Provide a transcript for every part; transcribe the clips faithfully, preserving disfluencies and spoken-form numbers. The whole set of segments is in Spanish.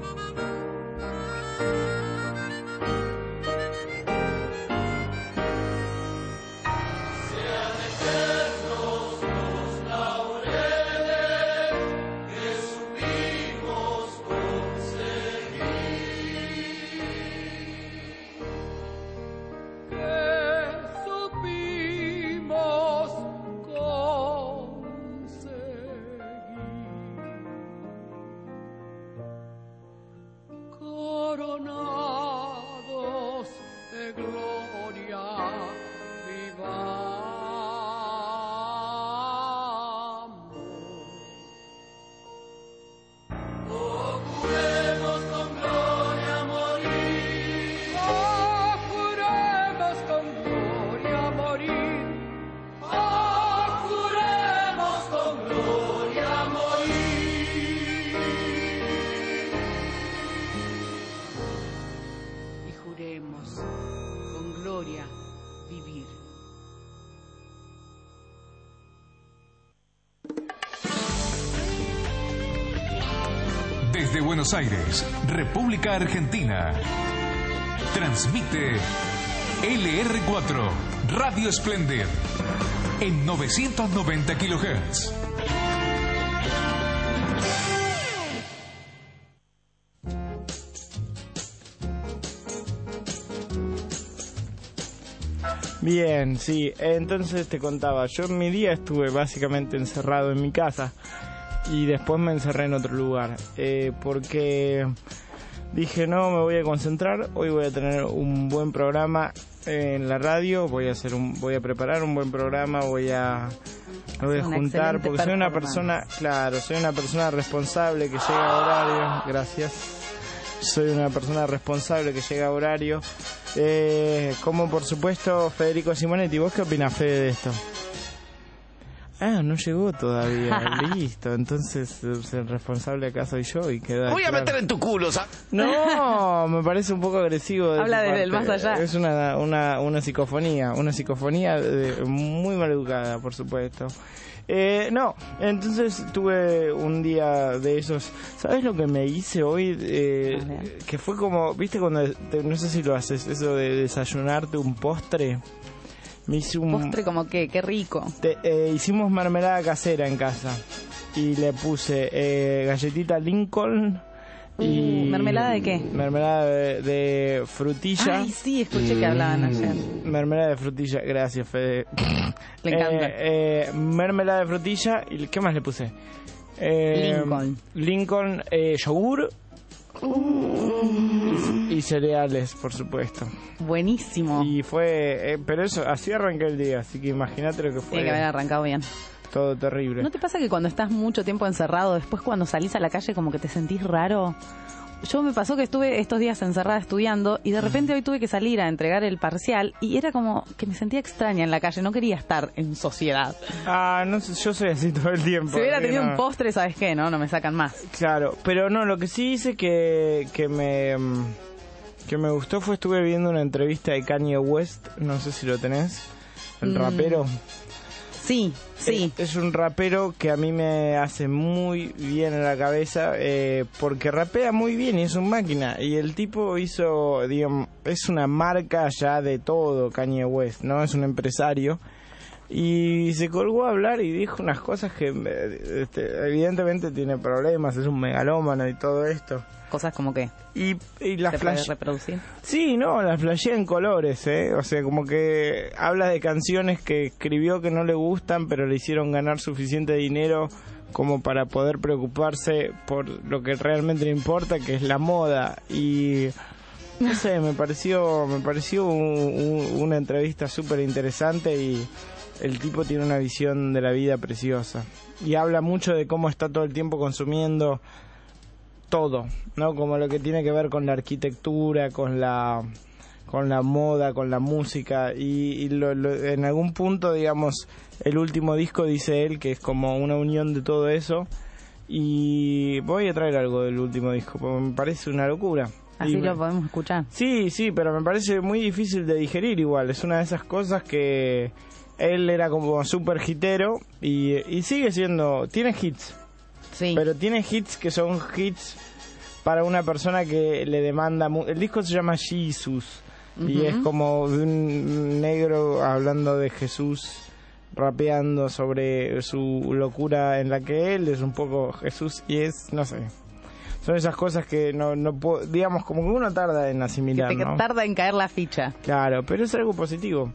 Desde Buenos Aires, República Argentina, transmite L R cuatro, Radio Splendid, en novecientos noventa kilohertz. Bien, sí, entonces te contaba, yo en mi día estuve básicamente encerrado en mi casa y después me encerré en otro lugar, eh, porque dije no, me voy a concentrar, hoy voy a tener un buen programa en la radio, voy a hacer un, voy a preparar un buen programa, voy a, me voy a juntar, porque soy una persona, claro, soy una persona responsable que llega a horario, gracias, soy una persona responsable que llega a horario, eh, como por supuesto Federico Simonetti. ¿Vos qué opinás, Fede, de esto? Ah, no llegó todavía. Listo, entonces el responsable acá soy yo y queda voy a claro. meter en tu culo, ¿sabes? No, me parece un poco agresivo. De Habla desde el más allá. Es una, una, una psicofonía, una psicofonía de, muy mal educada, por supuesto. Eh, no, entonces tuve un día de esos. ¿Sabes lo que me hice hoy? Eh, que fue como, ¿viste cuando, te, no sé si lo haces, eso de desayunarte un postre? Me hice un postre como que, qué rico. Te, eh, hicimos mermelada casera en casa y le puse eh, galletita Lincoln y uh, ¿mermelada de qué? Mermelada de, de frutilla. Ay, sí, escuché que hablaban ayer. Mermelada de frutilla, gracias, Fede. Le encanta. Eh, eh, mermelada de frutilla y ¿qué más le puse? Eh, Lincoln. Lincoln, eh, yogur. Uh. Y, y cereales, por supuesto. Buenísimo. Y fue, eh, pero eso, así arranqué el día, así que imagínate lo que fue. Tiene que haber arrancado bien. Todo terrible. ¿No te pasa que cuando estás mucho tiempo encerrado, después cuando salís a la calle como que te sentís raro? Yo me pasó que estuve estos días encerrada estudiando y de repente hoy tuve que salir a entregar el parcial y era como que me sentía extraña en la calle, no quería estar en sociedad. Ah, no sé, yo soy así todo el tiempo. Si hubiera tenido no. un postre, ¿sabes qué? No, no me sacan más. Claro, pero no, lo que sí hice que, que me que me gustó fue estuve viendo una entrevista de Kanye West, no sé si lo tenés, el mm. rapero. Sí, sí. Es, es un rapero que a mí me hace muy bien en la cabeza eh, porque rapea muy bien y es un máquina. Y el tipo hizo, digamos, es una marca ya de todo, Kanye West, ¿no? Es un empresario. Y se colgó a hablar y dijo unas cosas que este, evidentemente tiene problemas, es un megalómano y todo esto. ¿Cosas como qué? Y, y las ¿Se flash... puede reproducir? Sí, no, las flashea en colores, ¿eh? O sea, como que habla de canciones que escribió que no le gustan, pero le hicieron ganar suficiente dinero como para poder preocuparse por lo que realmente le importa, que es la moda. Y no sé, me pareció, me pareció un, un, una entrevista súper interesante y el tipo tiene una visión de la vida preciosa. Y habla mucho de cómo está todo el tiempo consumiendo todo, ¿no? Como lo que tiene que ver con la arquitectura, con la con la moda, con la música y, y lo, lo, en algún punto, digamos, el último disco dice él que es como una unión de todo eso y voy a traer algo del último disco porque me parece una locura. Así y lo me... podemos escuchar. Sí, sí, pero me parece muy difícil de digerir igual, es una de esas cosas que él era como súper hitero y, y sigue siendo, tiene hits. Sí. Pero tiene hits que son hits para una persona que le demanda... Mu- el disco se llama Jesus, uh-huh. y es como de un negro hablando de Jesús, rapeando sobre su locura en la que él es un poco Jesús, y es, no sé... Son esas cosas que no, no puedo, digamos, como que uno tarda en asimilar, que te ¿no? tarda en caer la ficha. Claro, pero es algo positivo.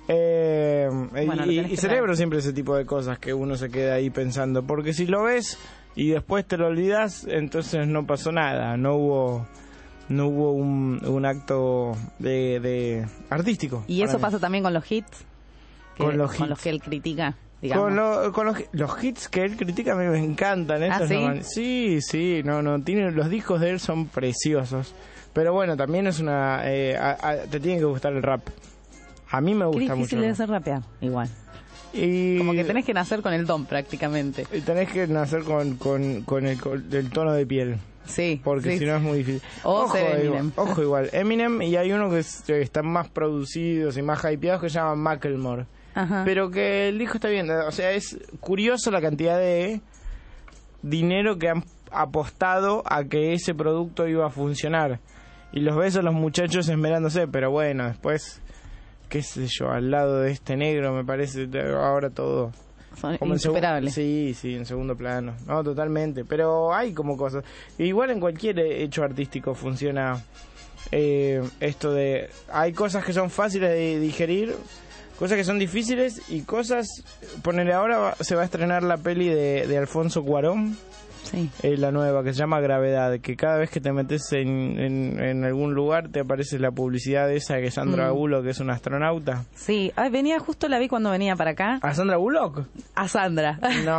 Eh, bueno, y y celebro traer. siempre ese tipo de cosas que uno se queda ahí pensando, porque si lo ves y después te lo olvidas, entonces no pasó nada, no hubo no hubo un, un acto de, de artístico. Y eso mí. pasa también con los hits, que, Con los con hits. los que él critica. Digamos. Con, lo, con los, los hits que él critica a mí me encantan. ¿Ah, esos sí? no- sí, sí, no, no, tiene, los discos de él son preciosos. Pero bueno, también es una... Eh, a- a- te tiene que gustar el rap. A mí me Qué gusta difícil mucho. debe ser rapear, igual. Y, Como que tenés que nacer con el don, prácticamente. y tenés que nacer con, con, con, el, con el tono de piel. Sí. Porque sí, si no es muy difícil. O ojo, ser igual, Eminem. ojo igual. Eminem, y hay uno que, es- que están más producidos y más hypeados que se llama Macklemore. Ajá. Pero que el disco está bien, o sea, es curioso la cantidad de dinero que han apostado a que ese producto iba a funcionar. Y los ves a los muchachos esmerándose, pero bueno, después, qué sé yo, al lado de este negro me parece ahora todo... Son como en segu- insuperables. Sí, sí, en segundo plano. No, totalmente. Pero hay como cosas. Igual en cualquier hecho artístico funciona eh, esto de... Hay cosas que son fáciles de digerir, cosas que son difíciles y cosas... Ponele, ahora va- se va a estrenar la peli de, de Alfonso Cuarón, Sí. eh, la nueva, que se llama Gravedad, que cada vez que te metes en, en, en algún lugar te aparece la publicidad esa de que Sandra Mm. Bullock es una astronauta. Sí. Ay, venía, justo la vi cuando venía para acá. ¿A Sandra Bullock? A Sandra.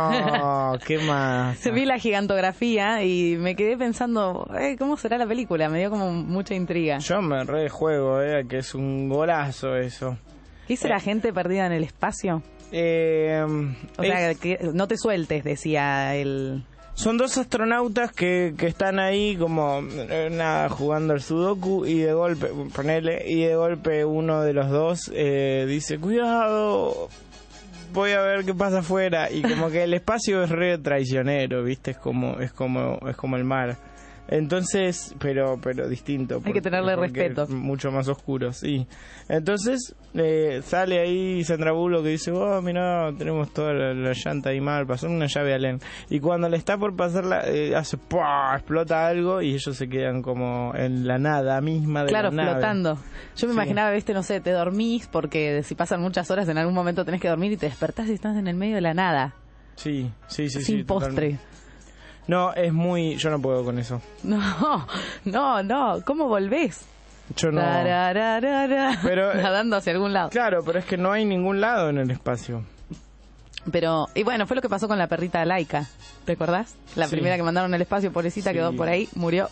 No, qué más. Vi la gigantografía y me quedé pensando, eh, ¿cómo será la película? Me dio como mucha intriga. Yo me re juego, eh, que es un golazo eso. ¿Qué hizo la gente perdida en el espacio? Eh, O sea, es- que no te sueltes, decía el... son dos astronautas que, que están ahí como eh, nada, jugando al sudoku, y de golpe, ponele, y de golpe uno de los dos eh, dice, cuidado, voy a ver qué pasa afuera, y como que el espacio es re traicionero, ¿viste? Es como es como es como el mar. Entonces, pero pero distinto. Hay que tenerle porque respeto. es mucho más oscuro, sí. Entonces, eh, sale ahí Sandra Bullock que dice, oh, mira, tenemos toda la, la llanta ahí mal, pasó una llave a Len. Y cuando le está por pasarla, eh, hace, ¡pua!, explota algo, y ellos se quedan como en la nada misma de Claro, la nave. flotando. Yo me Sí. imaginaba, viste, no sé, te dormís porque si pasan muchas horas en algún momento tenés que dormir y te despertás y estás en el medio de la nada. Sí, sí, sí. sin sí, postre. totalmente. No, es muy... Yo no puedo con eso. No, no, no. ¿Cómo volvés? Yo no... Tarararara, Pero, eh, nadando hacia algún lado. Claro, pero es que no hay ningún lado en el espacio. Pero, y bueno, fue lo que pasó con la perrita Laika. ¿Te acordás? La Sí. primera que mandaron al espacio, pobrecita, Sí. quedó por ahí, murió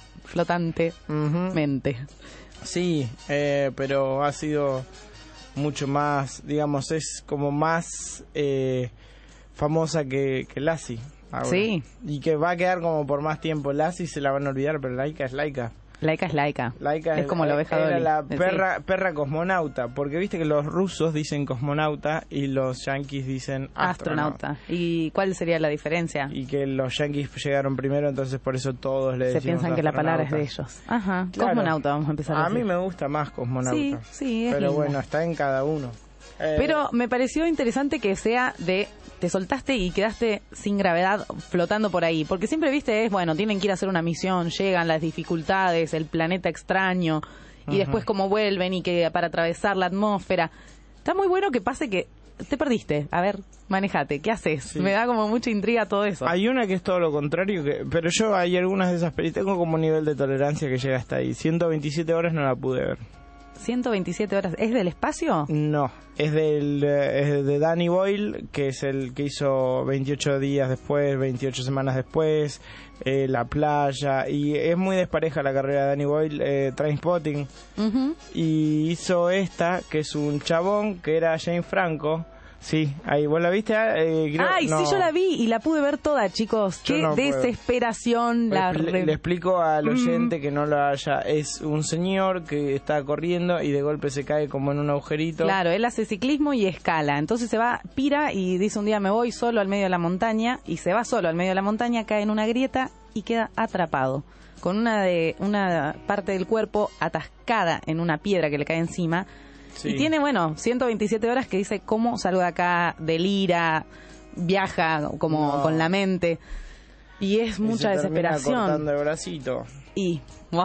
flotantemente. Ujú. Sí, eh, pero ha sido mucho más, digamos, es como más eh, famosa que, que Lassie ahora. Sí. Y que va a quedar como por más tiempo. Lassie se la van a olvidar, pero Laika es Laika. Laika es Laika. Laika Es como la oveja era Dolly. la Sí. perra, perra cosmonauta, porque viste que los rusos dicen cosmonauta y los yanquis dicen astronauta. Astronauta. ¿Y cuál sería la diferencia? Y que los yanquis llegaron primero, entonces por eso todos le Se decimos piensan que la palabra es de astronautas. ellos. Ajá. Claro. Cosmonauta, vamos a empezar a A mí decir. me gusta más cosmonauta. Sí, sí, es Pero linda. bueno, está en cada uno. Eh, Pero me pareció interesante que sea de te soltaste y quedaste sin gravedad flotando por ahí, porque siempre viste es bueno, tienen que ir a hacer una misión, llegan las dificultades, el planeta extraño y Ujú. después cómo vuelven y que para atravesar la atmósfera. Está muy bueno que pase que te perdiste. A ver, manejate, ¿qué haces? Sí. Me da como mucha intriga todo eso. Hay una que es todo lo contrario, que, pero yo hay algunas de esas películas, tengo como un nivel de tolerancia que llega hasta ahí. ciento veintisiete horas no la pude ver. ciento veintisiete horas. ¿Es del espacio? No, es del eh, es de Danny Boyle, que es el que hizo veintiocho días después, veintiocho semanas después, eh, La Playa, y es muy despareja la carrera de Danny Boyle, eh, Trainspotting, Ujú. y hizo esta, que es un chabón que era Jane Franco, Sí, ahí, ¿vos la viste? Eh, creo, Ay, no. sí, yo la vi y la pude ver toda, chicos. Yo Qué no puedo. desesperación. La Le, re... le explico al oyente Mm. que no lo haya. Es un señor que está corriendo y de golpe se cae como en un agujerito. Claro, él hace ciclismo y escala. Entonces se va, pira y dice un día me voy solo al medio de la montaña. Y se va solo al medio de la montaña, cae en una grieta y queda atrapado. Con una, de, una parte del cuerpo atascada en una piedra que le cae encima. Sí. Y tiene, bueno, ciento veintisiete horas que dice cómo salgo de acá, delira, viaja como No. con la mente. Y es Y mucha se termina desesperación. cortando el bracito. Y,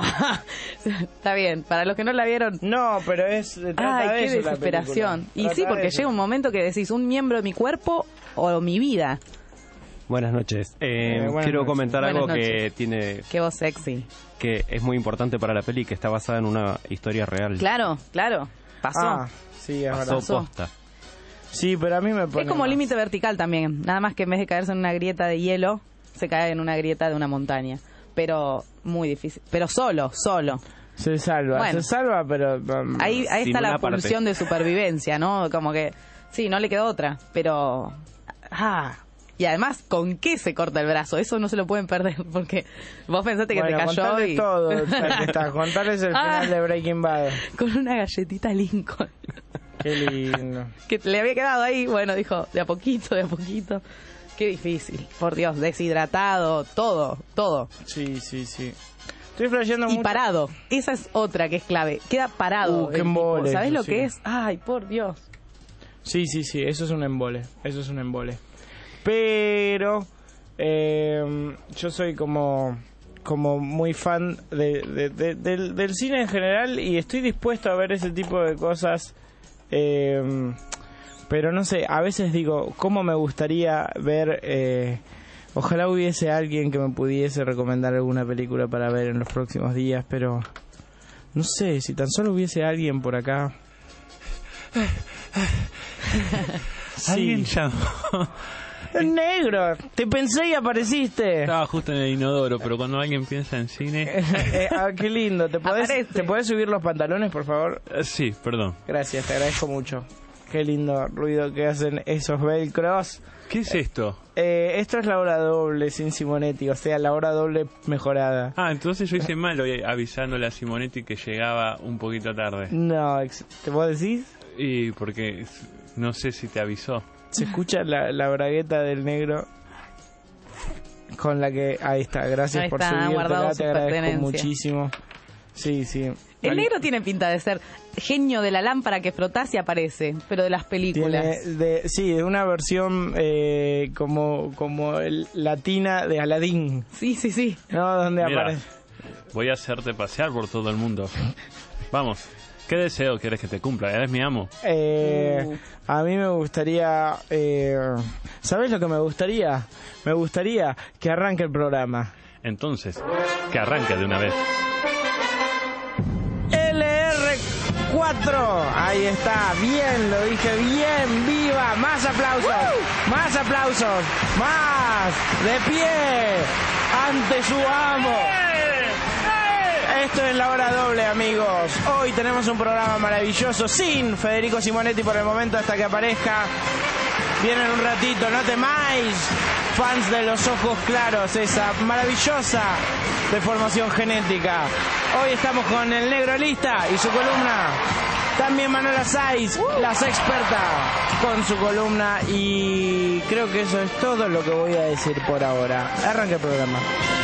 está bien, para los que no la vieron, No, pero es trata ay, de qué eso la desesperación. película. Y Trata sí, de porque eso. llega un momento que decís, un miembro de mi cuerpo o mi vida. Buenas noches. Eh, Eh, buenas quiero noches. comentar Buenas algo noches. que tiene Qué voz sexy. que es muy importante para la peli, que está basada en una historia real. Claro, claro, pasó. Ah, sí, es Pasó verdad. Pasó. posta. Sí, pero a mí me pone Es como más. límite vertical también. Nada más que en vez de caerse en una grieta de hielo, se cae en una grieta de una montaña. Pero muy difícil. Pero solo, solo. Se salva, Bueno. se salva, pero... um, Ahí, ahí Sin está la una parte. pulsión de supervivencia, ¿no? Como que, sí, no le quedó otra, pero... Ah, y además, ¿con qué se corta el brazo? Eso no se lo pueden perder, porque vos pensaste que bueno, te cayó contales y... todo, ya que está. Contales el Ah. final de Breaking Bad. Con una galletita Lincoln. Qué lindo. Que le había quedado ahí, bueno, dijo, de a poquito, de a poquito. Qué difícil, por Dios, deshidratado, todo, todo. Sí, sí, sí. Estoy flasheando Y mucho. parado, esa es otra que es clave. Queda parado. Uh, qué el tipo. embole ¿Sabés eso, lo sí. que es? Ay, por Dios. Sí, sí, sí, eso es un embole. Eso es un embole. Pero eh, yo soy como como muy fan de, de- de- del, del cine en general y estoy dispuesto a ver ese tipo de cosas. eh, pero no sé, a veces digo, ¿cómo me gustaría ver? Eh, ojalá hubiese alguien que me pudiese recomendar alguna película para ver en los próximos días, pero no sé, si tan solo hubiese alguien por acá. Alguien llamó. ¡El negro! Te pensé y apareciste. Estaba justo en el inodoro, pero cuando alguien piensa en cine... Eh, ah, qué lindo. ¿Te podés, Aparece. ¿Te podés subir los pantalones, por favor? Eh, Sí, perdón. Gracias, te agradezco mucho. Qué lindo ruido que hacen esos velcros. ¿Qué es esto? Eh, esto es la hora doble sin Simonetti, o sea, la hora doble mejorada. Ah, entonces yo hice mal hoy avisándole a Simonetti que llegaba un poquito tarde. No, ex- ¿te vos decís? Y porque s- no sé si te avisó. Se escucha la, la bragueta del negro con la que... Ahí está, gracias Ahí por está, subírtela, guardado su te agradezco pertenencia. muchísimo. Sí, sí. El Vale. negro tiene pinta de ser genio de la lámpara que frotás y aparece, pero de las películas. Tiene de, sí, de una versión eh, como como el, latina de Aladdin, Sí, sí, sí. ¿no? Donde Mira, aparece. voy a hacerte pasear por todo el mundo. Vamos, ¿qué deseo quieres que te cumpla? Eres mi amo. Eh, Uh. A mí me gustaría, eh, ¿sabes lo que me gustaría? Me gustaría que arranque el programa. Entonces, que arranque de una vez. L R cuatro, ahí está, bien, lo dije bien, viva, más aplausos, más aplausos, más, de pie, ante su amo. Esto es la hora doble, amigos. Hoy tenemos un programa maravilloso sin Federico Simonetti por el momento hasta que aparezca. Vienen un ratito, no temáis, fans de los ojos claros, esa maravillosa deformación genética. Hoy estamos con el Negro Lista y su columna. También Manuela Saiz, la sexperta, con su columna. Y creo que eso es todo lo que voy a decir por ahora. Arranca el programa.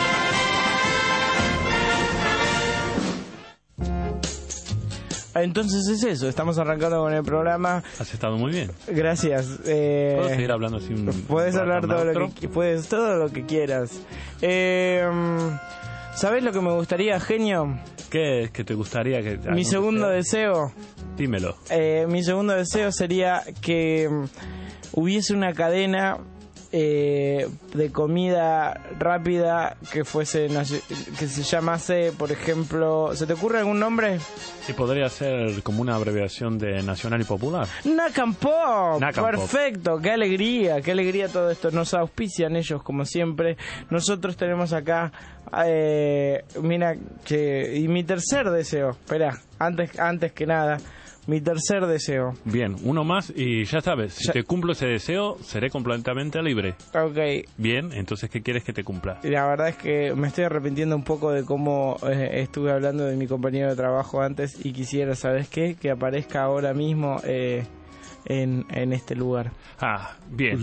Entonces es eso, estamos arrancando con el programa. Has estado muy bien. Gracias. Eh, ¿Puedo seguir hablando así un Puedes rato hablar todo lo, otro? que, puedes, todo lo que quieras. Eh, ¿Sabés lo que me gustaría, genio? ¿Qué es que te gustaría que... Mi algún segundo deseo? deseo. Dímelo. Eh, mi segundo deseo sería que mm, hubiese una cadena eh, de comida rápida que fuese naci- que se llamase, por ejemplo, ¿se te ocurre algún nombre? Sí, podría ser como una abreviación de Nacional y Popular. Nakam Pop, Nakam Pop. perfecto, qué alegría, qué alegría todo esto. Nos auspician ellos como siempre. Nosotros tenemos acá, eh, mira, que y mi tercer deseo, espera, antes, antes que nada, mi tercer deseo. Bien, uno más y ya sabes, si Ya. te cumplo ese deseo, seré completamente libre. Ok, Bien, entonces, ¿qué quieres que te cumpla? la verdad es que me estoy arrepintiendo un poco de cómo eh, estuve hablando de mi compañero de trabajo antes y quisiera, ¿sabes qué? Que aparezca ahora mismo eh, en, en este lugar. Ah, bien.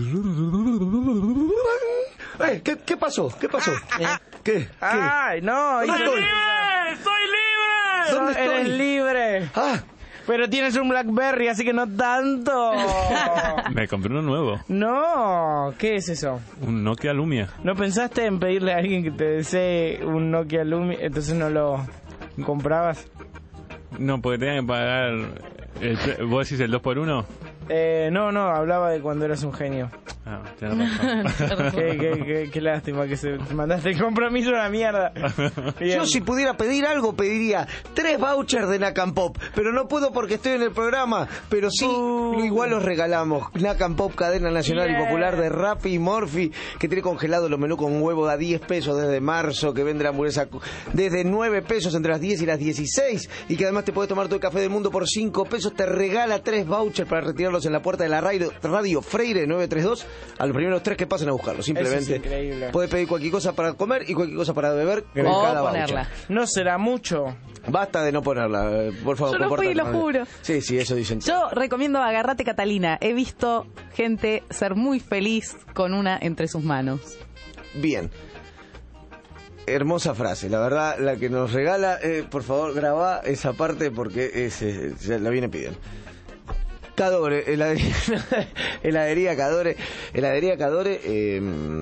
Eh, ¿qué, ¿Qué pasó? ¿Qué pasó? ¿Qué? ¿Qué? ¡Ay, no! ¿Dónde hice- estoy? ¡Soy libre! ¿Dónde estoy? ¡Eres libre! Ah, Pero tienes un BlackBerry, así que no tanto. Me compré uno nuevo, No, ¿qué es eso? un Nokia Lumia. ¿No pensaste en pedirle a alguien que te desee un Nokia Lumia, entonces no lo comprabas? No, porque tenía que pagar... el- ¿Vos decís el dos por uno? Eh, no, no, hablaba de cuando eras un genio. Ah, tenés razón. Qué, qué, qué, qué lástima que se mandaste el compromiso a la mierda. Bien. yo si pudiera pedir algo, pediría tres vouchers de Nakam Pop. Pero no puedo porque estoy en el programa. Pero sí, Uh. igual los regalamos. Nakam Pop, cadena nacional Bien. y popular de Rappi y Morphy, que tiene congelado los menús con huevo a diez pesos desde marzo, que vende la hamburguesa desde nueve pesos entre las diez y las dieciséis, y que además te puedes tomar todo el café del mundo por cinco pesos. Te regala tres vouchers para retirarlos en la puerta de la radio, radio Freire nueve tres dos a los primeros tres que pasen a buscarlos. Simplemente Eso es increíble. puedes pedir cualquier cosa para comer y cualquier cosa para beber con O cada ponerla. voucher. No será mucho. Basta de no ponerla, eh, por favor. Yo no fui, compórtate. lo juro. Sí, sí, eso dicen. Yo recomiendo Agarrate Catalina. He visto gente ser muy feliz con una entre sus manos. Bien. Hermosa frase, la verdad, la que nos regala, eh, por favor, grabá esa parte porque es, eh, se la viene pidiendo. Cadore, heladería, heladería Cadore, heladería Cadore, eh,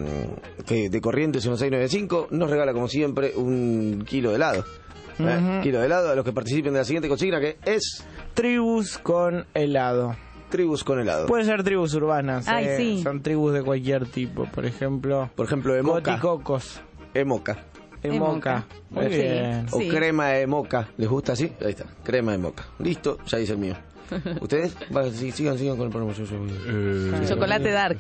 que de Corrientes uno seis nueve cinco, nos regala como siempre un kilo de helado. ¿eh? Ujú. Kilo de helado a los que participen de la siguiente consigna, que es Tribus con helado. tribus con helado. Puede ser tribus urbanas. Ay, eh, sí. Son tribus de cualquier tipo. Por ejemplo, Por ejemplo, de moca. goticocos. Emoca. Emoca. Muy Sí. bien. O Sí. crema de moca. ¿Les gusta así? Ahí está. Crema de moca. Listo, ya dice el mío. ¿Ustedes? Va, sí, sigan, sigan con el programa. Yo, yo, yo. Eh, Chocolate dark.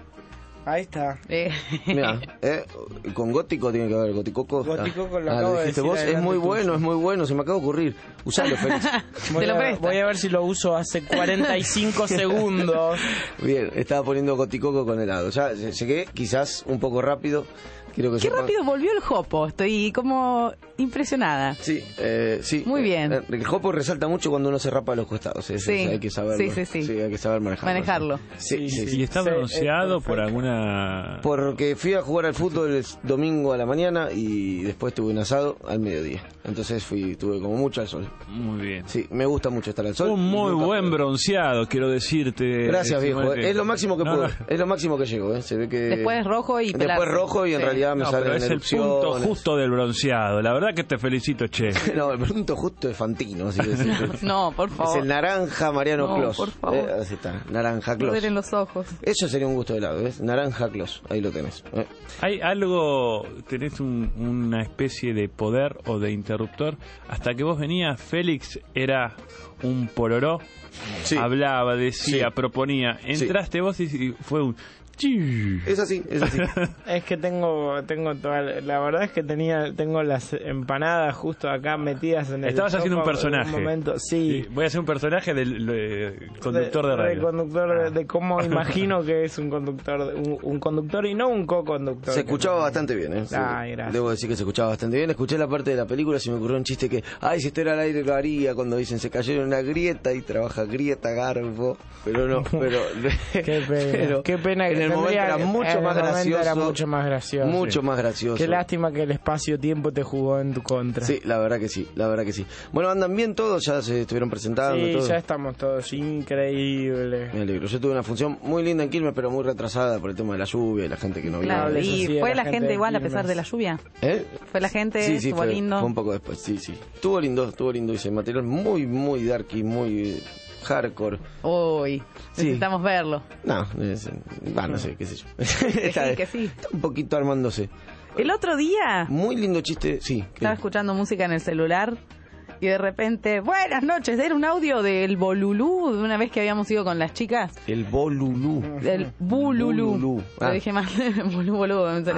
Ahí está. Eh, Mira, ¿eh? Con gótico tiene que haber goticoco. Goticoco lo Ah, acabo de dijiste decir vos. Es adelante muy tuyo. bueno, es muy bueno. Se me acaba de ocurrir. Usalo, Félix. Voy, Te lo a, presto. voy a ver si lo uso hace cuarenta y cinco segundos. Bien, estaba poniendo goticoco con helado. Ya llegué, quizás un poco rápido. Quiero que Qué sepan- rápido volvió el jopo. Estoy como impresionada. Sí, eh, sí. Muy bien. Eh, El jopo resalta mucho cuando uno se rapa los costados. Eso, Sí. eso hay que saberlo. Sí, sí, sí. hay que saber manejarlo. Manejarlo. Sí, sí, Sí, sí. ¿Y está Sí, bronceado es por perfecto. alguna...? Porque fui a jugar al fútbol el domingo a la mañana y después tuve un asado al mediodía. Entonces fui, tuve como mucho al sol. Muy bien. Sí, me gusta mucho estar al sol. Un muy Nunca- buen bronceado, quiero decirte. Gracias, viejo. estimable. eh. Es lo máximo que No, puedo. no. Es lo máximo que llego, ¿eh? Se ve que... Después rojo y pelarse. Después rojo y en Sí. realidad me No, salen pero es el punto erupciones. justo del bronceado. La verdad que te felicito, che. No, el punto justo es Fantino, así decirlo. No, por Es favor. el naranja Mariano No, Clos. por favor. Eh, así está, naranja No Clos. ver en los ojos. Eso sería un gusto de helado, ¿ves? Naranja Clos, ahí lo tenés. eh. Hay algo, tenés un- una especie de poder o de interruptor. Hasta que vos venías, Félix era un pororó. Sí. Hablaba, decía, Sí. proponía. Entraste vos y fue un... chi. Es así, es así. Es que tengo, tengo toda, la verdad es que tenía, tengo las empanadas justo acá metidas en el Estabas haciendo un estómago en personaje. momento. Sí. Voy a ser un personaje del eh, conductor de, radio. conductor de, Ah. de cómo imagino que es un conductor, un, un conductor y no un co-conductor. Se que escuchaba no- bastante bien, ¿eh? Sí, Ay, gracias. Debo decir que se escuchaba bastante bien. Escuché la parte de la película, se me ocurrió un chiste que, ay, si esto era al aire lo haría, cuando dicen se cayó en una grieta y trabaja grieta garbo. Pero no, pero... Qué pena, pero qué pena que en el momento tendría- era mucho en el más momento gracioso. era mucho más gracioso. Mucho Sí. más gracioso. Qué lástima que el espacio-tiempo te jugó en tu contra. Sí, la verdad que sí, la verdad que sí. Bueno, andan bien todos, ya se estuvieron presentando. Sí, todo. ya estamos todos increíbles. Me alegro. Yo tuve una función muy linda en Quilmes, pero muy retrasada por el tema de la lluvia y la gente que no vino. Claro, hables y así de fue la la gente gente de igual a Quilmes. pesar de la lluvia. ¿Eh? Fue la gente, Sí, sí, estuvo fue, lindo. fue un poco después, sí, sí. Estuvo lindo, estuvo lindo. Hice material muy, muy darky, muy hardcore. Uy, Sí. necesitamos verlo. No, es, bah, no sé, qué sé yo. Que está, sí, que sí. está un poquito armándose. El otro día Muy lindo chiste, sí. ¿qué? estaba escuchando música en el celular y de repente, buenas noches, era un audio del Bolulú, de una vez que habíamos ido con las chicas, El bolulú. del Bululú. Bululú. Lo Ah. dije mal, Bolú, boludo, me salió.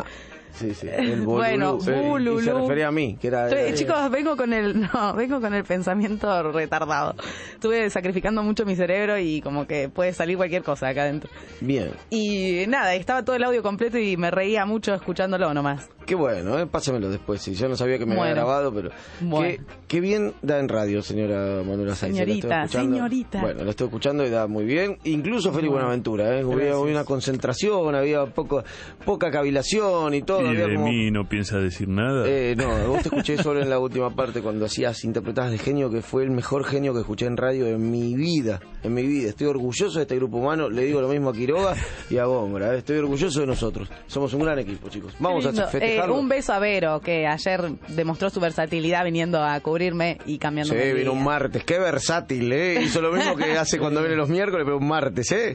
Sí, sí. El Bueno, bululú, eh, bululú. y se refería a mí, que era... Estoy- era- chicos, vengo con el no, vengo con el pensamiento retardado. Estuve sacrificando mucho mi cerebro y como que puede salir cualquier cosa acá adentro. Bien. Y nada, estaba todo el audio completo y me reía mucho escuchándolo nomás. Qué bueno, ¿eh? Pásamelo después. Sí, yo no sabía que me Bueno. había grabado, pero... Bueno. Qué, qué bien da en radio, señora Manuela Sáenz. La estoy Señorita, escuchando. señorita. Bueno, lo estoy escuchando y da muy bien. Incluso Félix Buenaventura, ¿eh? Había una concentración, había poco, poca cavilación y todo. ¿Y había de como... mí no piensa decir nada? Eh, no, vos te escuché solo en la última parte cuando hacías, interpretabas de genio, que fue el mejor genio que escuché en radio en mi vida, en mi vida. Estoy orgulloso de este grupo humano, le digo lo mismo a Quiroga y a Góngora, ¿eh? Estoy orgulloso de nosotros. Somos un gran equipo, chicos. Vamos Qué lindo. a festejarlo. Eh, un beso a Vero, que ayer demostró su versatilidad viniendo a cubrirme y cambiando. Sí, vino un martes, qué versátil, ¿eh? Hizo lo mismo que hace cuando viene los miércoles, pero un martes, ¿eh?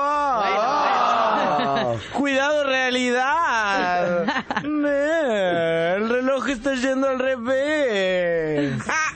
¡Wow! ¡Cuidado, realidad! Me, el reloj está yendo al revés.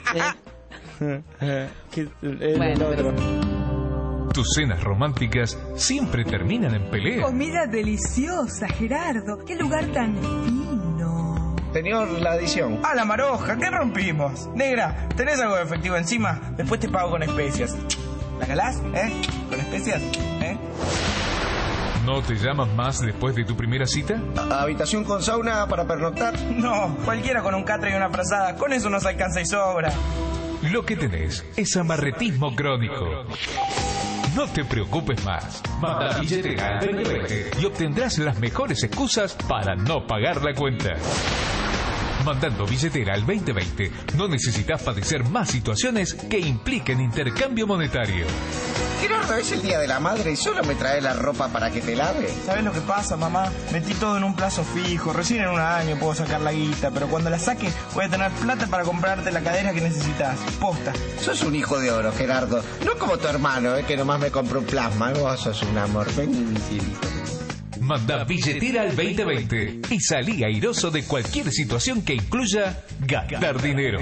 ¿Qué- el Bueno, otro? Tus cenas románticas siempre terminan en pelea. Comida deliciosa, Gerardo. Qué lugar tan fino. Señor, la adición. Ah, la maroja, ¿qué rompimos? Negra, ¿tenés algo de efectivo encima? Después te pago con especias. ¿La calás? ¿Eh? ¿Con especias? ¿Eh? ¿No te llamas más después de tu primera cita? ¿Habitación con sauna para pernoctar? No, cualquiera con un catre y una frazada. Con eso nos alcanza y sobra. Lo que tenés es amarretismo crónico. No te preocupes más. Manda billetera al veinte veinte y obtendrás las mejores excusas para no pagar la cuenta. Mandando billetera al veinte veinte no necesitas padecer más situaciones que impliquen intercambio monetario. Gerardo, es el día de la madre y solo me trae la ropa para que te lave. ¿Sabes lo que pasa, mamá? Metí todo en un plazo fijo. Recién en un año puedo sacar la guita, pero cuando la saque voy a tener plata para comprarte la cadera que necesitas. Posta. Sos un hijo de oro, Gerardo. No como tu hermano, eh, que nomás me compró un plasma. Vos sos un amor. Vení, mi cielito. Manda billetera al veinte veinte y salí airoso de cualquier situación que incluya gastar dinero.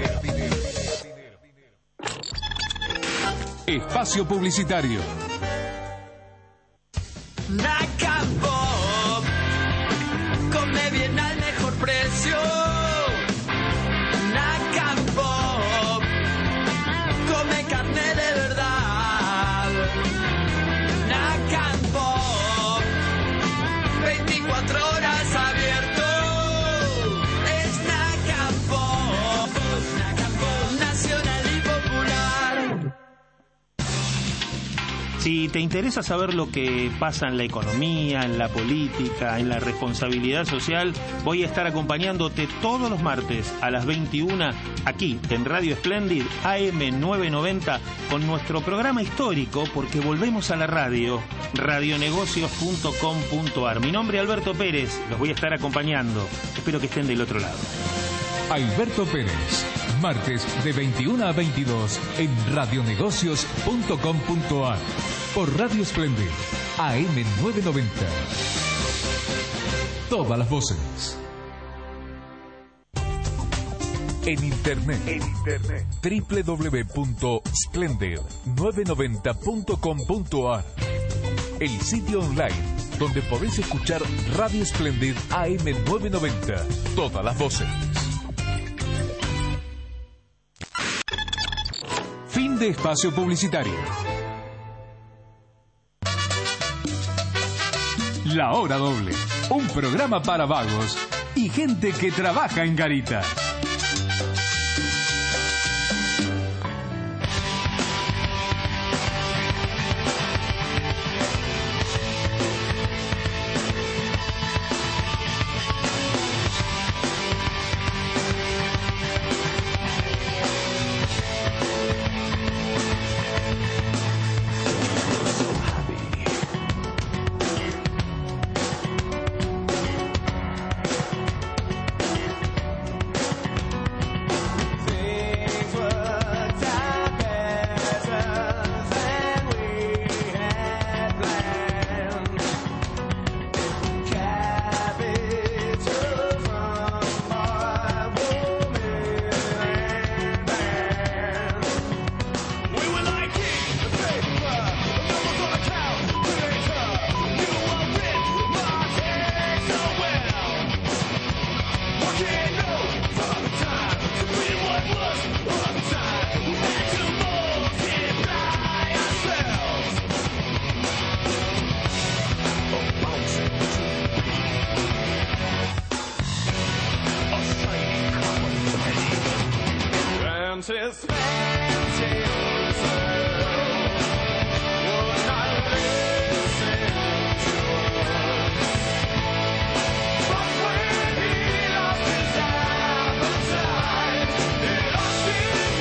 Espacio publicitario. Nacapop, come bien al mejor precio. Nacapop, come carne de verdad. Nacapop, veinticuatro horas abierto. Es Nacapop, Nacapop, nacional y popular. Si te interesa saber lo que pasa en la economía, en la política, en la responsabilidad social, voy a estar acompañándote todos los martes a las veintiuna aquí en Radio Splendid A M novecientos noventa con nuestro programa histórico, porque volvemos a la radio, radionegocios punto com punto ar. Mi nombre es Alberto Pérez, los voy a estar acompañando. Espero que estén del otro lado. Alberto Pérez, martes de veintiuna a veintidós en radionegocios punto com punto ar. Por Radio Splendid, A M novecientos noventa. Todas las voces. En internet. En internet. doble u doble u doble u punto splendid novecientos noventa punto com punto ar. El sitio online donde podés escuchar Radio Splendid A M novecientos noventa. Todas las voces. Fin de espacio publicitario. La Hora Doble, un programa para vagos y gente que trabaja en garitas. His fancy would not listen to us. But when he lost his appetite, he lost his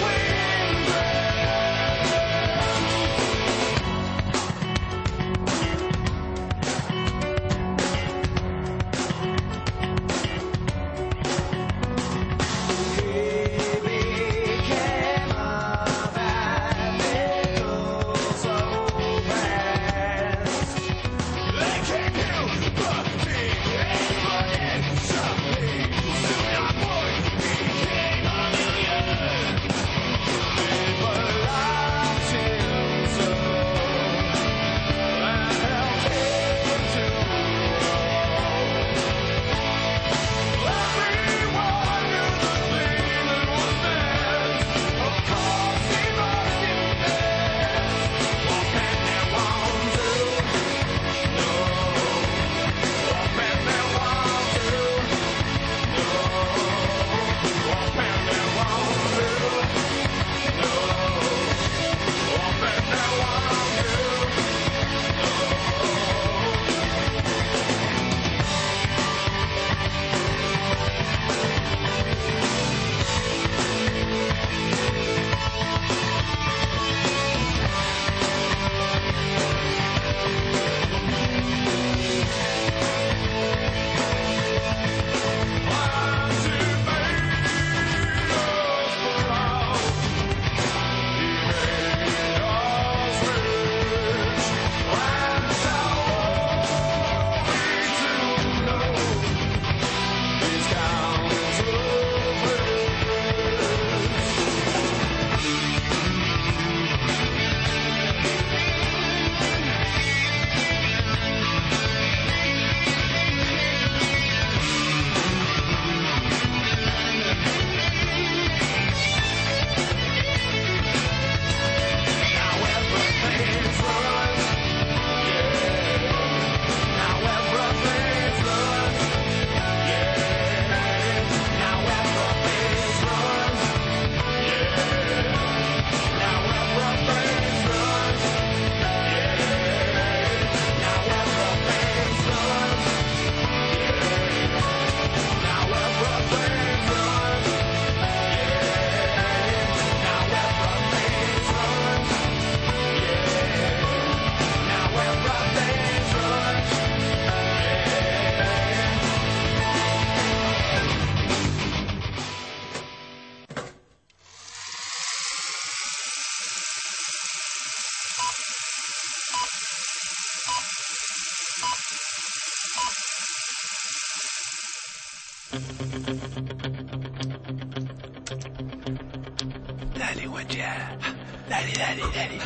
Dale, guachá. Dale, dale, dale.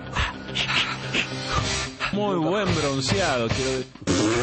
Muy buen bronceado, quiero decir.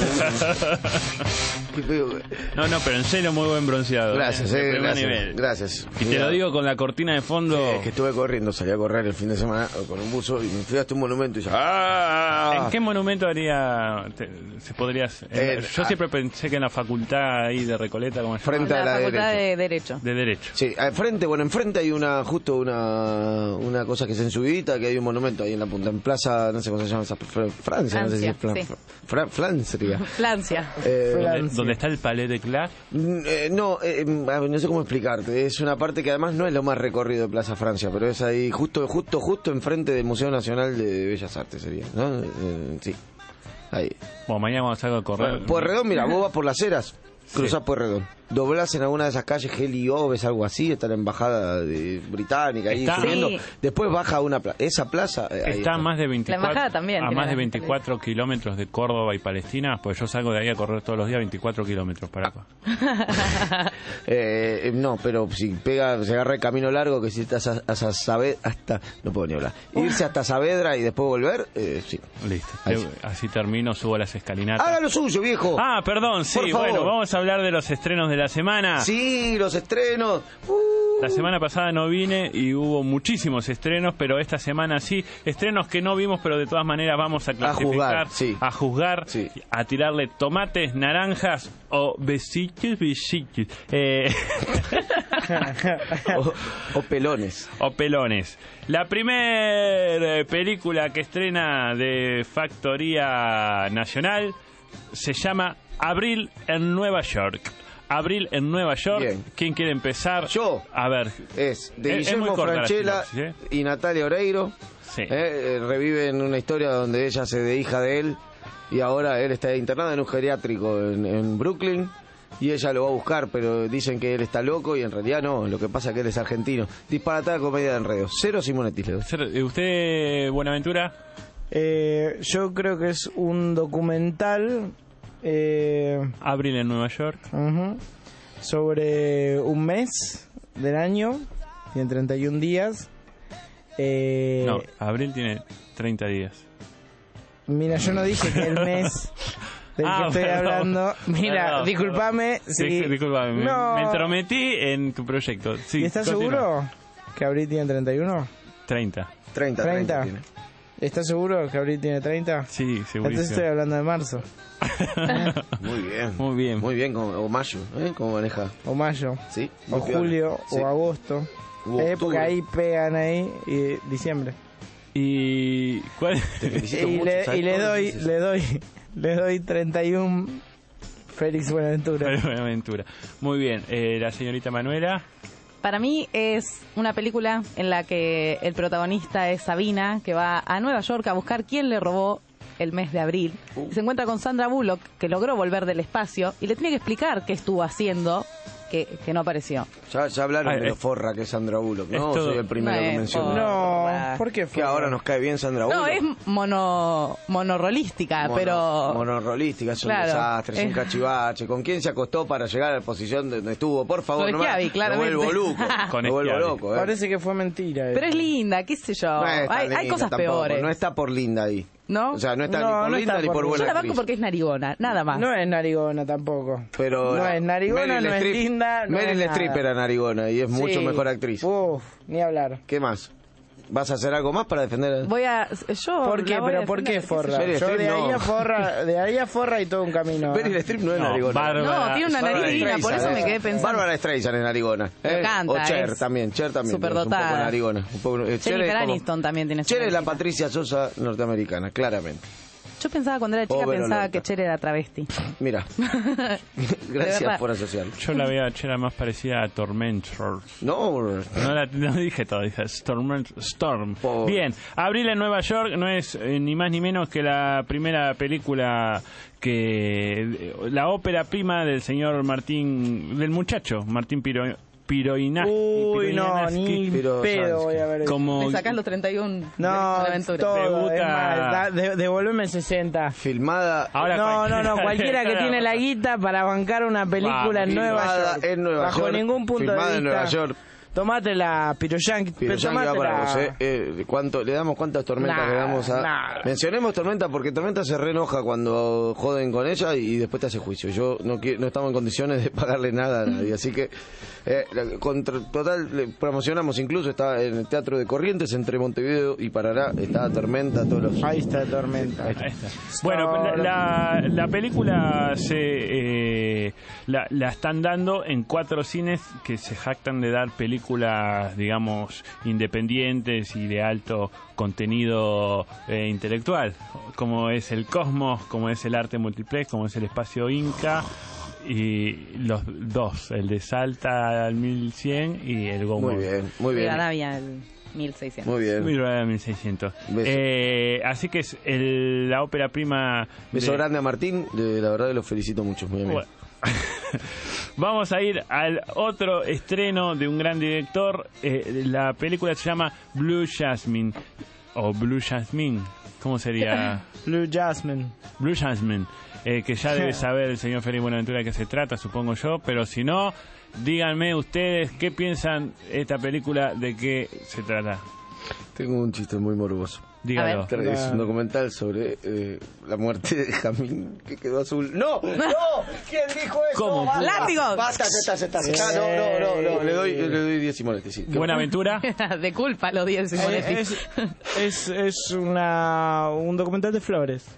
No, no, pero en serio muy buen bronceado. Gracias, eh, eh, de gracias, nivel. gracias. Y te lo digo con la cortina de fondo. Sí, es que estuve corriendo, salí a correr el fin de semana con un buzo y me fui hasta un monumento y ya. ¡Ah! ¿En qué monumento haría, te, se podría hacer? Eh, Yo ah, siempre pensé que en la facultad ahí de Recoleta, ¿cómo se llama? Frente a La la Facultad derecha. de Derecho. De Derecho. Sí, al frente, bueno, enfrente hay una, justo una, una cosa que es en subidita, que hay un monumento ahí en la punta, en Plaza, no sé cómo se llama esa, Fr- Francia, no sé si es Fran- Francia, Fran- Francia. Francia. Eh, ¿Dónde, dónde está el Palais de Clar? Mm, eh, no, eh, no sé cómo explicarte. Es una parte que además no es lo más recorrido de Plaza Francia, pero es ahí justo, justo, justo enfrente del Museo Nacional de Bellas Artes sería, ¿no? Eh, sí, ahí. Bueno, mañana vamos a salir a correr. Pueyrredón, mira, vos vas por las Heras, cruzás Sí. Pueyrredón, doblás en alguna de esas calles, Heli Oves, algo así, está la embajada de británica ahí Está- subiendo. Sí. Después baja a una plaza, esa plaza eh, ahí Está a más de veinticuatro, La embajada también a tiene más de la- veinticuatro kilómetros de Córdoba y Palestina, pues yo salgo de ahí a correr todos los días veinticuatro kilómetros para acá. Eh, no, pero si pega, se agarra el camino largo, que si estás a- hasta Saavedra, hasta, no puedo ni hablar, irse hasta Saavedra y después volver, eh, sí. Listo. Ahí Te- sí. así termino, subo las escalinatas. Haga lo suyo, viejo. Ah, perdón, sí, Por favor. bueno, vamos a hablar de los estrenos de la la semana. Sí, los estrenos. Uh. La semana pasada no vine y hubo muchísimos estrenos, pero esta semana sí. Estrenos que no vimos, pero de todas maneras vamos a clasificar, a juzgar, sí. a, juzgar sí. a tirarle tomates, naranjas o besitos, besitos. Eh... o, o pelones. O pelones. La primera película que estrena de Factoría Nacional se llama Abril en Nueva York. Abril en Nueva York. Bien. ¿Quién quiere empezar? Yo. A ver. Es de es, Guillermo es Francella ¿eh? y Natalia Oreiro. Sí. Eh, reviven una historia donde ella se de hija de él y ahora él está internado en un geriátrico en, en Brooklyn. Y ella lo va a buscar, pero dicen que él está loco y en realidad no. Lo que pasa es que él es argentino. Disparatada comedia de enredo. Cero Simonetti. ¿Usted, Buenaventura? Eh, yo creo que es un documental. Eh, Abril en Nueva York. Uh-huh, sobre un mes del año. Tiene treinta y un días. Eh, no, Abril tiene treinta días. Mira, yo no dije que el mes... del ah, que estoy perdón, hablando. Mira, perdón, discúlpame. Sí, si... discúlpame. Me, no. me entrometí en tu proyecto. Sí, ¿Y estás continúa. seguro que Abril tiene treinta y uno? treinta. treinta, treinta. treinta ¿Estás seguro que Abril tiene treinta? Sí, segurísimo. Entonces estoy hablando de marzo. Muy bien. Muy bien. Muy bien, como, o mayo, ¿eh? ¿Cómo maneja? O mayo. Sí. O julio, sí. o agosto. Eh, porque ahí pegan ahí y diciembre. ¿Y cuál? y, mucho, le, y le doy, le doy, le doy treinta y uno Félix Buenaventura. Félix Buenaventura. Muy bien. Eh, la señorita Manuela. Para mí es una película en la que el protagonista es Sabina, que va a Nueva York a buscar quién le robó el mes de abril. Uh. Y se encuentra con Sandra Bullock, que logró volver del espacio, y le tiene que explicar qué estuvo haciendo, que, que no apareció. Ya, ya hablaron Ay, de lo forra que es Sandra Bullock, ¿no? Todo... Soy el primero no que menciono. No, ¿por qué forra? Que ahora nos cae bien Sandra Bullock. No, es mono, monorolística, Mono, pero... Monorolística, es un claro, desastre, es, es un cachivache. ¿Con quién se acostó para llegar a la posición donde estuvo? Por favor, no me, me vuelvo loco. me vuelvo loco, ¿eh? Parece que fue mentira. Pero es linda, qué sé yo. No hay, hay cosas tampoco, peores. No está por linda ahí. ¿No? O sea, no está no, ni por no linda ni por por buena Yo la banco actriz. porque es narigona, nada más. No es narigona tampoco. Pero no es narigona, no es linda, no Meryl es Streep era narigona y es sí. mucho mejor actriz. Uf, ni hablar. ¿Qué más? ¿Vas a hacer algo más para defender? Voy a... Yo ¿Por qué? ¿Pero por qué forra? Meryl Yo de ahí, no. a forra, de ahí a forra y todo un camino. Meryl Streep no es no, narigona. Bárbara, no, tiene una narigina, por eso me quedé pensando. Bárbara Streisand es narigona. ¿eh? Canta, o Cher es también. Cher también. Superdotada. Es un poco narigona. Un poco, eh, Jennifer Aniston también tiene Cher es la Patricia Sosa norteamericana, claramente. Yo pensaba cuando era chica, pensaba que Cher era travesti. Mira, gracias por asociar. Yo la veía a Cher más parecida a Tormentor. No, no, la, no dije todo, dije Storm. Storm. Pobre. Bien, Abril en Nueva York no es eh, ni más ni menos que la primera película que... la ópera prima del señor Martín, del muchacho, Martín Piro... Piroina, Uy, no, ni Piro pedo voy a ver eso. Como... Me sacás los treinta y uno no, de aventura. todo, Debuta... es más, da, de, devolveme sesenta. Filmada... Ahora no, no, no, cualquiera que tiene la guita para bancar una película wow, en Nueva York. En Nueva bajo York, ningún punto de vista. En Nueva York. Tomátela, Piroyanqui. Piroyanqui va para vos, ¿eh? eh ¿cuánto, ¿Le damos cuántas tormentas nah, le damos a...? Nah. Mencionemos Tormenta porque Tormenta se reenoja cuando joden con ella y después te hace juicio. Yo no quiero, no estamos en condiciones de pagarle nada a nadie, así que... Eh, contra, total, le promocionamos incluso, está en el Teatro de Corrientes, entre Montevideo y Parará, está Tormenta, todos los... Ahí está Tormenta. Ahí está. Bueno, la, la, la película se eh, la, la están dando en cuatro cines que se jactan de dar películas, digamos, independientes y de alto contenido eh, intelectual, como es el Cosmos, como es el Arte Multiplex, como es el Espacio Inca, y los dos, el de Salta al mil cien y el Gomo. Muy bien, muy bien. Rivadavia al mil seiscientos. Muy bien. Rivadavia mil seiscientos. Eh, así que es el, la ópera prima. Beso de... grande a Martín, de, la verdad que lo felicito mucho, muy bien. Bueno. Vamos a ir al otro estreno de un gran director. Eh, la película se llama Blue Jasmine o Blue Jasmine. ¿Cómo sería? Blue Jasmine. Blue Jasmine. Eh, que ya debe saber el señor Félix Buenaventura de qué se trata, supongo yo, pero si no, díganme ustedes qué piensan esta película, de qué se trata. Tengo un chiste muy morboso. Dígalo. Es un documental sobre eh, la muerte de Jamín que quedó azul. ¡No! ¡No! ¿Quién dijo eso? ¿Cómo? ¡Basta! ¡Látigo! ¡Basta! ¡Se está, se está! Se está. No, no, no, no. Le doy, le doy diez simonetes, sí. Buena aventura. De culpa los diez Simonetti. Es, es, es una, un documental de flores.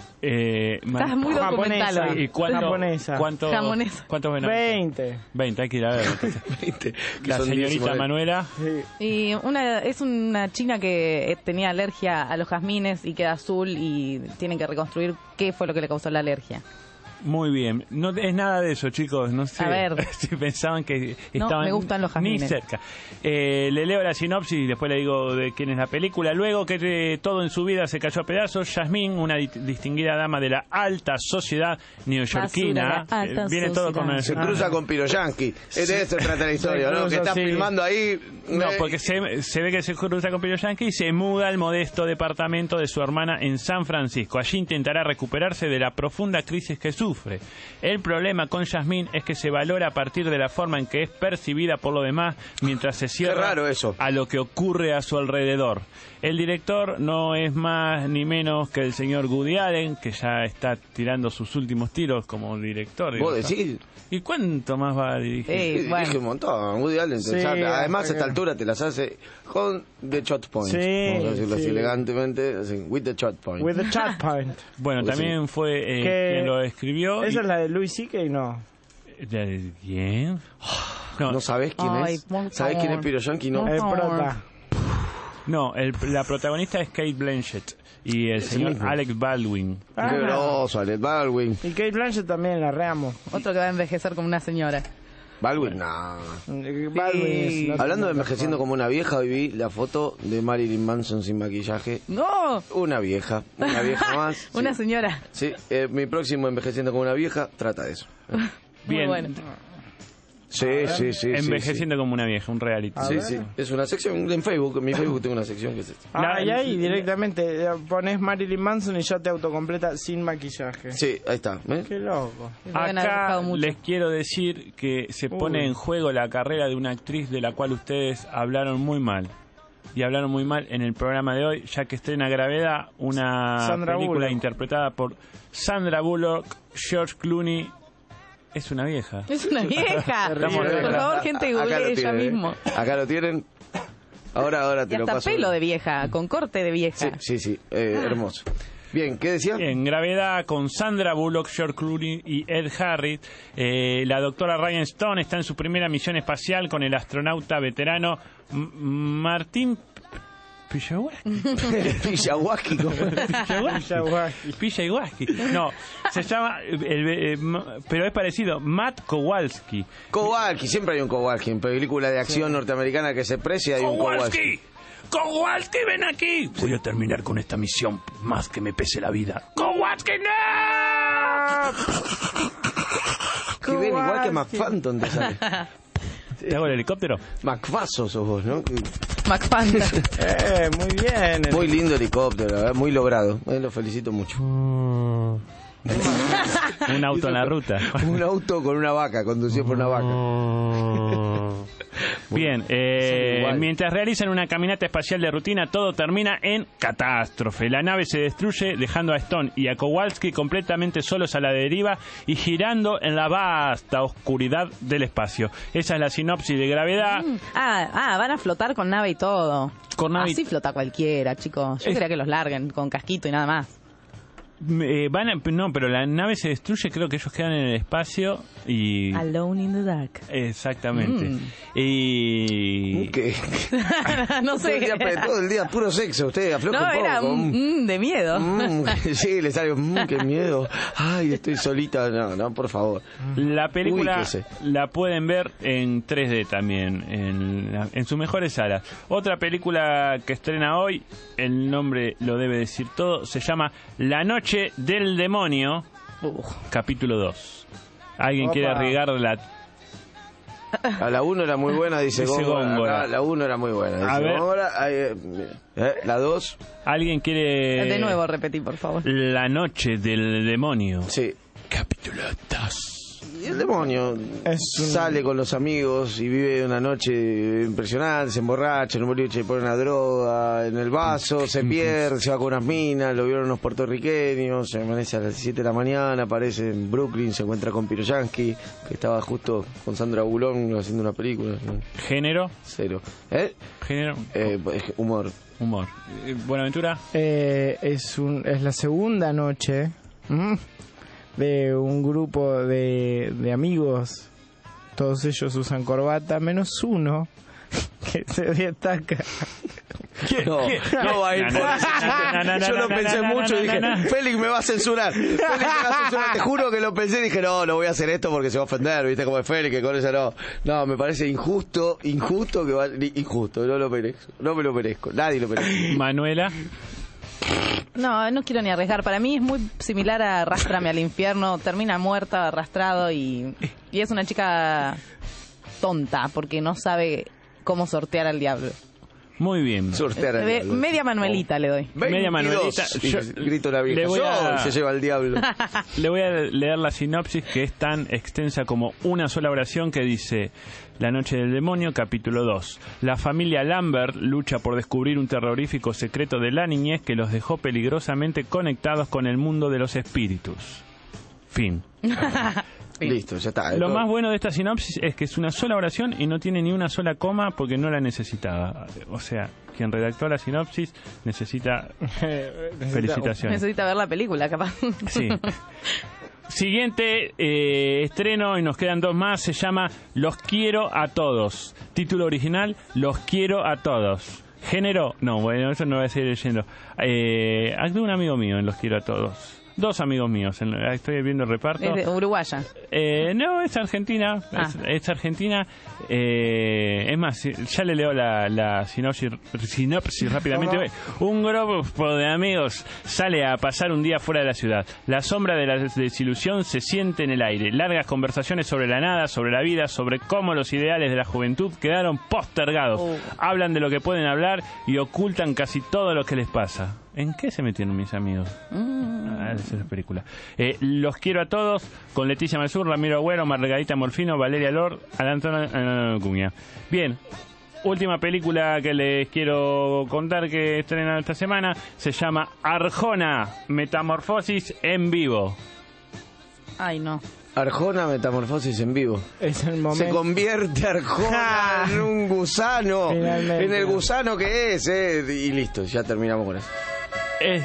Eh, Estás muy documental hoy. ¿Y cuánto, Japonesa. ¿cuánto, Jamonesa. ¿Cuántos ven? veinte. veinte, hay que ir a ver. veinte. La Son diez señorita simonetes. Manuela. Sí. Y una es una china que eh, tenía alergia a los jazmines y queda azul y tienen que reconstruir qué fue lo que le causó la alergia. Muy bien. No es nada de eso, chicos. No sé A ver. si pensaban que No, estaban me gustan los ni jazmines. cerca. Eh, le leo la sinopsis y después le digo de quién es la película. Luego que eh, todo en su vida se cayó a pedazos, Jasmine, una di- distinguida dama de la alta sociedad neoyorquina, Basura, alta eh, viene todo con el... Se cruza con Piroyanqui. De eso trata la historia, ¿no? Que está sí. filmando ahí. No, eh, porque se, se ve que se cruza con Pino Yankee y se muda al modesto departamento de su hermana en San Francisco. Allí intentará recuperarse de la profunda crisis que sufre. El problema con Jasmine es que se valora a partir de la forma en que es percibida por lo demás, mientras se cierra raro eso. a lo que ocurre a su alrededor. El director no es más ni menos que el señor Woody Allen, que ya está tirando sus últimos tiros como director. ¿Vos decís? ¿Y cuánto más va a dirigir? Eh, Sí, bueno. dije un montón. Woody Allen, Sí, ya- además a hasta esta que- altura te las hace con the shot point. Sí, Vamos a decirlo así sí. elegantemente, así, with the shot point. With the chat point. Bueno, Pues también fue eh, Que- quien lo escribió. ¿Esa y- es la de Louis C K? No. ¿De quién? No, ¿No sabés quién Ay, es? por ¿Sabés quién es favor. Piro Yankee? No. Por El favor. prota. no el- la protagonista es Kate Blanchett y el Ese señor mismo. Alex Baldwin. Ah, Qué groso, Alec Baldwin. y Kate Blanchett también, la reamo. Otro que va a envejecer como una señora. Baldwin, no. Baldwin es- no Hablando de sé, envejeciendo como una vieja, hoy vi la foto de Marilyn Manson sin maquillaje. ¡No! Una vieja, una vieja más. Una sí. señora. Sí, eh, mi próximo envejeciendo como una vieja trata de eso. Muy Bien, bueno. Sí, sí, sí. envejeciendo como una vieja, un reality. Sí, sí, sí. Es una sección en Facebook. En mi Facebook tengo una sección que es esta. Ah, La- y ahí directamente eh, pones Marilyn Manson y ya te autocompleta sin maquillaje. Sí, ahí está. ¿ves? Qué loco. Deben haber Acá buscado mucho. les quiero decir que se pone Uy. en juego la carrera de una actriz de la cual ustedes hablaron muy mal. Y hablaron muy mal en el programa de hoy, ya que estrena Gravedad, una Sandra película Bullock. interpretada por Sandra Bullock, George Clooney. Es una vieja. Es una vieja. Terrible. Por favor, gente, Acá lo googlee ella tienen, ¿eh? mismo. Acá lo tienen. Ahora, ahora te Y lo hasta paso. pelo de vieja, con corte de vieja. Sí, sí, sí. Eh, hermoso. Bien, ¿qué decía? En Gravedad, con Sandra Bullock, George Clooney y Ed Harris, eh, la doctora Ryan Stone está en su primera misión espacial con el astronauta veterano M- Martín Pijawaski. Pijawaski. ¿cómo? Pijawaski. Pijawaski. No, se llama, eh, el- eh, m- pero es parecido, Matt Kowalski. Kowalski, siempre hay un Kowalski. En película de acción norteamericana que se precia hay un Kowalski. ¡Kowalski! ¡Kowalski, ven aquí! Voy a terminar con esta misión, más que me pese la vida. ¡Kowalski, no! Que ven, igual que McPhantom te sale. ¿Te hago el helicóptero? McFaso sos vos, ¿no? McPanda. Eh, muy bien. Muy lindo helicóptero, la verdad, muy logrado. Eh, lo felicito mucho. Un auto en la ruta. Un auto con una vaca, conducido por una vaca. Bien, eh, Son igual. mientras realizan una caminata espacial de rutina, todo termina en catástrofe. La nave se destruye, dejando a Stone y a Kowalski completamente solos a la deriva y girando en la vasta oscuridad del espacio. Esa es la sinopsis de Gravedad. Mm. Ah, ah, van a flotar con nave y todo. Con nave y- Así flota cualquiera, chicos. Yo Es- quería que los larguen con casquito y nada más. Eh, van a- no, pero la nave se destruye, creo que ellos quedan en el espacio y... Alone in the dark. Exactamente. Mm. Y... ¿Qué? No Todo el, día, sé. todo el día puro sexo, usted afloja No, un poco. era mm, mm, de miedo. Mm, sí, le sale, mm, qué miedo. Ay, estoy solita. No, no, por favor. La película Ubíquese. la pueden ver en tres D también, en, la- en sus mejores salas. Otra película que estrena hoy, el nombre lo debe decir todo, se llama La Noche del Demonio, capítulo dos. ¿Alguien Opa. quiere arriesgar la... A la uno era muy buena, dice Dice Góngora. Góngora. Acá la uno era muy buena. Dice A ver. Góngora. Ahí, eh, mira. Eh, la dos, ¿Alguien quiere... De nuevo, repetí, por favor. La Noche del Demonio, sí. capítulo dos. Y el demonio Es un- sale con los amigos y vive una noche impresionante, se emborracha, en un boliche pone una droga en el vaso, se pierde, se va con unas minas, lo vieron unos puertorriqueños, se amanece a las siete de la mañana, aparece en Brooklyn, se encuentra con Piroyansky, que estaba justo con Sandra Bullock haciendo una película. ¿no? Género. Cero. ¿Eh? Género. Eh, humor. Humor. Eh, Buenaventura. Eh, es, un, es la segunda noche ¿m? de un grupo de, de amigos. Todos ellos usan corbata, menos uno que se destaca. No, no va a ir por ese chiste. Yo lo pensé mucho y dije, Félix me va a censurar. Félix me va a censurar. Te juro que lo pensé y dije, no, no voy a hacer esto porque se va a ofender. ¿Viste cómo es Félix? Que con eso no. No, me parece injusto, injusto que va. Injusto, no lo merezco. No me lo merezco. Nadie lo merece. Manuela. No, no quiero ni arriesgar. Para mí es muy similar a Arrástrame al infierno. Termina muerta, arrastrado y, y es una chica tonta porque no sabe cómo sortear al diablo. Muy bien. Sortear al De- diablo. media Manuelita le doy. Media Manuelita. Y Yo- grito la vieja. le voy a- Yo, se lleva al diablo. Le voy a leer la sinopsis, que es tan extensa como una sola oración, que dice: La noche del demonio, capítulo dos. La familia Lambert lucha por descubrir un terrorífico secreto de la niñez que los dejó peligrosamente conectados con el mundo de los espíritus. Fin. Listo, ya está. Lo más bueno de esta sinopsis es que es una sola oración y no tiene ni una sola coma porque no la necesitaba. O sea, quien redactó la sinopsis necesita felicitaciones. Necesita ver la película, capaz. Sí. Siguiente eh, estreno, y nos quedan dos más, se llama Los quiero a todos. Título original, Los quiero a todos. Género, no, bueno, eso no voy a seguir leyendo. Eh, actúa un amigo mío en Los quiero a todos. Dos amigos míos, en- estoy viendo el reparto. Es de uruguaya. Eh, no, es argentina. Ah. Es, es argentina. Eh, es más, si- ya le leo la, la sinopsis, sinopsis rápidamente. Un grupo de amigos sale a pasar un día fuera de la ciudad. La sombra de la desilusión se siente en el aire. Largas conversaciones sobre la nada, sobre la vida, sobre cómo los ideales de la juventud quedaron postergados. Oh. Hablan de lo que pueden hablar y ocultan casi todo lo que les pasa. ¿En qué se metieron mis amigos? Ah, esa es la película. Eh, los quiero a todos, con Leticia Mazur, Ramiro Agüero, Margarita Morfino, Valeria Lord, Antonio Acuña. Bien, última película que les quiero contar que estrenan esta semana, se llama Arjona, Metamorfosis en vivo. Ay, no. Arjona, metamorfosis en vivo. Es el momento. Se convierte Arjona en un gusano. Finalmente. En el gusano que es, eh. Y listo, ya terminamos con eso. Es...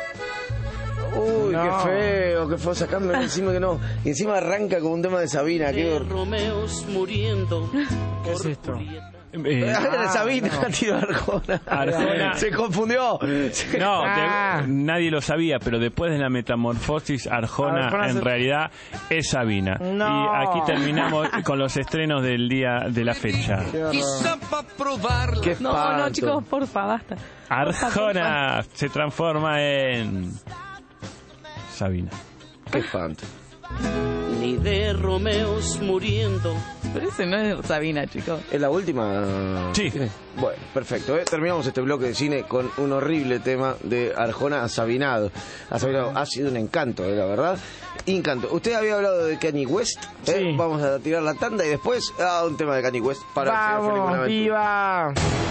Uy, No. qué feo, qué feo, sacando encima que no. Y encima arranca con un tema de Sabina. Qué hor- Romeos muriendo. ¿Qué es esto? eh, Ah, era Sabina, no. tío, Arjona. Arjona. Se confundió. No, de- Ah. nadie lo sabía, pero después de la metamorfosis, Arjona, Arjona en se- realidad es Sabina. No. Y aquí terminamos con los estrenos del día de la fecha. Quizá pa' probarla. Qué No, no, espanto. chicos, porfa, basta. Arjona se transforma en Sabina. Qué espanto. Ni de Romeos muriendo. Pero ese no es Sabina, chicos. ¿Es la última? Sí. ¿Tiene? Bueno, perfecto. ¿eh? Terminamos este bloque de cine con un horrible tema de Arjona asabinado. Asabinado. Ha sido un encanto, eh, la verdad. Encanto. Usted había hablado de Kanye West. ¿eh? Sí. Vamos a tirar la tanda y después ah, un tema de Kanye West para el señor Felipe ¡Vamos, Bonaventura. viva!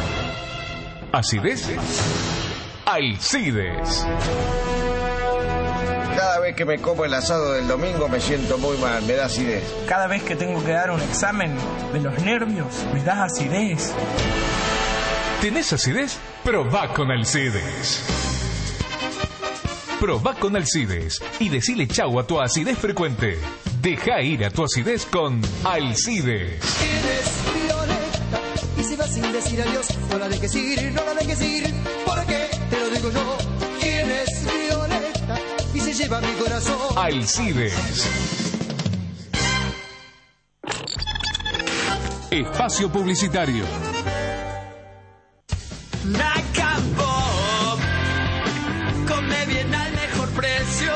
Acidez. Alcides. Cada vez que me como el asado del domingo me siento muy mal, me da acidez. Cada vez que tengo que dar un examen de los nervios, me da acidez. ¿Tenés acidez? Probá con Alcides. Probá con Alcides y decile chau a tu acidez frecuente. Deja ir a tu acidez con Alcides. Eres violeta y si vas sin decir adiós, no la dejes ir, no la dejes ir, porque te lo digo yo. ¿Quién es violeta y se lleva mi corazón? Alcides. Espacio publicitario. Nacambo, come bien al mejor precio.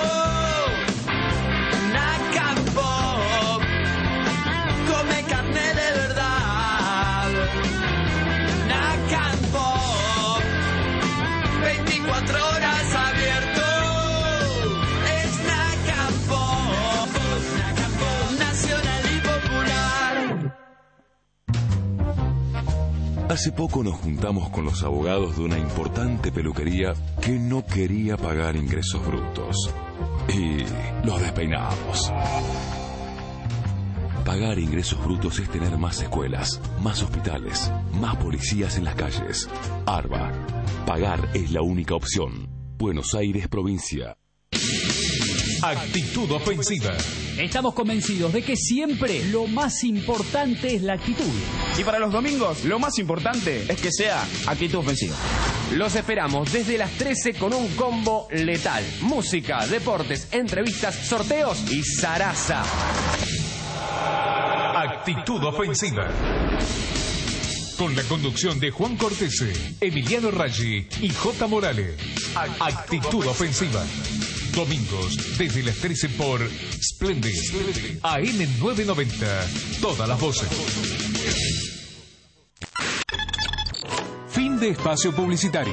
Nacambo, come carne de verdad. Nacambo, veinticuatro horas abierto. Es Nacambo, Nacambo, nacional. Hace poco nos juntamos con los abogados de una importante peluquería que no quería pagar ingresos brutos. Y los despeinamos. Pagar ingresos brutos es tener más escuelas, más hospitales, más policías en las calles. Arba. Pagar es la única opción. Buenos Aires, provincia. Actitud ofensiva. Estamos convencidos de que siempre lo más importante es la actitud. Y para los domingos, lo más importante es que sea actitud ofensiva. Los esperamos desde las trece con un combo letal. Música, deportes, entrevistas, sorteos y zaraza. Actitud ofensiva. Con la conducción de Juan Cortese, Emiliano Raggi y J. Morales. Actitud ofensiva. Domingos, desde las trece por Splendid. A M novecientos noventa. Todas las voces. Fin de espacio publicitario.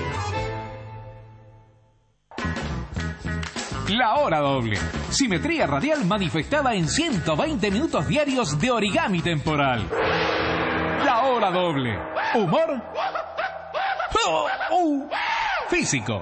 La hora doble. Simetría radial manifestada en ciento veinte minutos diarios de origami temporal. La hora doble. Humor. Oh, uh, físico.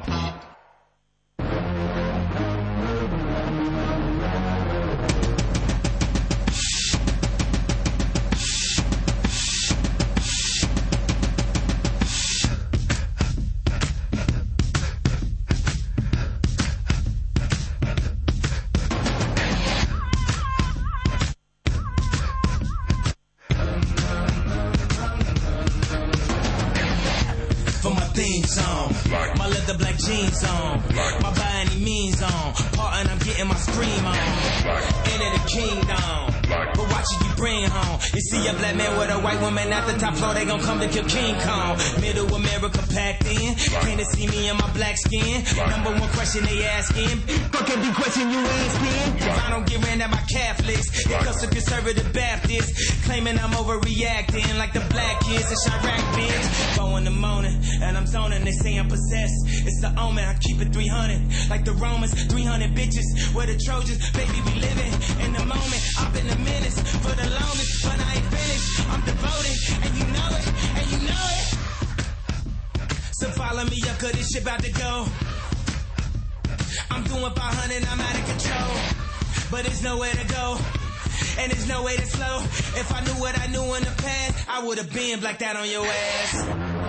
My leather black jeans on, my by any means on, part and I'm getting my scream on. Into the kingdom, but watch it you bring home. You see a black man with a white woman at the top floor, they gon' come to kill King Kong. Middle America packed in, came to see me in my black skin. Number one question they asking, fuck every question you asking. If I don't get ran at my Catholics, it goes to conservative Baptists, claiming I'm overreacting like the black kids in Chirac bitch. Four in the morning, and I'm zoning, they say I'm possessed. It's the omen, I keep it three hundred, like the Romans, three hundred bitches. We're the Trojans, baby, we living in the moment. I've been a menace for the longest, but I ain't finished. I'm devoted, and you know it, and you know it. So follow me up, cause this shit about to go. I'm doing five hundred, I'm out of control. But there's nowhere to go, and there's no way to slow. If I knew what I knew in the past, I would've been blacked out on your ass.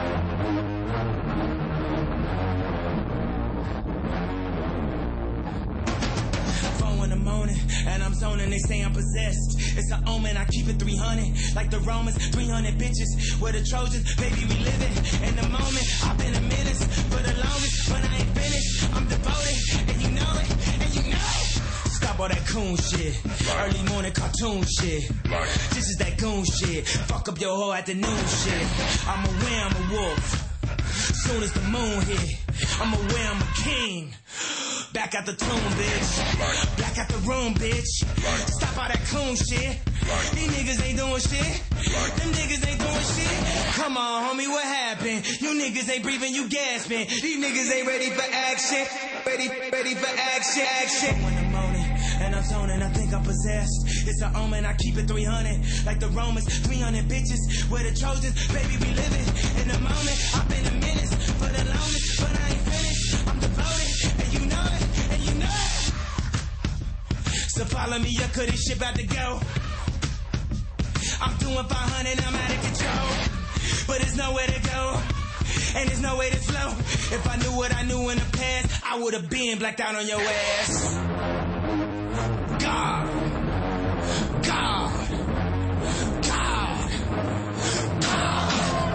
And I'm zoning, they say I'm possessed. It's an omen, I keep it three hundred, like the Romans, three hundred bitches. We're the Trojans, baby, we living in the moment. I've been a menace for the longest, but I ain't finished. I'm devoted, and you know it, and you know it. Stop all that coon shit, early morning cartoon shit. This is that goon shit, fuck up your whole afternoon shit. I'm aware I'm a wolf, soon as the moon hit. I'm aware I'm a king. Back out the tomb, bitch. Back out the room, bitch. Stop all that coon shit. These niggas ain't doing shit. Them niggas ain't doing shit. Come on, homie, what happened? You niggas ain't breathing, you gasping. These niggas ain't ready for action. Ready, ready for action, action. When the morning, and I'm zoning, I think I'm possessed. It's an omen, I keep it three hundred, like the Romans, three hundred bitches. We're the Trojans, baby, we living in the moment. I've been a menace for the longest, but I ain't finished. I'm devoted, and you know it. So follow me up, cause this shit about to go. I'm doing five hundred, I'm out of control. But there's nowhere to go, and there's no way to slow. If I knew what I knew in the past, I would've been blacked out on your ass. God. God. God. God.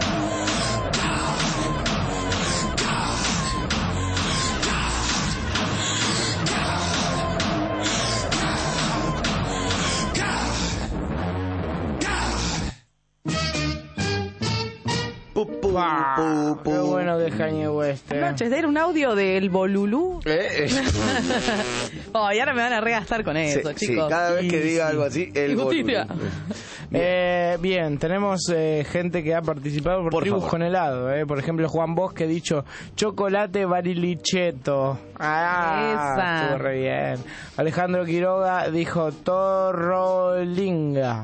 Wow, qué bueno de Kanye West. Eh. Noches, era un audio del Bolulú. Eh, eh. Oh, y ahora me van a regastar con eso, sí, chicos. Sí, cada vez que y, diga sí. algo así, el justicia. Eh, bien, tenemos eh, gente que ha participado por, por tribus con helado. Eh. Por ejemplo, Juan Bosque ha dicho chocolate barilicheto. Ah, esa. Estuvo re bien. Alejandro Quiroga dijo torrolinga.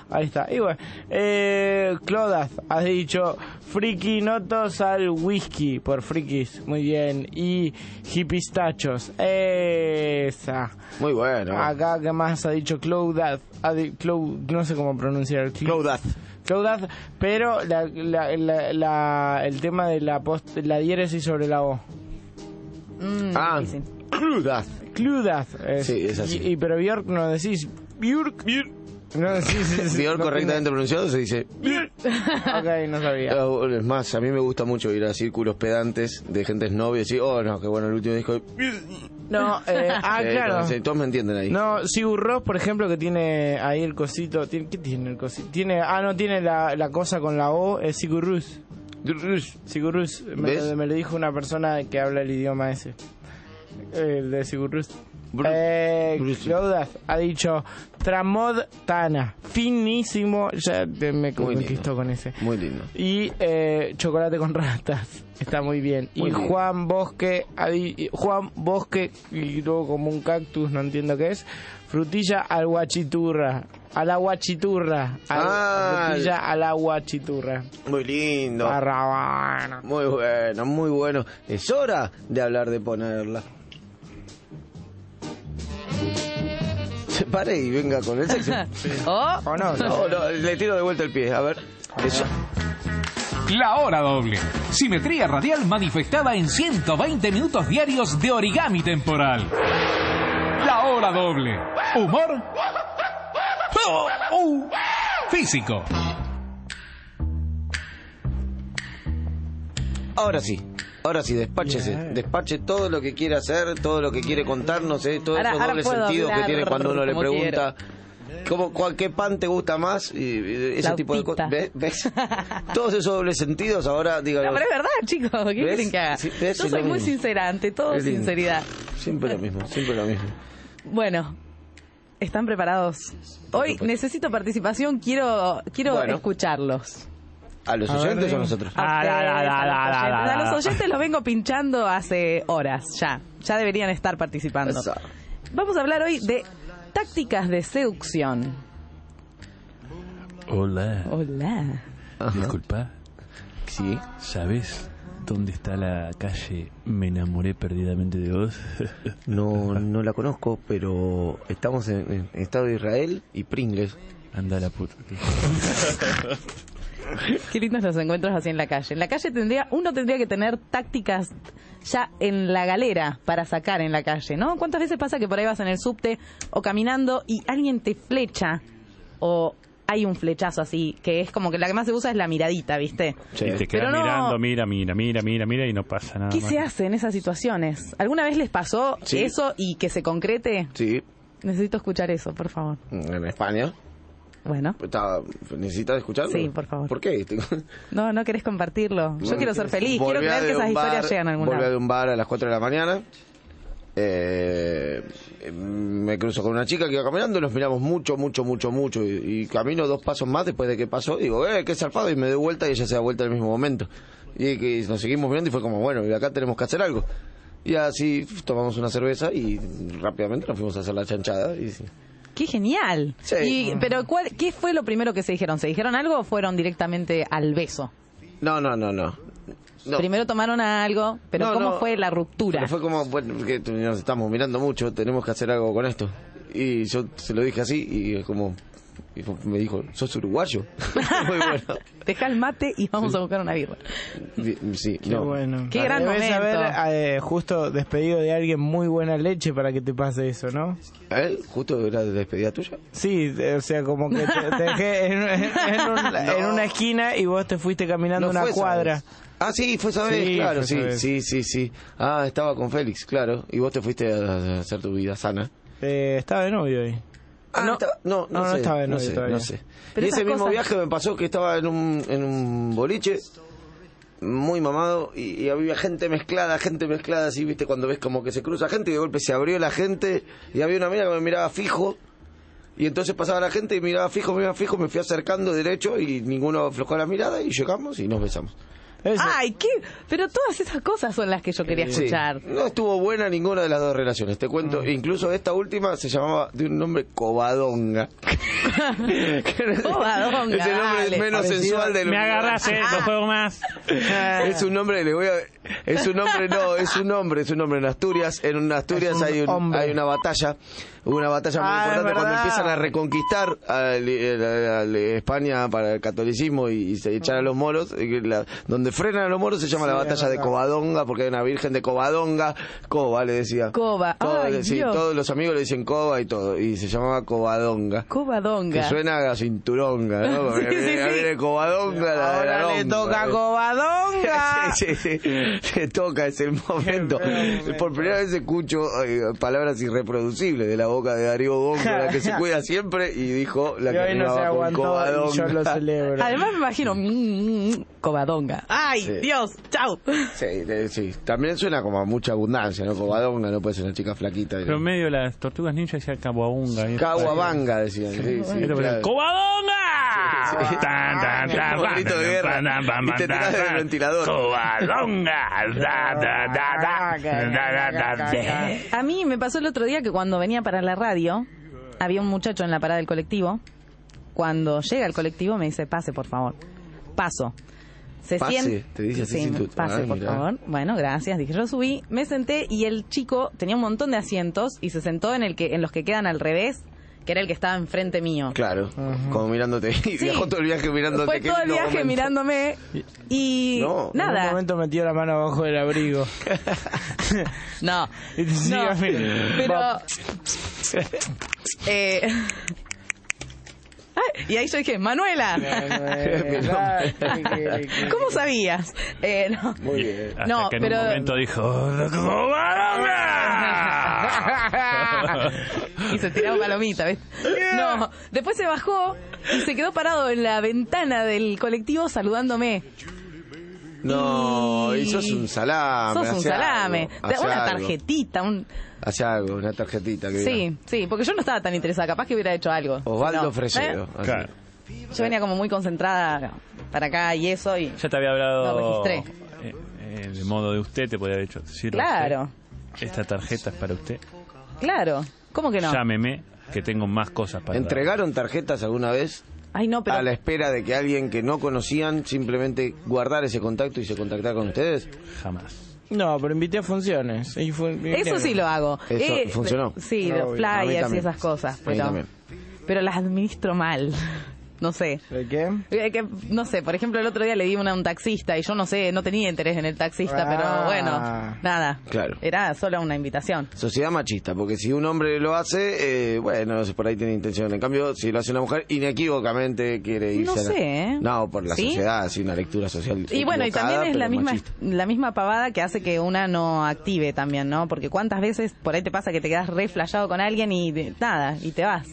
Ahí está. Y bueno, eh, Clodaz ha dicho friki notos al whisky por frikis. Muy bien. Y hipistachos. Esa. Muy bueno. Acá, ¿qué más ha dicho Clodaz? Ha di- Clou- no sé cómo pronunciar. Clodaz. Clodaz, pero la, la, la, la- el tema de la post, la diéresis sobre la O. Mm, Ah, difícil. Clodaz. Clodaz. Es, Sí, es así. Y, y pero Björk no decís Björk. No decís. Björk no correctamente pronunciado se dice tiene- Ok, no sabía. Eh, Es más, a mí me gusta mucho ir a círculos pedantes de gente novia y decir, oh no, qué bueno el último disco. No, eh, ah, Eh, claro. no, sí, todos me entienden ahí. No, Sigur Rós, por ejemplo, que tiene ahí el cosito. Tiene, ¿qué tiene el cosito? Tiene, ah, no, tiene la, la cosa con la O, es Sigur Rós. Sigur Rós. Me, ¿Ves? lo- me lo dijo una persona que habla el idioma ese. El de Sigur Rós. Eh, Clodaz ha dicho Tramontana, finísimo. Ya te- me Muy conquistó lindo. con ese. Muy lindo. Y eh, chocolate con ratas. Está muy bien. Muy y bien. Juan Bosque, ha di- Juan Bosque, y luego como un cactus, no entiendo qué es. Frutilla al guachiturra. A la guachiturra. Al- Ah, frutilla a la guachiturra. Muy lindo. Barrabana. Muy bueno, muy bueno. Es hora de hablar de ponerla. Se pare y venga con el sexo. Oh. ¿O no? No, no, le tiro de vuelta el pie. A ver. Eso. La hora doble. Simetría radial manifestada en ciento veinte minutos diarios de origami temporal. La hora doble. Humor. Oh, uh, físico. Ahora sí. Ahora sí, despáchese. Bien. Despache todo lo que quiere hacer, todo lo que quiere contarnos, ¿eh? Todos Ahora- esos ahora dobles puedo sentidos que hablar tiene cuando uno le como pregunta. ¿Cómo, cuál, ¿Qué pan te gusta más? Y, y ese tipo de Flautita. cosas. ¿Ves? ¿Ves? Todos esos dobles sentidos ahora, dígalo. No, pero es verdad, chicos. ¿Qué ¿Ves? quieren que haga? Sí, ves, Yo es soy lo muy mismo. sincera, ante todo Es lindo. sinceridad. Siempre lo mismo, siempre lo mismo. Bueno, ¿están preparados? Hoy supuesto. necesito participación, quiero quiero Bueno. escucharlos. ¿A los A ver, oyentes o a digo. nosotros? A, Ah, ustedes, la, la, a la, los la, la, oyentes. la, A la. los oyentes los vengo pinchando hace horas, ya. Ya deberían estar participando. Eso. Vamos a hablar hoy de tácticas de seducción. Hola. Hola. Disculpa. Sí. ¿Sabes dónde está la calle Me enamoré perdidamente de vos? No, no la conozco, pero estamos en, en Estado de Israel y Pringles. Anda a la puta. Qué lindos los encuentros así en la calle. En la calle tendría, uno tendría que tener tácticas ya en la galera para sacar en la calle, ¿no? ¿Cuántas veces pasa que por ahí vas en el subte o caminando y alguien te flecha o hay un flechazo así, que es como que la que más se usa es la miradita, ¿viste? Sí, te Pero quedas no- mirando, mira, mira, mira, mira, mira y no pasa nada ¿Qué más. se hace en esas situaciones? ¿Alguna vez les pasó Sí. eso y que se concrete? Sí, Necesito escuchar eso, por favor. en España. Bueno. Estaba- ¿Necesitas escucharlo? Sí, por favor. ¿Por qué? No, no querés compartirlo. Yo Bueno, quiero ser feliz, quiero volví creer de que esas un historias bar- llegan a algún Volví lado. de un bar a las cuatro de la mañana. Eh, me cruzo con una chica que iba caminando y nos miramos mucho, mucho, mucho, mucho. Y, y camino dos pasos más después de que pasó. Y digo, eh, qué zarpado. Y me doy vuelta y ella se da vuelta en el mismo momento. Y que nos seguimos mirando y fue como, bueno, y acá tenemos que hacer algo. Y así uf, tomamos una cerveza y rápidamente nos fuimos a hacer la chanchada. Y, sí. ¡Qué genial! Sí. Y, pero ¿cuál, ¿qué fue lo primero que se dijeron? ¿Se dijeron algo o fueron directamente al beso? No, no, no, no. No. Primero tomaron algo, pero No, ¿cómo no. fue la ruptura? Pero fue como, bueno, que nos estamos mirando mucho, tenemos que hacer algo con esto. Y yo se lo dije así y es como, y me dijo, ¿sos uruguayo? Muy bueno. Deja el mate y vamos a buscar una birra. Sí, Qué no. bueno. Qué gran Debes momento. haber eh, justo despedido de alguien muy buena leche para que te pase eso, ¿no? ¿Eh? ¿Justo era de despedida tuya? Sí, de- o sea, como que te, te dejé en, en- en un- No. en una esquina y vos te fuiste caminando No una fue esa cuadra. vez. Ah, sí, fue esa vez, Sí, claro, fue sí, esa vez. sí, sí, sí. Ah, estaba con Félix, claro. Y vos te fuiste a hacer tu vida sana. Eh, estaba de novio hoy. Ah, No. estaba- no, no, No, no sé, estaba de no novio sé, todavía. no sé. Pero Y ese esas mismo cosas- viaje me pasó que estaba en un, en un boliche muy mamado y, y había gente mezclada, gente mezclada, así, viste, cuando ves como que se cruza gente y de golpe se abrió la gente y había una mina que me miraba fijo y entonces pasaba la gente y miraba fijo, miraba fijo, me fui acercando derecho y ninguno aflojó la mirada y llegamos y nos besamos. Eso. Ay, qué. Pero todas esas cosas son las que yo quería Sí. escuchar. No estuvo buena ninguna de las dos relaciones. Te cuento, incluso esta última se llamaba de un nombre Covadonga. Covadonga. Es el nombre dale. menos Parecido. sensual del Me universo. agarras, eh, no juego más. Es un nombre, le voy a... Es un nombre, no, es un nombre, es un nombre en Asturias. En Asturias Es un hay, un, hombre. hay una batalla, una batalla muy Ah, es importante cuando verdad. empiezan a reconquistar a, a- a- a España para el catolicismo y, y se echan a los moros. y la- donde frenan a los moros se llama Sí, la es batalla de verdad. Covadonga, porque hay una virgen de Covadonga. Coba le decía. Coba. Todo- Ay, sí, Dios. todos los amigos le dicen Coba y todo. Y se llamaba Covadonga. Covadonga. Que suena a cinturonga, ¿no? Porque Sí, sí, viene- sí. viene Covadonga, la, Ahora la le longa, toca ¿eh? Covadonga. Sí, sí, sí. Le toca ese momento. Por primera vez escucho eh, palabras irreproducibles de la boca de Darío Góngora, que se cuida siempre, y dijo la Y que hoy no se rimaba con aguantó y Covadonga. yo lo celebro. Además me imagino mm, mm, Covadonga. Ay, Sí. Dios, chau. Sí, de- sí, también suena como a mucha abundancia, ¿no? Covadonga no puede ser una chica flaquita. Pero en medio de las tortugas ninja decía Caguabunga. Caguabanga decían, sí, sí. claro. ¡Covadonga! Sí. Tan, tan, tan, Como grito de guerra. tan, tan, tan, Y te tan, tirás del tan. ventilador. ¡Covadonga! Da, da, da, da. Da, da, da, da. A mí me pasó el otro día que cuando venía para la radio, había un muchacho en la parada del colectivo. Cuando llega el colectivo me dice, pase, por favor. Paso. Se Pase, sien- te dice así Sí, sin tu- pase, Ah, por mirá. favor. Bueno, gracias. Dije, yo subí, me senté y el chico tenía un montón de asientos y se sentó en el que en los que quedan al revés, que era el que estaba enfrente mío. Claro, como mirándote. Y viajó todo el viaje mirándote. Fue qué todo el lindo viaje momento. mirándome y No, En un nada. momento metió la mano abajo del abrigo. No. Y te sigue No, así. pero Va. eh, ay, y ahí yo dije, Manuela, ¿cómo sabías? Eh, no. Muy bien. Hasta No, que en pero- un momento dijo ¡Covadonga! Y se tiraba palomita, ¿ves? No, después se bajó y se quedó parado en la ventana del colectivo saludándome. No, y, sos un salame. Sos un hace salame. algo, hace Una algo. tarjetita, un... Hace algo, una tarjetita. Que diga. Sí, sí, porque yo no estaba tan interesada, capaz que hubiera hecho algo. Osvaldo No, Fresedo. ¿eh? así. Claro. Yo venía como muy concentrada para acá y eso y... Ya te había hablado No registré. eh, eh, de modo de usted, te podía haber dicho. "Sirva Claro, usted, esta tarjeta es para usted. claro. ¿Cómo que no? Llámeme, que tengo más cosas para dar". ¿Entregaron tarjetas alguna vez? Ay, no, pero... A la espera de que alguien que no conocían simplemente guardara ese contacto y se contactara con ustedes. Jamás. No, pero invité a funciones. Y fue- Eso sí lo hago. Eh, Eso funcionó. Sí, No, los obvio. A mí flyers y también. esas cosas, A mí pero, también. pero las administro mal. No sé. ¿De qué? Eh, que, no sé, por ejemplo, el otro día le di una a un taxista y yo no sé, no tenía interés en el taxista, Ah. pero bueno, nada. Claro. Era solo una invitación. Sociedad machista, porque si un hombre lo hace, eh, bueno, por ahí tiene intención. En cambio, si lo hace una mujer, inequívocamente quiere irse No a la- sé, ¿eh? No, por la ¿Sí? sociedad, así una lectura social. Y bueno, y equivocada, también es la pero misma machista. la misma pavada que hace que una no active también, ¿no? Porque cuántas veces por ahí te pasa que te quedas re flashado con alguien y de- nada, y te vas.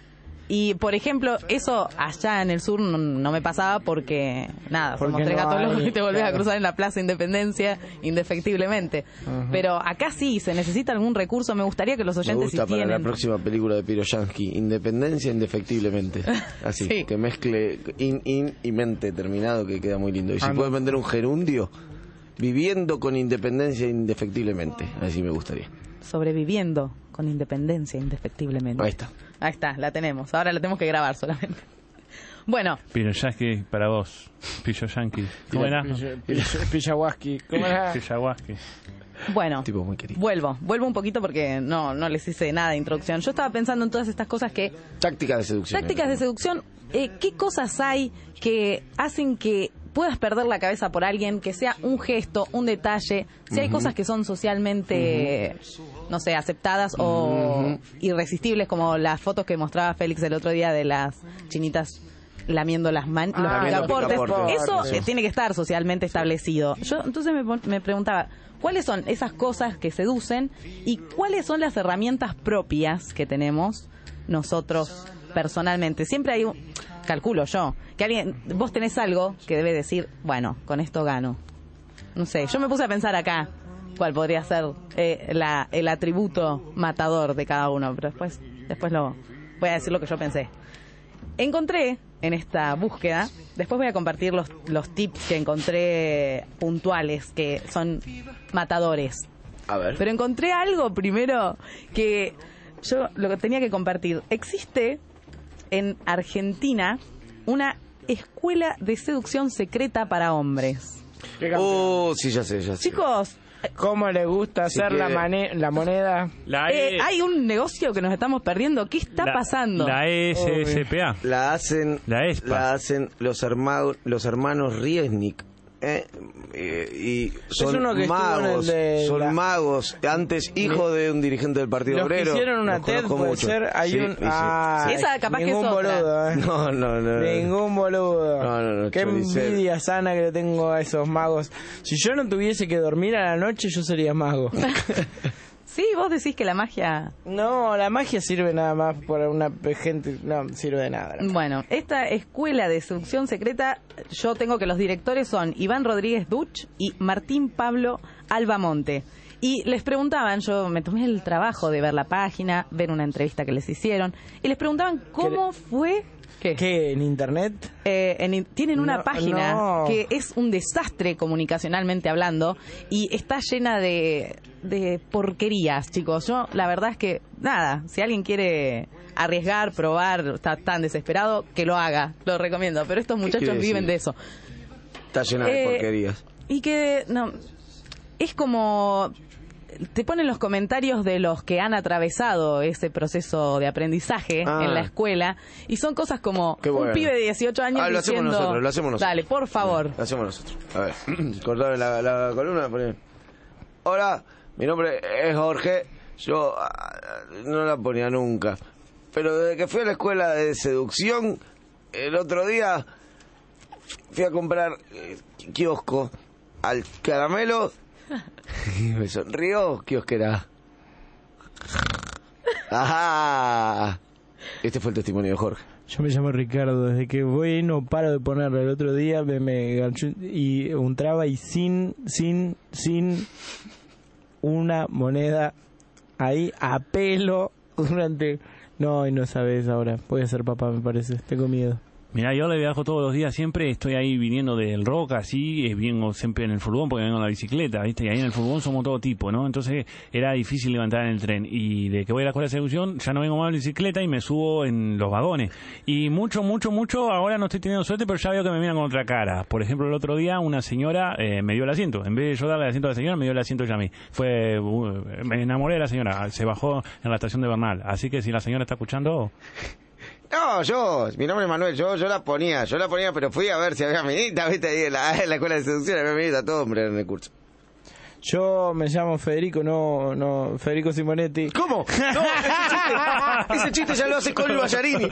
Y, por ejemplo, eso allá en el sur no, no me pasaba porque, nada, Porque somos tres no gatos locos hay, y te volvés a claro. cruzar en la Plaza Independencia indefectiblemente. Ujú. Pero acá sí, se necesita algún recurso. Me gustaría que los Me oyentes, gusta si para tienen... la próxima película de Piroyansky, Independencia indefectiblemente. Así, Sí. que mezcle in, in y mente terminado, que queda muy lindo. Y si Ah, no. pueden vender un gerundio, viviendo con independencia indefectiblemente. Así me gustaría. Sobreviviendo con independencia indefectiblemente. Ahí está. Ahí está, la tenemos. Ahora la tenemos que grabar solamente. Bueno, Pino Yankee para vos. Pillo Yankee. ¿Cómo era? Pillahuasqui. ¿Cómo era? Pillahuasqui. bueno. Tipo muy querido. Vuelvo, vuelvo un poquito porque no, no les hice nada de introducción. Yo estaba pensando en todas estas cosas que... Tácticas de seducción. Tácticas de seducción, eh, ¿qué cosas hay que hacen que puedas perder la cabeza por alguien, que sea un gesto, un detalle? Si hay Ujú. cosas que son socialmente, no sé, aceptadas o Ujú. irresistibles, como las fotos que mostraba Félix el otro día de las chinitas lamiendo las man los Ah, picaportes. picaportes. Eso Sí. eh, tiene que estar socialmente establecido. Yo entonces me, pon- me preguntaba, ¿cuáles son esas cosas que seducen y cuáles son las herramientas propias que tenemos nosotros personalmente? Siempre hay un, calculo yo, que alguien, vos tenés algo que debe decir, bueno, con esto gano. No sé, yo me puse a pensar acá cuál podría ser eh, la, el atributo matador de cada uno, pero después, después lo voy a decir lo que yo pensé. Encontré en esta búsqueda. Después voy a compartir los, los tips que encontré puntuales, que son matadores. A ver. Pero encontré algo primero que yo lo que tenía que compartir. Existe en Argentina una escuela de seducción secreta para hombres. Oh, sí, ya sé, ya sé. Chicos, ¿cómo le gusta hacer Sí, la, que- mane- la moneda? La eh, E- hay un negocio que nos estamos perdiendo. ¿Qué está la- pasando? La E S S P A. La hacen, La ESPA. la hacen los, herma- los hermanos Riesnik. ¿eh? Eh, y son uno que estuvo en el magos, de son la- magos. Antes hijo de un dirigente del Partido Los que Obrero. hicieron una Los TED, conozco puede mucho. ser. Hay Sí, un. sí, sí. Ah, Esa capaz que es ningún otra. boludo, ¿eh? No, no, no. Ningún boludo. No, no, no, Qué choricero. envidia sana que le tengo a esos magos. Si yo no tuviese que dormir a la noche, yo sería mago. Sí, vos decís que la magia... No, la magia sirve nada más para una gente. No, sirve de nada. Bueno, esta escuela de seducción secreta, yo tengo que los directores son Iván Rodríguez Duch y Martín Pablo Albamonte. Y les preguntaban, yo me tomé el trabajo de ver la página, ver una entrevista que les hicieron, y les preguntaban cómo fue... ¿Qué? ¿Qué? ¿En internet? Eh, en- tienen una No, página no. que es un desastre comunicacionalmente hablando y está llena de, de porquerías, chicos. Yo, la verdad es que, nada, si alguien quiere arriesgar, probar, está tan desesperado, que lo haga, lo recomiendo. Pero estos muchachos quiere viven decir? de eso. Está llena de Eh, porquerías. Y que, no, es como... Te ponen los comentarios de los que han atravesado ese proceso de aprendizaje Ah. en la escuela y son cosas como Qué bueno. un pibe de dieciocho años Ah, lo hacemos diciendo... nosotros, lo hacemos nosotros. Dale, por favor. Lo hacemos nosotros. A ver, cortame la, la columna. Poné. Hola, mi nombre es Jorge. Yo ah, no la ponía nunca. Pero desde que fui a la escuela de seducción, el otro día fui a comprar eh, kiosco al caramelo y me sonrió, kiosquera. Ajá. Este fue el testimonio de Jorge. Yo me llamo Ricardo, desde que voy no paro de ponerlo. El otro día me, me ganchó y un traba y sin, sin, sin una moneda ahí a pelo durante... No, y no sabes ahora. Voy a ser papá, me parece. Tengo miedo. Mirá, yo le viajo todos los días, siempre estoy ahí viniendo del rock, así, eh, vengo siempre en el furgón porque vengo en la bicicleta, ¿viste? Y ahí en el furgón somos todo tipo, ¿no? Entonces era difícil levantar en el tren. Y de que voy a la escuela de seducción, ya no vengo más en bicicleta y me subo en los vagones. Y mucho, mucho, mucho, ahora no estoy teniendo suerte, pero ya veo que me miran con otra cara. Por ejemplo, el otro día una señora eh, me dio el asiento. En vez de yo darle el asiento a la señora, me dio el asiento ella a mí. Fue, uh, me enamoré de la señora, se bajó en la estación de Bernal. Así que si la señora está escuchando... No, yo, mi nombre es Manuel, yo yo la ponía, yo la ponía, pero fui a ver si había minita, viste, ahí en la, en la escuela de seducción, había minita, todo hombre en el curso. Yo me llamo Federico, no, no, Federico Simonetti. ¿Cómo? No, ese chiste, ese chiste ya lo hace Coli Ballarini.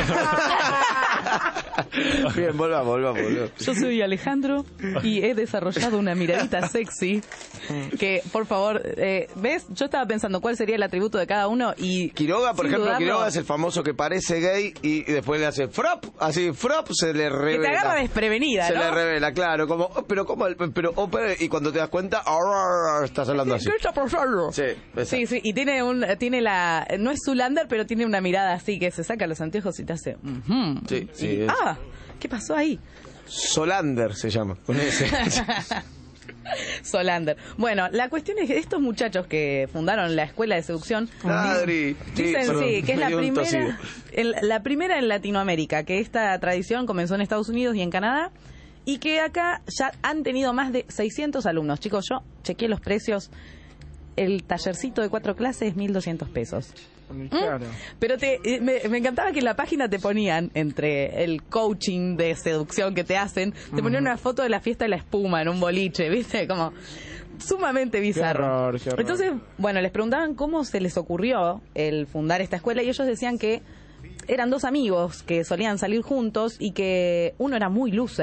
Bien, volvamos, volvamos, volvamos. Yo soy Alejandro y he desarrollado una miradita sexy que, por favor, eh, ¿ves? Yo estaba pensando cuál sería el atributo de cada uno y... Quiroga, por sin ejemplo, dudarlo, Quiroga es el famoso que parece gay y, y después le hace frop, así frop, se le que revela. te agarra desprevenida, Se ¿no? le revela, claro, como, oh, pero como, pero, oh, pero, y cuando te das cuenta, oh, estás hablando así. ¿Qué está pasando? Sí, Sí, sí, y tiene un, tiene la, no es Zulander, pero tiene una mirada así que se saca los anteojos y te hace, "Mhm". Sí, sí, Y, es- ah, ¿qué pasó ahí? Solander se llama. Con ese. Solander. Bueno, la cuestión es que estos muchachos que fundaron la escuela de seducción Adri, sí, dicen perdón, sí, que es me la dio un tosido. primera, el- la primera en Latinoamérica, que esta tradición comenzó en Estados Unidos y en Canadá y que acá ya han tenido más de seiscientos alumnos. Chicos, yo chequeé los precios. El tallercito de cuatro clases es mil doscientos pesos. Claro. Pero te, eh, me, me encantaba que en la página te ponían, entre el coaching de seducción que te hacen, te ponían una foto de la fiesta de la espuma en un boliche, ¿viste? Como sumamente bizarro. Qué horror, qué horror. Entonces, bueno, les preguntaban cómo se les ocurrió el fundar esta escuela y ellos decían que eran dos amigos que solían salir juntos y que uno era muy loser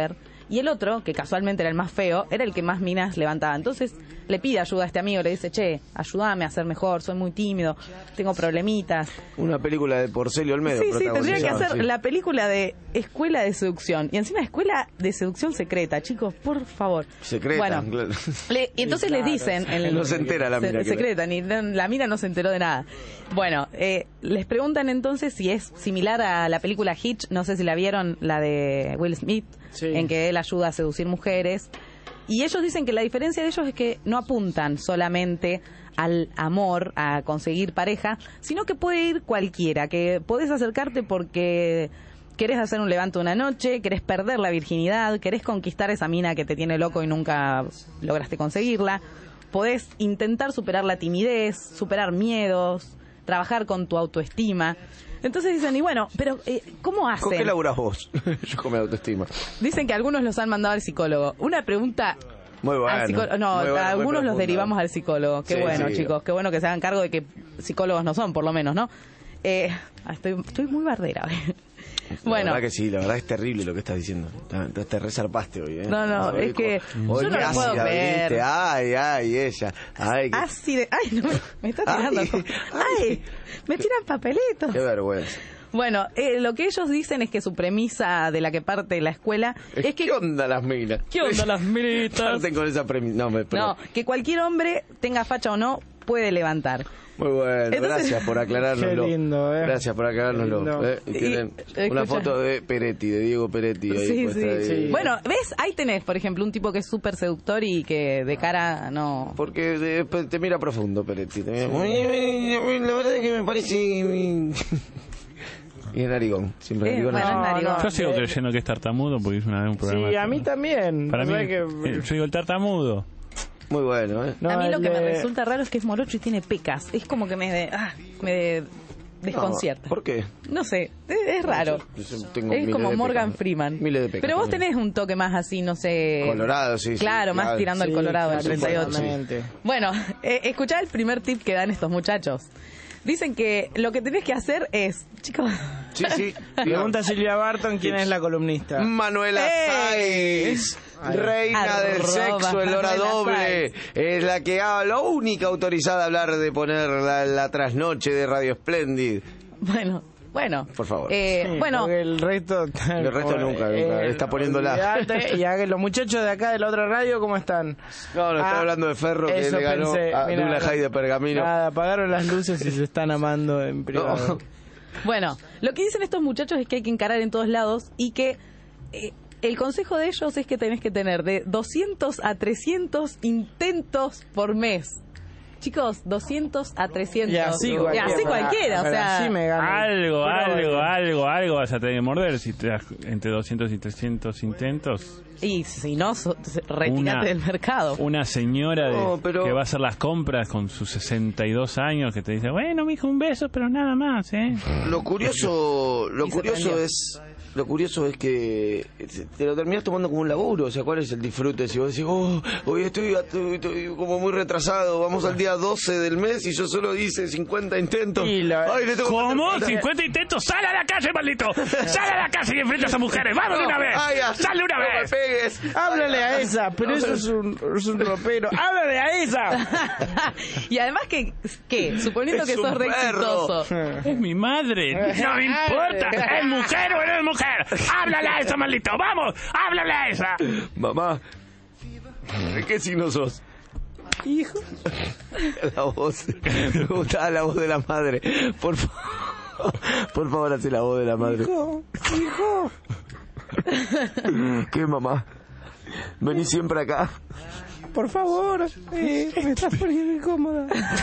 Y el otro, que casualmente era el más feo, era el que más minas levantaba. Entonces le pide ayuda a este amigo, le dice, che, ayúdame a ser mejor, soy muy tímido, tengo problemitas. Una película de Porcel y Olmedo. Sí, sí, tendría que hacer sí. la película de Escuela de Seducción. Y encima Escuela de Seducción Secreta, chicos, por favor. Secreta, bueno, claro. le, y entonces Sí, claro, les dicen... sí. El, No se entera la mina. Se, secreta, ni la mina no se enteró de nada. Bueno, eh, les preguntan entonces si es similar a la película Hitch, no sé si la vieron, la de Will Smith, sí. en que él ayuda a seducir mujeres. Y ellos dicen que la diferencia de ellos es que no apuntan solamente al amor, a conseguir pareja, sino que puede ir cualquiera, que podés acercarte porque querés hacer un levante una noche, querés perder la virginidad, querés conquistar esa mina que te tiene loco y nunca lograste conseguirla, podés intentar superar la timidez, superar miedos, trabajar con tu autoestima. Entonces dicen, y bueno, pero eh, ¿cómo hacen? ¿Con qué laburás vos? Yo con mi autoestima. Dicen que algunos los han mandado al psicólogo. Una pregunta... Muy bueno. Psicó- no, muy bueno, a algunos los derivamos al psicólogo. Qué Sí, bueno, sí. chicos. Qué bueno que se hagan cargo de que psicólogos no son, por lo menos, ¿no? Eh, estoy, estoy muy bardera. Bueno. La verdad que sí, la verdad es terrible lo que estás diciendo. Te, te resarpaste hoy, ¿eh? No, no, Hoy es que hoy yo no qué lo puedo ácida creer. viniste. Ay, ay, ella. Ay, qué, Así de... Ay, no, me está tirando. Ay, Ay, me tiran papelitos. qué vergüenza. Bueno, eh, lo que ellos dicen es que su premisa de la que parte la escuela es que... ¿Qué onda las minas? ¿Qué onda las minitas? Parten con esa premisa. No, me, pero- No, que cualquier hombre, tenga facha o no, puede levantar. Muy bueno, Entonces- gracias por aclarárnoslo. Qué lindo, ¿eh? Gracias por aclarárnoslo. Qué lindo. Eh, y tienen Y- una escucha. foto de Peretti, de Diego Peretti. Ahí Sí, puesta sí, ahí. sí. Bueno, ¿ves? Ahí tenés, por ejemplo, un tipo que es súper seductor y que de cara no... Porque de- te mira profundo, Peretti. Te mira, "Uy, la verdad es que me parece... Y es narigón, siempre Eh, narigón. bueno, es narigón. Yo sigo creyendo que es tartamudo porque hizo una vez un programa. Sí, a mí también. Para O mí, sea que- eh, yo digo el tartamudo. Muy bueno, ¿eh? No, a mí lo el que me de- resulta raro es que es morocho y tiene pecas. Es como que me, de- ah, me desconcierta. No, ¿por qué? No sé, es, es raro. Yo tengo Es miles como de Morgan pecas. Freeman. Miles de pecas Pero vos también. tenés un toque más así, no sé... Colorado, sí, sí, Claro, más claro. tirando al Sí, colorado del claro, treinta y ocho. exactamente. Bueno, eh, escuchá el primer tip que dan estos muchachos. Dicen que lo que tenés que hacer es... Chicos... Sí, sí. Pregunta Silvia Barton quién es la columnista. Manuela ¡Ey! Sáiz, reina del Arroba sexo, el hora Manuela doble, Sáiz. es la que ha, la única autorizada a hablar de poner la, la trasnoche de Radio Splendid. Bueno, bueno. Por favor. Eh, Sí, bueno, porque el resto... El resto nunca, nunca, está poniéndola. olvidate, y a que los muchachos de acá de la otra radio, ¿cómo están? No, no, Ah, está hablando de Ferro, que eso le ganó pensé, a mirá, Dula Jai de Pergamino. Nada, apagaron las luces y se están amando en privado. bueno, lo que dicen estos muchachos es que hay que encarar en todos lados y que eh, el consejo de ellos es que tenés que tener de doscientos a trescientos intentos por mes. Chicos, doscientos a trescientos. Y así Y cualquiera. así cualquiera, o Pero sea... así me gana. Algo, Pero algo, bueno. algo, algo vas a tener que morder si te das entre doscientos y trescientos intentos. Y si no, so- retirate Una- del mercado. Una señora de- No, pero- que va a hacer las compras con sus sesenta y dos años que te dice, bueno, mijo, un beso, pero nada más, ¿eh? Lo curioso, lo Y se curioso prendió. es, lo curioso es que te lo terminas tomando como un laburo. O sea, ¿cuál es el disfrute? Si vos decís, oh, hoy estoy, estoy- estoy como muy retrasado, vamos al día doce del mes y yo solo hice cincuenta intentos. Y la- Ay, le tengo que ¿Cómo? meter- ¿cincuenta intentos? ¡Sal a la calle, maldito! ¡Sal a la calle y enfrenta a esas mujeres! ¡Vamos de una vez! Ay, ya. ¡Sal de una No me vez! pegues. Háblale a esa, pero eso es un, es un ropero. ¡Háblale a esa! y además que, ¿qué? Suponiendo Es que sos un re perro. exitoso. Es mi madre. No me importa. ¿Es mujer o no es mujer? ¡Háblale a esa, maldito! ¡Vamos! ¡Háblale a esa! Mamá, ¿de qué signo sos? Hijo. La voz, me gustaba la voz de la madre. Por favor, por favor, hace la voz de la madre. Hijo. Hijo. ¿Qué, mamá? Vení siempre acá. Por favor. Eh, me estás poniendo incómoda.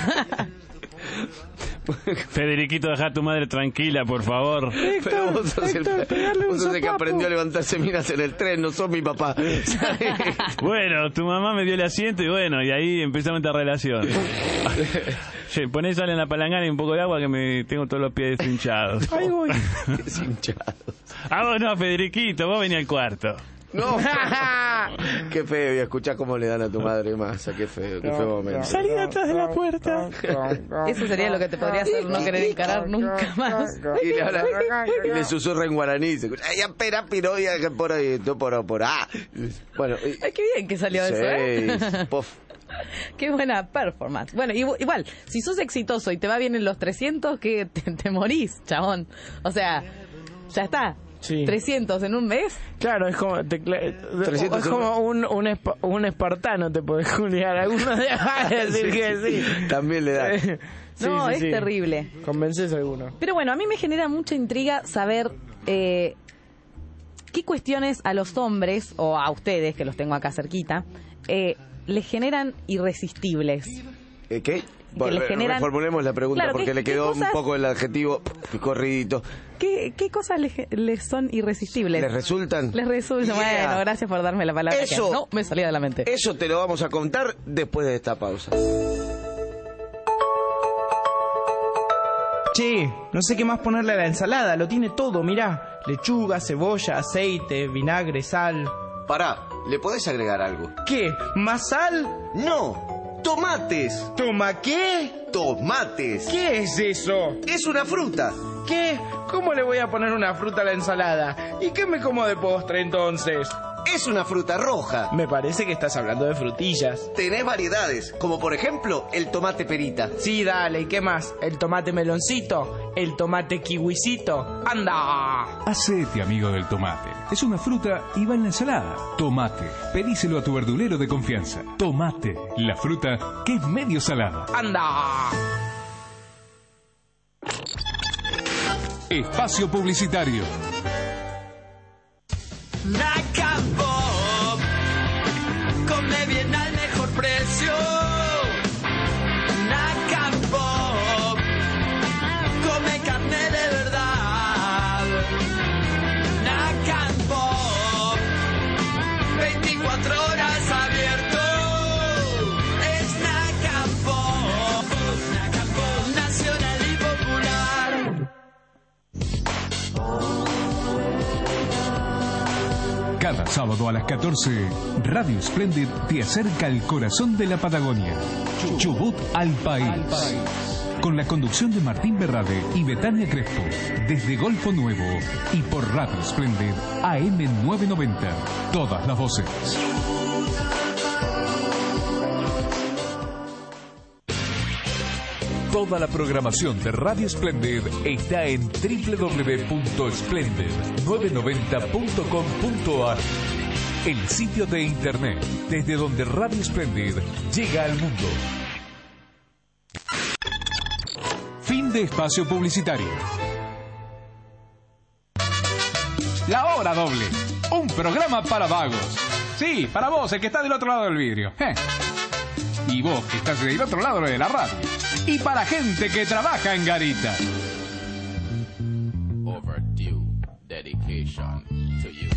Federiquito, deja a tu madre tranquila, por favor. Pero vos sos el, Héctor, pegarle un vos sos el que sopapo. aprendió a levantarse minas en el tren, no sos mi papá. Bueno, tu mamá me dio el asiento y bueno, y ahí empezamos esta relación. Che, poné sal en la palangana y un poco de agua que me tengo todos los pies hinchados. Ahí voy. Deshinchados. Ah, vos no, Federiquito, vos venís al cuarto. No. Qué feo, y escuchá cómo le dan a tu madre masa, qué feo, qué feo momento. Salí detrás de la puerta. Eso sería lo que te podría hacer no querer encarar nunca más. Y le, habla, y le susurra en guaraní, se escucha, ay, espera, piroya, que por ahí, tú por por ah. Bueno, y, ay, qué bien que salió sí, eso, ¿eh? Pof. Qué buena performance. Bueno, igual, si sos exitoso y te va bien en los trescientos, que te, te morís, chabón. O sea, ya está. Sí. trescientos en un mes. Claro, es como, te, es como un, un, esp, un espartano, te podés juliar. Algunos de decir sí, que sí. También le da. Sí, no, sí, es sí. terrible. Convences a alguno. Pero bueno, a mí me genera mucha intriga saber eh, qué cuestiones a los hombres, o a ustedes, que los tengo acá cerquita, eh, les generan irresistibles. ¿Eh, ¿Qué? Que les generan... Reformulemos la pregunta, claro, porque ¿qué, le quedó cosas... un poco el adjetivo corridito. ¿Qué, qué cosas les, les son irresistibles? ¿Les resultan? Les resultan. Yeah. Bueno, gracias por darme la palabra. Eso, que no me salía de la mente. Eso te lo vamos a contar después de esta pausa. Che, no sé qué más ponerle a la ensalada, lo tiene todo, mirá. Lechuga, cebolla, aceite, vinagre, sal. Pará, ¿le podés agregar algo? ¿Qué? ¿Más sal? No, tomates. ¿Toma qué? Tomates. ¿Qué es eso? Es una fruta. ¿Qué? ¿Cómo le voy a poner una fruta a la ensalada? ¿Y qué me como de postre entonces? Es una fruta roja. Me parece que estás hablando de frutillas. Tenés variedades, como por ejemplo el tomate perita. Sí, dale, ¿y qué más? El tomate meloncito, el tomate kiwisito. ¡Anda! Hacete amigo del tomate. Es una fruta y va en la ensalada. Tomate. Pedíselo a tu verdulero de confianza. Tomate, la fruta que es medio salada. ¡Anda! Espacio publicitario. Nacapop, come bien al mejor precio. Nacapop, come carne de verdad. Nacapop, veinticuatro horas abierto. Es Nacapop, Nacapop, nacional y popular. Cada sábado a las catorce, Radio Splendid te acerca al corazón de la Patagonia, Chubut al país. Con la conducción de Martín Berrade y Betania Crespo, desde Golfo Nuevo y por Radio Splendid A M novecientos noventa. Todas las voces. Toda la programación de Radio Splendid está en doble u doble u doble u punto splendid novecientos noventa punto com punto a r, el sitio de internet desde donde Radio Splendid llega al mundo. Fin de espacio publicitario. La hora doble, un programa para vagos. Sí, para vos, el que está del otro lado del vidrio. Eh. Y vos, que estás del otro lado de la radio. Y para gente que trabaja en garita. Overdue dedication to you.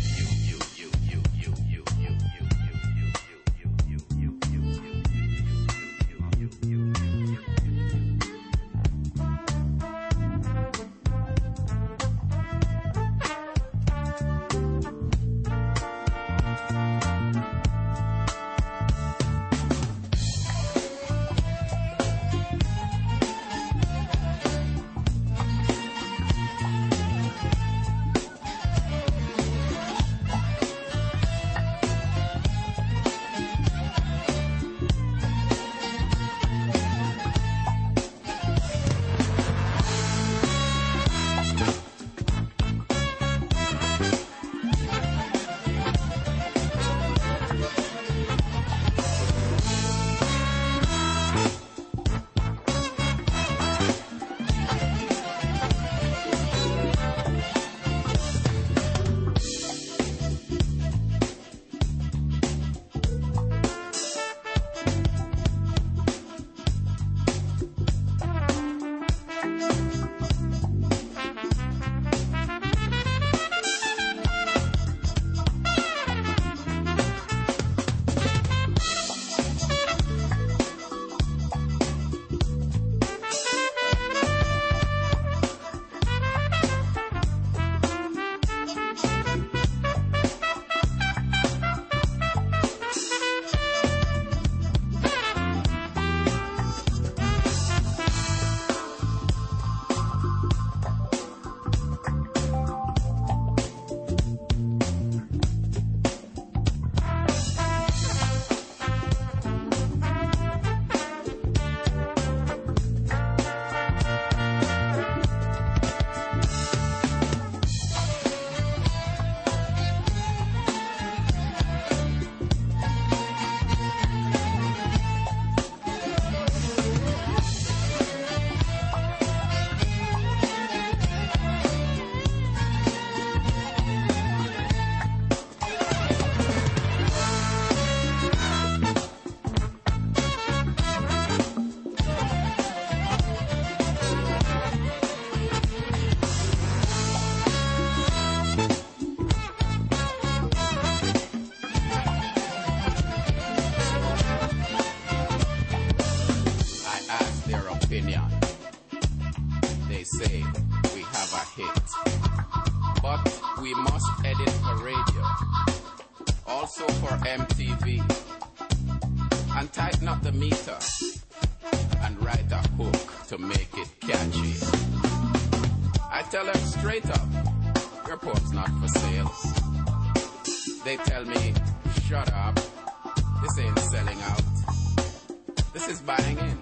So for M T V, and tighten up the meter, and write a hook to make it catchy. I tell them straight up, your poem's not for sale. They tell me, shut up, this ain't selling out, this is buying in.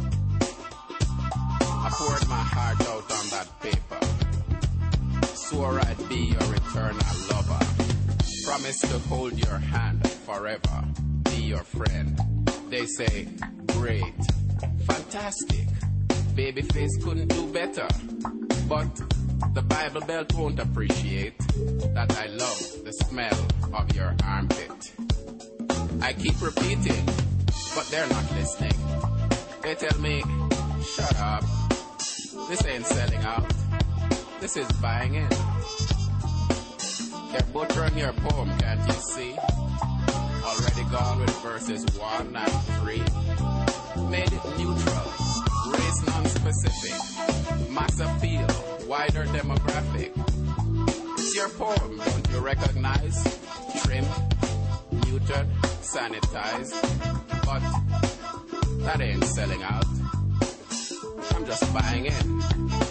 I poured my heart out on that paper, swore I'd be your eternal lover, promised to hold your hand forever, be your friend. They say, great, fantastic, Babyface couldn't do better, but the Bible Belt won't appreciate that I love the smell of your armpit. I keep repeating, but they're not listening. They tell me, shut up, this ain't selling out, this is buying in. They're butchering your poem, can't you see? Already gone with verses one and three. Made it neutral, race non-specific, mass appeal, wider demographic. It's your poem, don't you recognize? Trimmed, neutered, sanitized, but that ain't selling out. I'm just buying in.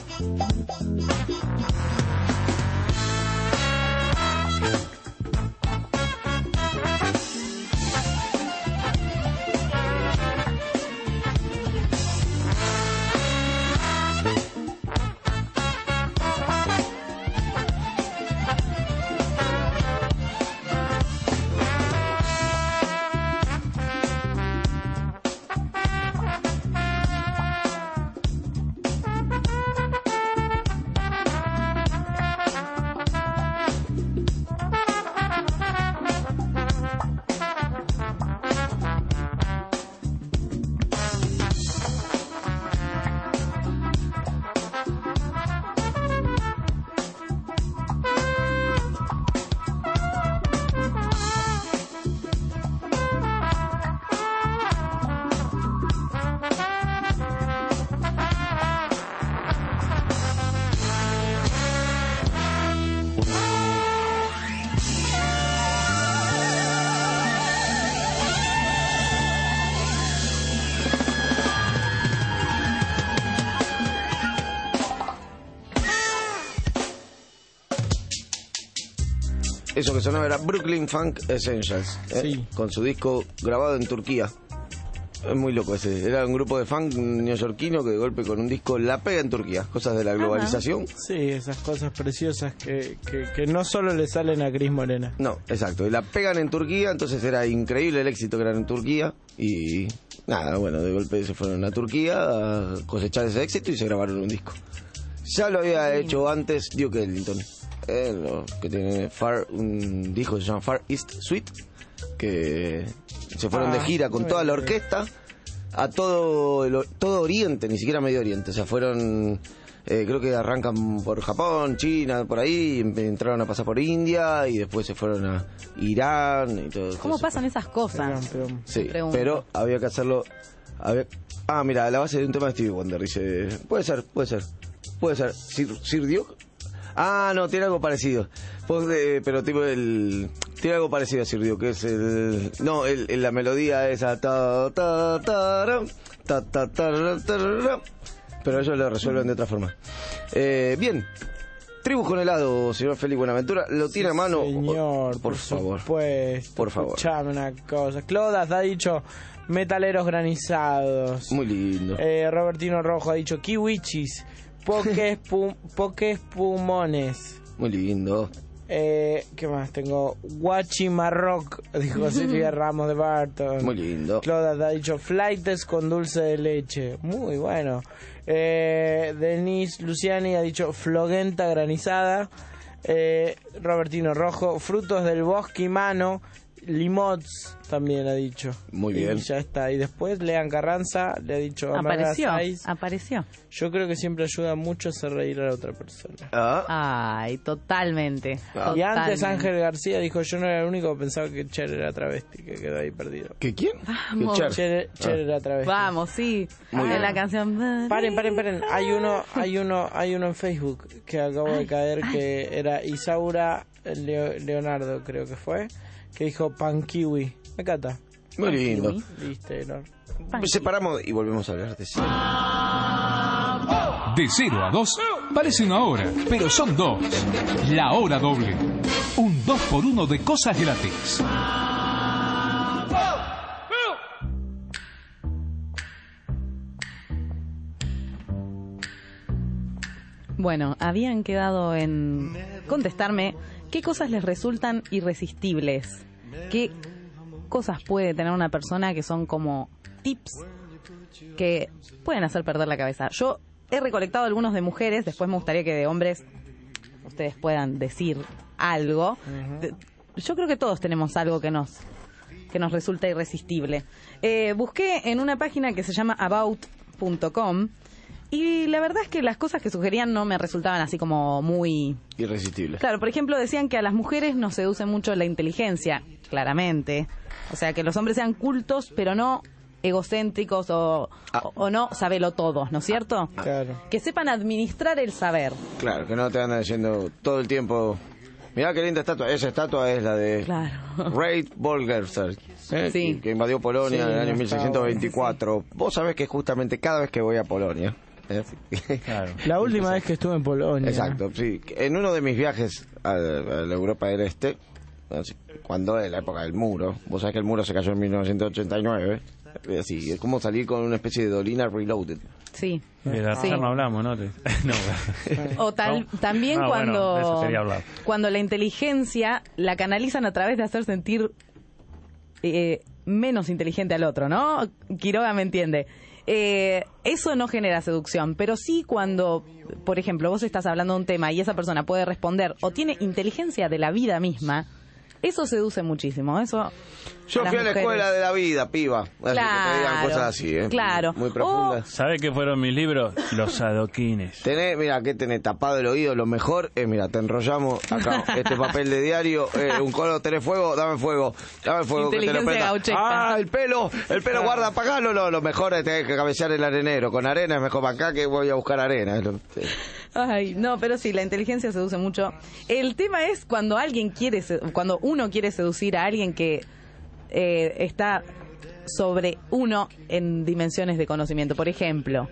Eso que sonaba era Brooklyn Funk Essentials, ¿eh? Sí. Con su disco grabado en Turquía. Es muy loco ese. Era un grupo de funk neoyorquino que de golpe con un disco la pega en Turquía. Cosas de la globalización. Sí, esas cosas preciosas que, que, que no solo le salen a Cris Morena. No, exacto. Y la pegan en Turquía, entonces era increíble el éxito que era en Turquía. Y nada, bueno, de golpe se fueron a Turquía a cosechar ese éxito y se grabaron un disco. Ya lo había hecho antes Duke Ellington. Eh, lo que tiene Far, un disco que se llama Far East Suite, que se fueron Ah, de gira con toda la orquesta a todo el, todo Oriente, ni siquiera Medio Oriente. O sea, fueron, eh, creo que arrancan por Japón, China, por ahí, y entraron a pasar por India y después se fueron a Irán y todo. ¿Cómo todo pasan esas cosas? Sí, Pregunto. pero había que hacerlo. había- Ah, mira, la base de un tema de Stevie Wonder, dice. Puede ser, puede ser. Puede ser. Sir, Sir Duke. Ah, no, tiene algo parecido. Pues, eh, pero tipo el. Tiene algo parecido a Sir Duke, que es el. No, el, el- la melodía esa. Ta, ta, ta, ra, ta, ta, ta, ra, ta, ra, pero ellos lo resuelven de otra forma. Eh, bien. Tribus con helado, señor Félix Buenaventura. ¿Lo tiene a mano? Señor, por, por favor. supuesto. Por favor. Escuchame una cosa. Clodas ha dicho metaleros granizados. Muy lindo. Eh, Robertino Rojo ha dicho kiwichis, poques, pum, poques pumones. Muy lindo. Eh, ¿Qué más tengo? Guachimarroc, dijo Silvia Ramos de Barton. Muy lindo. Clodas ha dicho flightes con dulce de leche. Muy bueno. Eh, Denise Luciani ha dicho floguenta granizada. Eh, Robertino Rojo, frutos del bosque y mano. Limots también ha dicho. Muy bien. Y ya está. Y después Lean Carranza le ha dicho Apareció, Omega seis. apareció. Yo creo que siempre ayuda mucho hacer reír a la otra persona. Ay, totalmente. Ah. Y antes totalmente. Ángel García dijo, yo no era el único que pensaba que Cher era travesti, que quedó ahí perdido. ¿Que quién? Vamos. Que Cher. Cher, Cher Ah. era travesti. Vamos, sí. Muy En bien. la canción. Paren, paren, paren. Hay uno, hay uno, hay uno en Facebook que acabo de caer que era Isaura Leo- Leonardo, creo que fue, que dijo pan kiwi. Me encanta. Muy lindo. Viste, ¿no? Separamos y volvemos a hablar de cine. De cero a dos parece una hora, pero son dos. La hora doble. Un dos por uno de cosas gratis. Bueno, habían quedado en contestarme qué cosas les resultan irresistibles. ¿Qué cosas puede tener una persona que son como tips que pueden hacer perder la cabeza? Yo he recolectado algunos de mujeres, después me gustaría que de hombres ustedes puedan decir algo. Uh-huh. Yo creo que todos tenemos algo que nos que nos resulta irresistible. Eh, busqué en una página que se llama about punto com y la verdad es que las cosas que sugerían no me resultaban así como muy irresistibles. Claro, por ejemplo, decían que a las mujeres nos seduce mucho la inteligencia, claramente. O sea, que los hombres sean cultos, pero no egocéntricos o, ah. o, o no sabelo todos, ¿no es cierto? Ah. Claro. Que sepan administrar el saber. Claro, que no te andan diciendo todo el tiempo, mirá qué linda estatua, esa estatua es la de claro. Ray Bolgerser, ¿eh? sí. que invadió Polonia sí, en el año no mil seiscientos veinticuatro. Sí. Vos sabés que justamente cada vez que voy a Polonia, ¿eh? claro. la última vez que estuve en Polonia. Exacto, sí. En uno de mis viajes a, a la Europa del Este, cuando en la época del muro, vos sabés que el muro se cayó en mil novecientos ochenta y nueve, así, es como salir con una especie de Dolina Reloaded. Sí. De la sí. no hablamos, ¿no? no. O tal, no. también no, cuando, bueno, eso sería hablar. cuando la inteligencia la canalizan a través de hacer sentir eh, menos inteligente al otro, ¿no? Quiroga me entiende. Eh, eso no genera seducción, pero sí cuando, por ejemplo, vos estás hablando de un tema y esa persona puede responder o tiene inteligencia de la vida misma, eso seduce muchísimo. Eso Yo fui a la mujeres... escuela de la vida, piba. Así claro, que te digan cosas así, ¿eh? Claro. Muy profundas. Oh. ¿Sabe qué fueron mis libros? Los adoquines. Tenés, mira, que tenés tapado el oído. Lo mejor es, mira, te enrollamos acá este papel de diario. Eh, un colo, tenés fuego, dame fuego. Dame fuego que te lo prenda. Ah, el pelo, el pelo, guarda, apagalo. Lo, lo mejor es tener que cabecear el arenero. Con arena es mejor para acá que voy a buscar arena. Sí. Ay, no, pero sí, la inteligencia seduce mucho. El tema es cuando alguien quiere, cuando uno quiere seducir a alguien que eh, está sobre uno en dimensiones de conocimiento. Por ejemplo,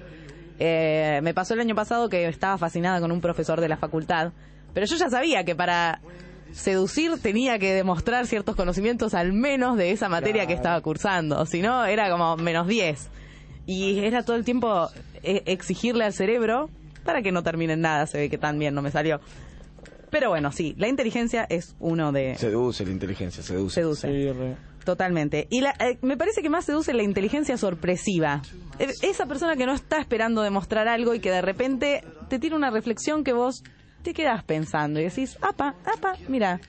eh, me pasó el año pasado que estaba fascinada con un profesor de la facultad, pero yo ya sabía que para seducir tenía que demostrar ciertos conocimientos al menos de esa materia claro. que estaba cursando, si no era como menos diez. Y era todo el tiempo eh, exigirle al cerebro para que no termine en nada. Se ve que tan bien no me salió. Pero bueno, sí, la inteligencia es uno de... Seduce la inteligencia, seduce. Seduce, sí, re. Totalmente. Y la, eh, me parece que más seduce la inteligencia sorpresiva. Eh, esa persona que no está esperando demostrar algo y que de repente te tira una reflexión que vos te quedás pensando y decís, apa, apa, mira.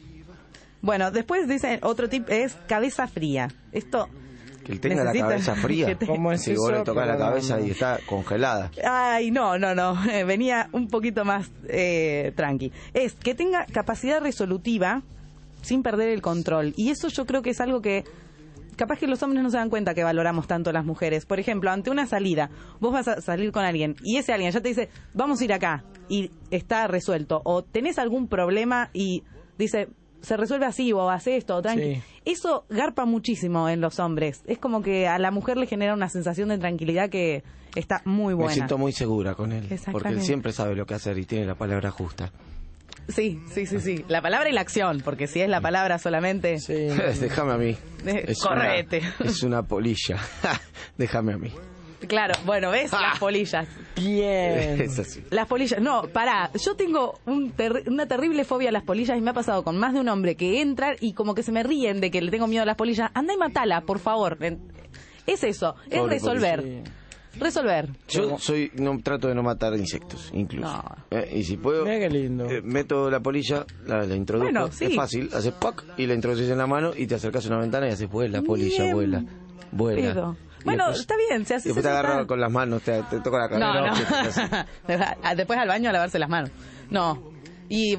Bueno, después dicen, otro tip es cabeza fría. Esto... Que él tenga la cabeza fría. Te... ¿Cómo es si eso? vos le tocás la cabeza no. y está congelada. Ay, no, no, no. Venía un poquito más eh, tranqui. Es que tenga capacidad resolutiva sin perder el control. Y eso yo creo que es algo que capaz que los hombres no se dan cuenta que valoramos tanto las mujeres. Por ejemplo, ante una salida, vos vas a salir con alguien y ese alguien ya te dice, vamos a ir acá y está resuelto. O tenés algún problema y dice... se resuelve así, o hace esto, o tranqui. Sí. Eso garpa muchísimo en los hombres. Es como que a la mujer le genera una sensación de tranquilidad que está muy buena. Me siento muy segura con él, porque él siempre sabe lo que hacer y tiene la palabra justa. Sí, sí, sí, sí. La palabra y la acción, porque si es la palabra solamente... Sí. Déjame a mí. Es Correte. Una, es una polilla. Déjame a mí. Claro, bueno, ¿ves? Las polillas. Bien. Es así. Las polillas. No, pará. Yo tengo un ter- una terrible fobia a las polillas y me ha pasado con más de un hombre que entra y como que se me ríen de que le tengo miedo a las polillas. Anda y matala, por favor. Es eso, es Pobre resolver. Polilla. Resolver. Yo soy no trato de no matar insectos, incluso. No. Eh, y si puedo, mira qué lindo. Eh, meto la polilla, la, la introduzco. Bueno, sí. Es fácil, haces ¡pac! Y la introduces en la mano y te acercas a una ventana y haces vuela, polilla, Bien. vuela, vuela. Pero... Bueno, después, está bien, se hace. Después te agarro con las manos, te, te toco la cabeza. No, no. Después al baño a lavarse las manos. No. Y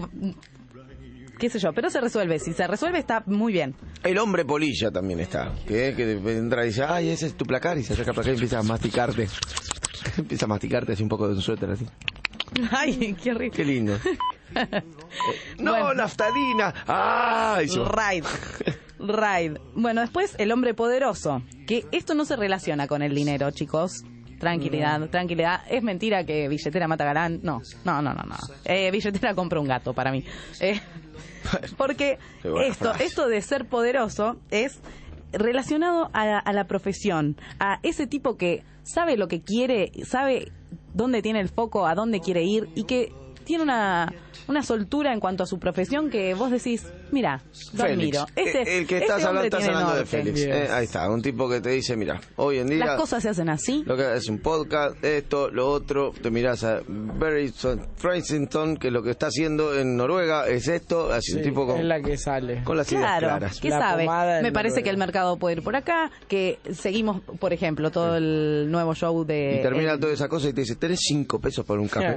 qué sé yo, pero se resuelve. Si se resuelve está muy bien. El hombre polilla también está. Que, que entra y dice, ay, ese es tu placar. Y se acerca para acá y empieza a masticarte. Empieza a masticarte así un poco de un suéter así. Ay, qué rico. Qué lindo. No, bueno. Naftalina. ¡Ay! Right. Right. Bueno, después el hombre poderoso. Que esto no se relaciona con el dinero, chicos. Tranquilidad, no. tranquilidad. Es mentira que billetera mata galán. No, no, no, no. no. Eh, billetera compra un gato para mí. Eh, porque esto, esto de ser poderoso es relacionado a la, a la profesión, a ese tipo que sabe lo que quiere, sabe dónde tiene el foco, a dónde quiere ir y que tiene una, una soltura en cuanto a su profesión que vos decís, mira, lo admiro. Este, el que estás este hablando, estás hablando norte. de Félix. Eh, ahí está, un tipo que te dice, mira, hoy en día... Las cosas se hacen así. Lo que es un podcast, esto, lo otro, te mirás a Barry Fransington, que lo que está haciendo en Noruega es esto, así sí, un tipo con... es la que sale. Con las claro, ideas claras. ¿qué la sabe? Me parece Noruega. que el mercado puede ir por acá, que seguimos, por ejemplo, todo el nuevo show de... Y termina el... toda esa cosa y te dice, ¿tenés cinco pesos para un café?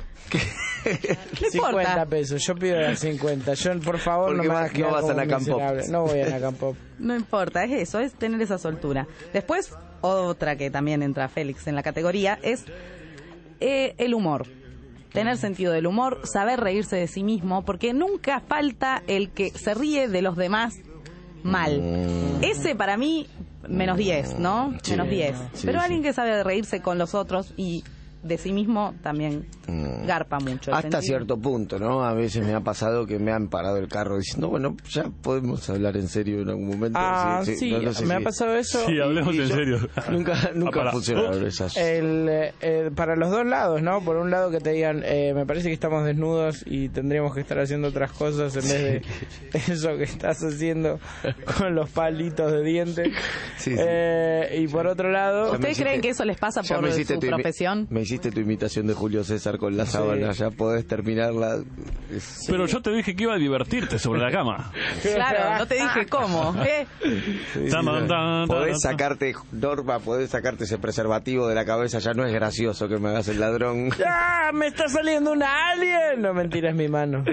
No cincuenta pesos, yo pido las cincuenta. Yo, por favor, porque no me hagas no vas a la Campop. No voy a la Campop. No importa, es eso, es tener esa soltura. Después, otra que también entra Félix en la categoría es eh, el humor. Tener sentido del humor, saber reírse de sí mismo, porque nunca falta el que se ríe de los demás mal. Mm. Ese para mí, menos diez, ¿no? Sí, menos diez. sí, Pero sí. alguien que sabe reírse con los otros y de sí mismo también mm. garpa mucho. el Hasta sentido. cierto punto, ¿no? A veces me ha pasado que me han parado el carro diciendo, bueno, ya podemos hablar en serio en algún momento. Ah, sí, no, no sé me si... ha pasado eso. Sí, hablemos y, y en yo, serio. Nunca, nunca Ah, funcionaron esas. El, eh, para los dos lados, ¿no? Por un lado que te digan, eh, me parece que estamos desnudos y tendríamos que estar haciendo otras cosas en vez de eso que estás haciendo con los palitos de dientes. Sí, sí. Eh, y por otro lado... Ya me ¿Ustedes hiciste- creen que eso les pasa ya por me hiciste su tu imi- profesión? Me hiciste tu imitación de Julio César con la sábana, ya podés terminarla. Es- Pero yo te dije que iba a divertirte sobre la cama. Claro, no te dije cómo. ¿eh? Sí, Tan, sí, tan, tan, podés tan. sacarte, Norma, podés sacarte ese preservativo de la cabeza, ya no es gracioso que me hagas el ladrón. ¡Ah! ¡Me está saliendo una alien! No, mentira, es mi mano.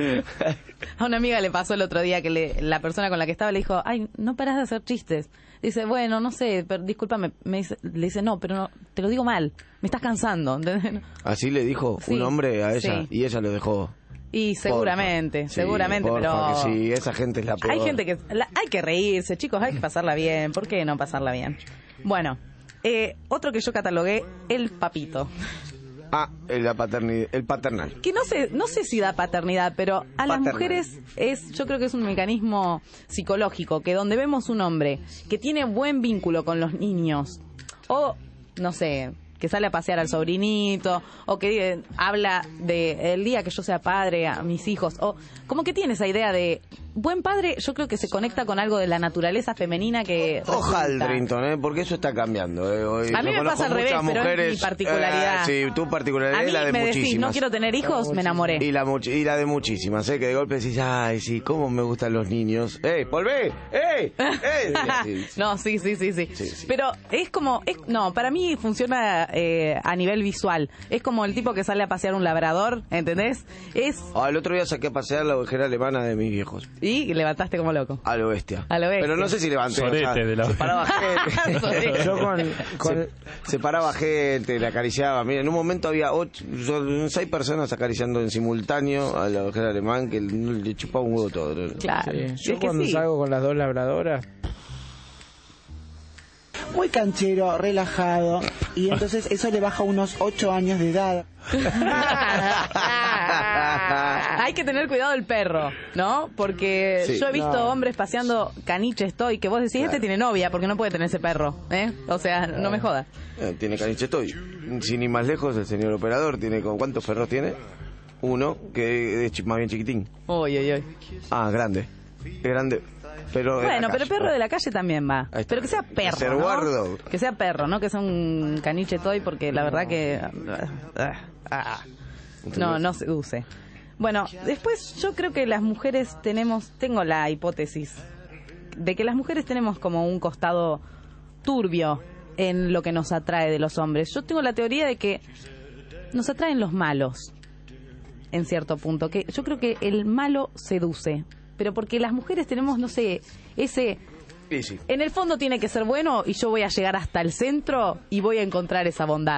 A una amiga le pasó el otro día que le, la persona con la que estaba le dijo, ay, no parás de hacer chistes. Dice, bueno, no sé, pero discúlpame. Me dice, le dice, no, pero no, te lo digo mal. Me estás cansando. ¿entendés? Así le dijo Sí, un hombre a ella sí. y ella lo dejó. Y seguramente, Porfa. seguramente, Sí, porfa, pero... que sí, esa gente es la peor. Hay gente que... la- hay que reírse, chicos, hay que pasarla bien. ¿Por qué no pasarla bien? Bueno, eh, otro que yo catalogué, el papito. Ah, el, la paternidad, el paternal. Que no sé, no sé si da paternidad, pero a las Paternal. mujeres es, yo creo que es un mecanismo psicológico, que donde vemos un hombre que tiene buen vínculo con los niños, o, no sé, que sale a pasear al sobrinito, o que eh, habla de el día que yo sea padre a mis hijos, o como que tiene esa idea de buen padre, yo creo que se conecta con algo de la naturaleza femenina que Ojalá, resulta. Drinton, ¿eh? Porque eso está cambiando. ¿eh? Hoy A mí yo me conozco pasa al revés, muchas pero es mujeres, mi particularidad. eh, sí, tu particularidad A mí es la de me decís, muchísimas. no quiero tener hijos, me enamoré. Y la, much- y la de muchísimas, ¿eh? Que de golpe decís, ay, sí, cómo me gustan los niños. ¡Ey, volvé! ¡Ey! ¡Ey! Sí, sí. No, sí, sí, sí, sí, Sí, sí. Pero es como, es, no, para mí funciona eh, a nivel visual. Es como el tipo que sale a pasear un labrador, ¿entendés? Es Ah, el otro día saqué a pasear la ovejera alemana de mis viejos. y levantaste como loco. A lo bestia. A lo bestia. Pero no sé si levanté. Sorete o sea, de la- se paraba gente. Sorete. Yo con... con Se, se paraba gente, le acariciaba. Mira, en un momento había ocho, son seis personas acariciando en simultáneo a la ovejera alemán que le chupaba un huevo todo. ¿no? Claro. sí, Es yo que cuando sí. salgo con las dos labradoras... Muy canchero, relajado, y entonces eso le baja unos ocho años de edad. Hay que tener cuidado del perro, ¿no? Porque Sí. yo he visto No. hombres paseando caniche estoy, que vos decís, este tiene novia, porque no puede tener ese perro, ¿eh? O sea, no me jodas. Eh, tiene caniche estoy. Sin ir más lejos, el señor operador tiene con ¿cuántos perros tiene? Uno, que es chi- más bien chiquitín. Uy, uy, uy. Ah, grande. Es grande. Pero en la Bueno, pero calle. perro de la calle también va. Ahí está. Pero que sea perro, Ser ¿no? guardo. Que sea perro, ¿no? Que sea un caniche toy, porque la verdad que... ah, no, no seduce. Bueno, después yo creo que las mujeres tenemos... Tengo la hipótesis de que las mujeres tenemos como un costado turbio en lo que nos atrae de los hombres. Yo tengo la teoría de que nos atraen los malos, en cierto punto. Que yo creo que el malo seduce. Pero porque las mujeres tenemos, no sé, ese... Sí, sí. En el fondo tiene que ser bueno y yo voy a llegar hasta el centro y voy a encontrar esa bondad.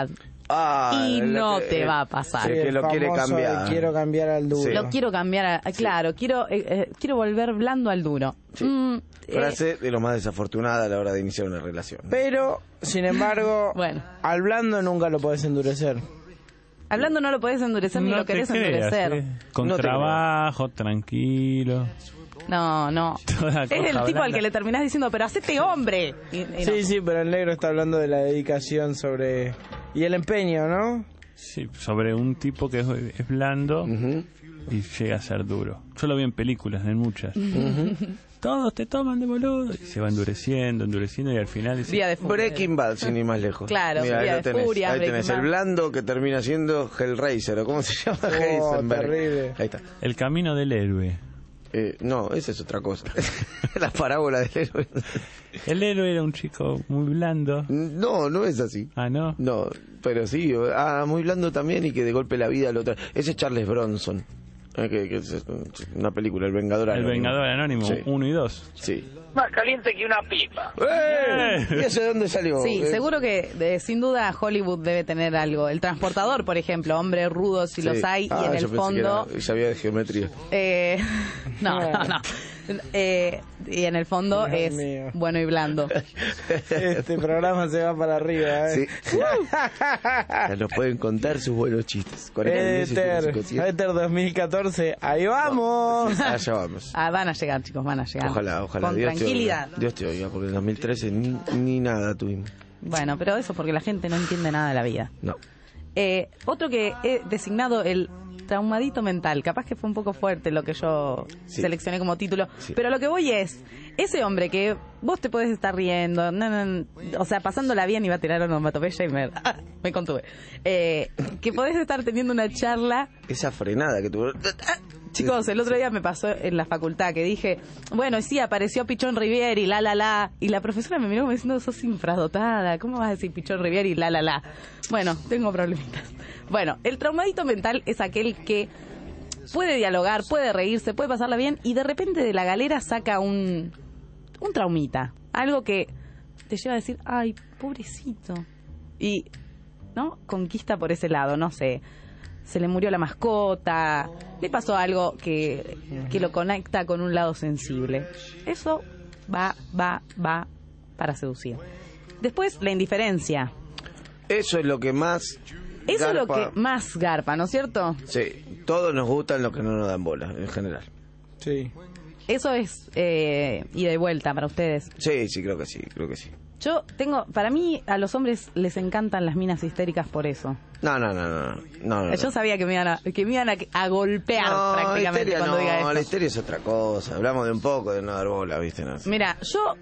Ah, y no que, te va a pasar. El que lo quiere cambiar. Quiero cambiar al duro. Sí. Lo quiero cambiar, a, claro, quiero eh, eh, quiero volver blando al duro. Sí. Mm, Frase eh, de lo más desafortunada a la hora de iniciar una relación. Pero, sin embargo, bueno. al blando nunca lo podés endurecer. Hablando no lo podés endurecer, no ni lo querés creas, endurecer. ¿eh? Con no trabajo, tranquilo. No, no. Es el tipo blanda. Al que le terminás diciendo, pero hacete hombre. Y, y sí, no. sí, pero el negro está hablando de la dedicación sobre... Y el empeño, ¿no? Sí, sobre un tipo que es, es blando uh-huh. y llega a ser duro. Yo lo vi en películas, en muchas. Uh-huh. Todos te toman de boludo. Y se va endureciendo, endureciendo y al final dice... Vía de Breaking Bad, sin ir más lejos. Claro, Mira, vía ahí de tenés, furia. Ahí tenés el blando que termina siendo Hellraiser, o ¿cómo se llama? Oh, Heisenberg. Terrible. Ahí está. El camino del héroe. Eh, no, esa es otra cosa. La parábola del héroe. El héroe era un chico muy blando. No, no es así. Ah, ¿no? No, pero sí. Ah, muy blando también y que de golpe la vida lo trae. Ese es Charles Bronson. Eh, que, que es una película, El Vengador El Anónimo. Vengador Anónimo, sí. uno y dos. Sí. Más caliente que una pipa. ¡Eh! ¿Y eso de dónde salió? Sí, ¿Eh? seguro que de, sin duda Hollywood debe tener algo. El Transportador, por ejemplo, hombre rudo si sí. los hay, ah, y en el fondo... Era, sabía de geometría. Eh, no, no, no. Eh, y en el fondo Dios es mío. Bueno y blando. Este programa se va para arriba, ¿eh? Sí. Ya nos pueden contar sus buenos chistes. Éter, Éter dos mil catorce, ahí vamos. Allá vamos. Ah, van a llegar, chicos, van a llegar. Ojalá, ojalá. Con Dios tranquilidad. Te oiga. Dios te oiga, porque en dos mil trece ni, ni nada tuvimos. Bueno, pero eso porque la gente no entiende nada de la vida. No. Eh, otro que he designado el traumadito mental, capaz que fue un poco fuerte lo que yo sí. seleccioné como título, sí. pero lo que voy es, ese hombre que vos te podés estar riendo, no, no, o sea, pasándola bien, iba a tirar onomatopeya y me, ah, me contuve, eh, que podés estar teniendo una charla... Esa frenada que tuvo... Chicos, el otro día me pasó en la facultad que dije, bueno, sí, apareció Pichón Rivieri, la, la, la, y la profesora me miró como diciendo, sos infradotada, ¿cómo vas a decir Pichón Rivieri, la, la, la? Bueno, tengo problemitas. Bueno, el traumadito mental es aquel que puede dialogar, puede reírse, puede pasarla bien, y de repente de la galera saca un, un traumita, algo que te lleva a decir, ay, pobrecito, y, ¿no? Conquista por ese lado, no sé... Se le murió la mascota, le pasó algo que, que lo conecta con un lado sensible. Eso va, va, va para seducir. Después, la indiferencia. Eso es lo que más... Eso garpa. es lo que más garpa, ¿no es cierto? Sí, todos nos gustan los que no nos dan bola, en general. Sí. Eso es eh, ida y vuelta para ustedes. Sí, sí, creo que sí, creo que sí. Yo tengo, para mí, a los hombres les encantan las minas histéricas por eso. No, no, no, no. no, no Yo no. sabía que me iban a, que me iban a, a golpear no, prácticamente histeria, cuando no, diga esto. La histeria es otra cosa. Hablamos de un poco de no dar bola, ¿viste? No, Mira, yo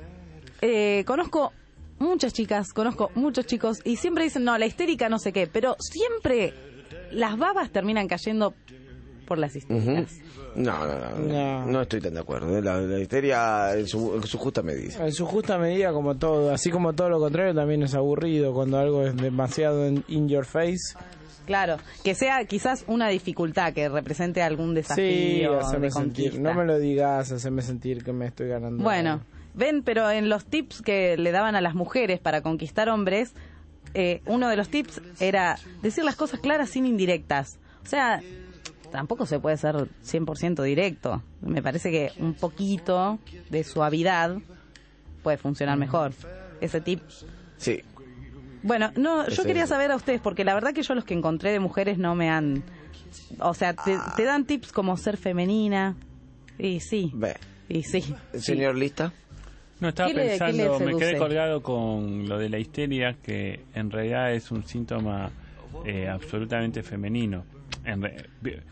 eh, conozco muchas chicas, conozco muchos chicos y siempre dicen, no, la histérica no sé qué, pero siempre las babas terminan cayendo por las histéricas. Uh-huh. No, no, no, no, no estoy tan de acuerdo. La, la histeria en su, en su justa medida. En su justa medida, como todo. Así como todo lo contrario, también es aburrido cuando algo es demasiado in, in your face. Claro, que sea quizás una dificultad, que represente algún desafío sí, hacerme de conquista. Sentir, no me lo digas, hacerme sentir que me estoy ganando. Bueno, ven, pero en los tips que le daban a las mujeres para conquistar hombres, eh, uno de los tips era decir las cosas claras sin indirectas. O sea... Tampoco se puede ser cien por ciento directo. Me parece que un poquito de suavidad puede funcionar mejor. Ese tip. Sí. Bueno, no, yo Ese quería es. saber a ustedes, porque la verdad que yo los que encontré de mujeres no me han... O sea, te, Ah. te dan tips como ser femenina. Y sí. Ve. Y sí. Señor, ¿lista? No, estaba ¿Qué le- qué le pensando, me seduce? quedé colgado con lo de la histeria, que en realidad es un síntoma eh, absolutamente femenino. En re-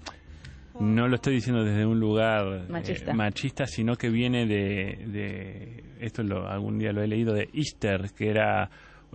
no lo estoy diciendo desde un lugar Machista. eh, machista, sino que viene de, de esto lo, algún día lo he leído, de Easter, que era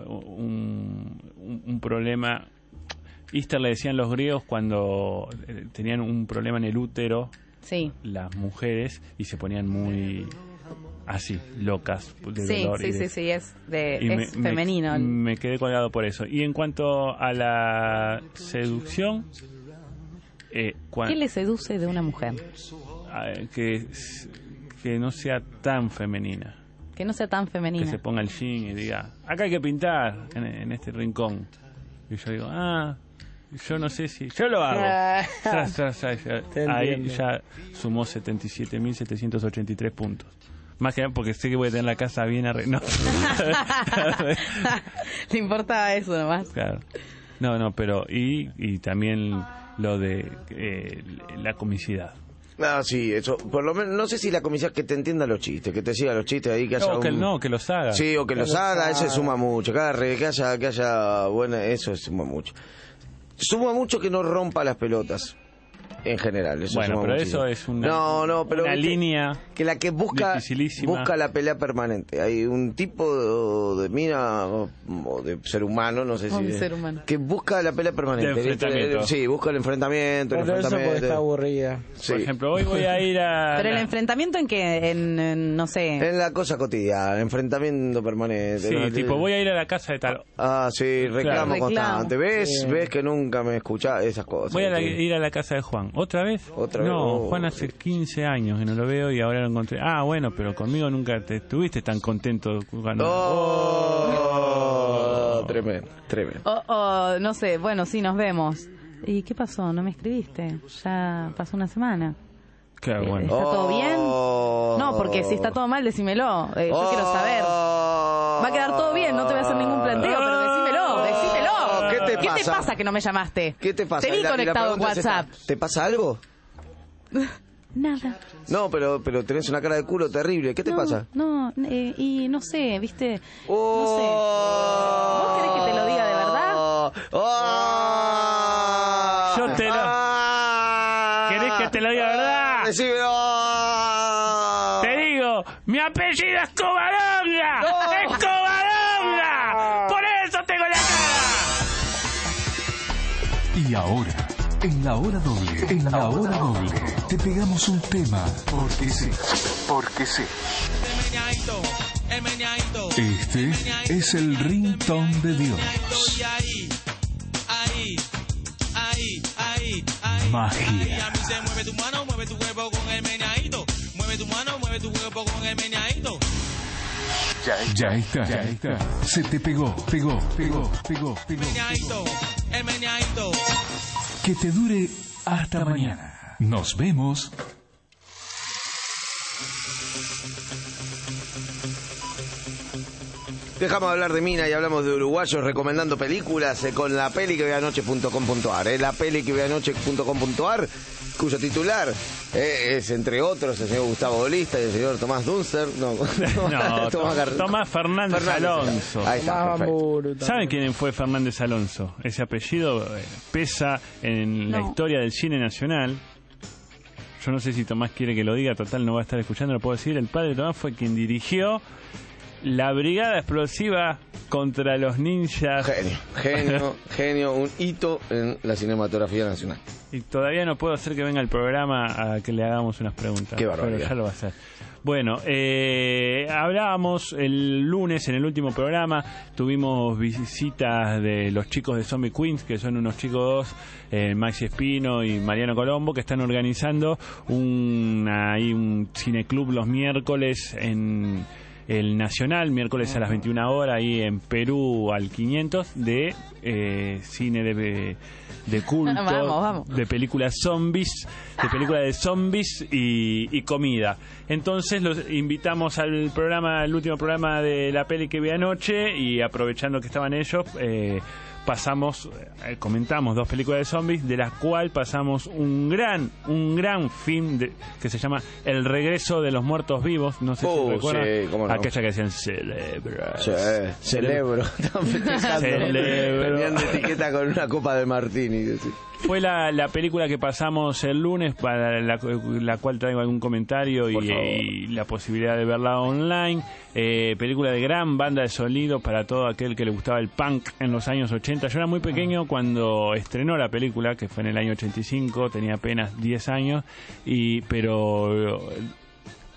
un, un, un problema. Easter le decían los griegos cuando eh, tenían un problema en el útero, Sí. las mujeres, y se ponían muy así, locas de Sí, dolor. sí, y de- sí, sí, es, de, y es me- femenino. Me, me quedé colgado por eso. Y en cuanto a la seducción, eh, cuan- ¿Qué le seduce de una mujer? ah, que, que no sea tan femenina. Que no sea tan Que femenina. se ponga el jean y diga, acá hay que pintar en, en este rincón. Y yo digo, ah, yo no sé si... Yo lo hago. ya, ya, ya, ya. Ahí ya sumó setenta y siete mil setecientos ochenta y tres puntos. Más que nada porque sé que voy a tener la casa bien arreglada. No. Le importaba eso nomás. Claro. No, no, pero... Y, y también lo de eh, la comicidad. Ah, sí, eso, por lo menos, no sé si la comisión que te entienda los chistes, que te siga los chistes ahí, que haya no, que, un... no, que los haga. Sí, o que, que los, los haga, haga, eso suma mucho, que haya, que haya, que haya buena, eso suma mucho. Suma mucho que no rompa las pelotas. En general, eso bueno, pero muchísimo. Eso es una, no, no, pero una viste, línea que la que busca busca la pelea permanente. Hay un tipo de, de mina o, o de ser humano, no sé si de, ser humano. que busca la pelea permanente. El sí, busca el enfrentamiento. Por el eso enfrentamiento. porque está aburrida. Sí. Por ejemplo, hoy voy a ir a... Pero el la... enfrentamiento en que, en, en, no sé... En la cosa cotidiana, enfrentamiento permanente. Sí, ¿no? tipo, voy a ir a la casa de tal... Ah, sí, reclamo claro. constante. ¿Ves? Sí. ¿Ves que nunca me escuchás esas cosas? Voy a la, sí. ir a la casa de Juan. ¿Otra vez? ¿Otra vez? No, Oh. Juan hace quince años que no lo veo y ahora lo encontré. Ah, bueno, pero conmigo nunca te estuviste tan contento cuando... Oh, oh. Tremendo, tremendo. Oh, oh, no sé, bueno, sí, nos vemos. ¿Y qué pasó? ¿No me escribiste? Ya pasó una semana. Claro, bueno. ¿Está todo bien? Oh. No, porque si está todo mal, decímelo. Eh, yo oh. quiero saber. Va a quedar todo bien, no te voy a hacer ningún planteo, pero decímelo, decímelo. ¿Qué te ¿Qué pasa? te pasa que no me llamaste? ¿Qué te pasa? Te vi la, conectado en WhatsApp. Esta, ¿te pasa algo? Nada. No, pero pero tenés una cara de culo terrible. ¿Qué te no, pasa? No, eh, y no sé, ¿viste? Oh. No sé. ¿Vos querés que te lo diga de verdad? Oh. Yo te lo... ¿Querés que te lo diga de verdad? Decímelo. Te digo, mi apellido es Covaronga. No. ¡Es Covaronga! Por eso tengo la cara. Y ahora... En la hora doble, en la hora doble, te pegamos un tema, porque sí, porque sí. Este es el ringtone de Dios. Magia. Ya, ya está, ya está. Se te pegó, pegó, pegó, pegó, pegó. pegó. Que te dure hasta mañana. Nos vemos. Dejamos de hablar de mina y hablamos de uruguayos recomendando películas eh, con la peli que ve anoche punto com punto ar. Eh, la peli que ve anoche punto com punto ar, cuyo titular eh, es, entre otros, el señor Gustavo Olista y el señor Tomás Dunster. No, no Tomás, Gar... Tomás Fernández, Fernández Alonso. Ahí está, ¿Saben quién fue Fernández Alonso? Ese apellido eh, pesa en no. la historia del cine nacional. Yo no sé si Tomás quiere que lo diga, total no va a estar escuchando, lo puedo decir. El padre de Tomás fue quien dirigió la Brigada Explosiva contra los ninjas. Genio, genio, genio, un hito en la cinematografía nacional. Y todavía no puedo hacer que venga el programa a que le hagamos unas preguntas. Qué barbaridad. Pero ya lo va a hacer. Bueno, eh, hablábamos el lunes en el último programa, tuvimos visitas de los chicos de Zombie Queens, que son unos chicos, eh, Maxi Espino y Mariano Colombo, que están organizando un, ahí un cineclub los miércoles en el Nacional, miércoles a las veintiuna horas, ahí en Perú al quinientos, de eh, cine de, de culto, vamos, vamos. de películas zombies, de películas de zombies y, y comida. Entonces los invitamos al programa, al último programa de la peli que vi anoche, y aprovechando que estaban ellos, eh, pasamos, eh, comentamos dos películas de zombies, de las cuales pasamos un gran, un gran film de, que se llama El regreso de los muertos vivos. No sé oh, si recuerdan. Sí, cómo no. Aquella que decían celebra. Sí, celebro. Están festejando. Celebro. Venían de etiqueta con una copa de martini. Sí. Fue la, la película que pasamos el lunes, para la, la cual traigo algún comentario y, y la posibilidad de verla online. Eh, película de gran banda de sonido para todo aquel que le gustaba el punk en los años ochenta. Yo era muy pequeño cuando estrenó la película, que fue en el año ochenta y cinco, tenía apenas diez años, y pero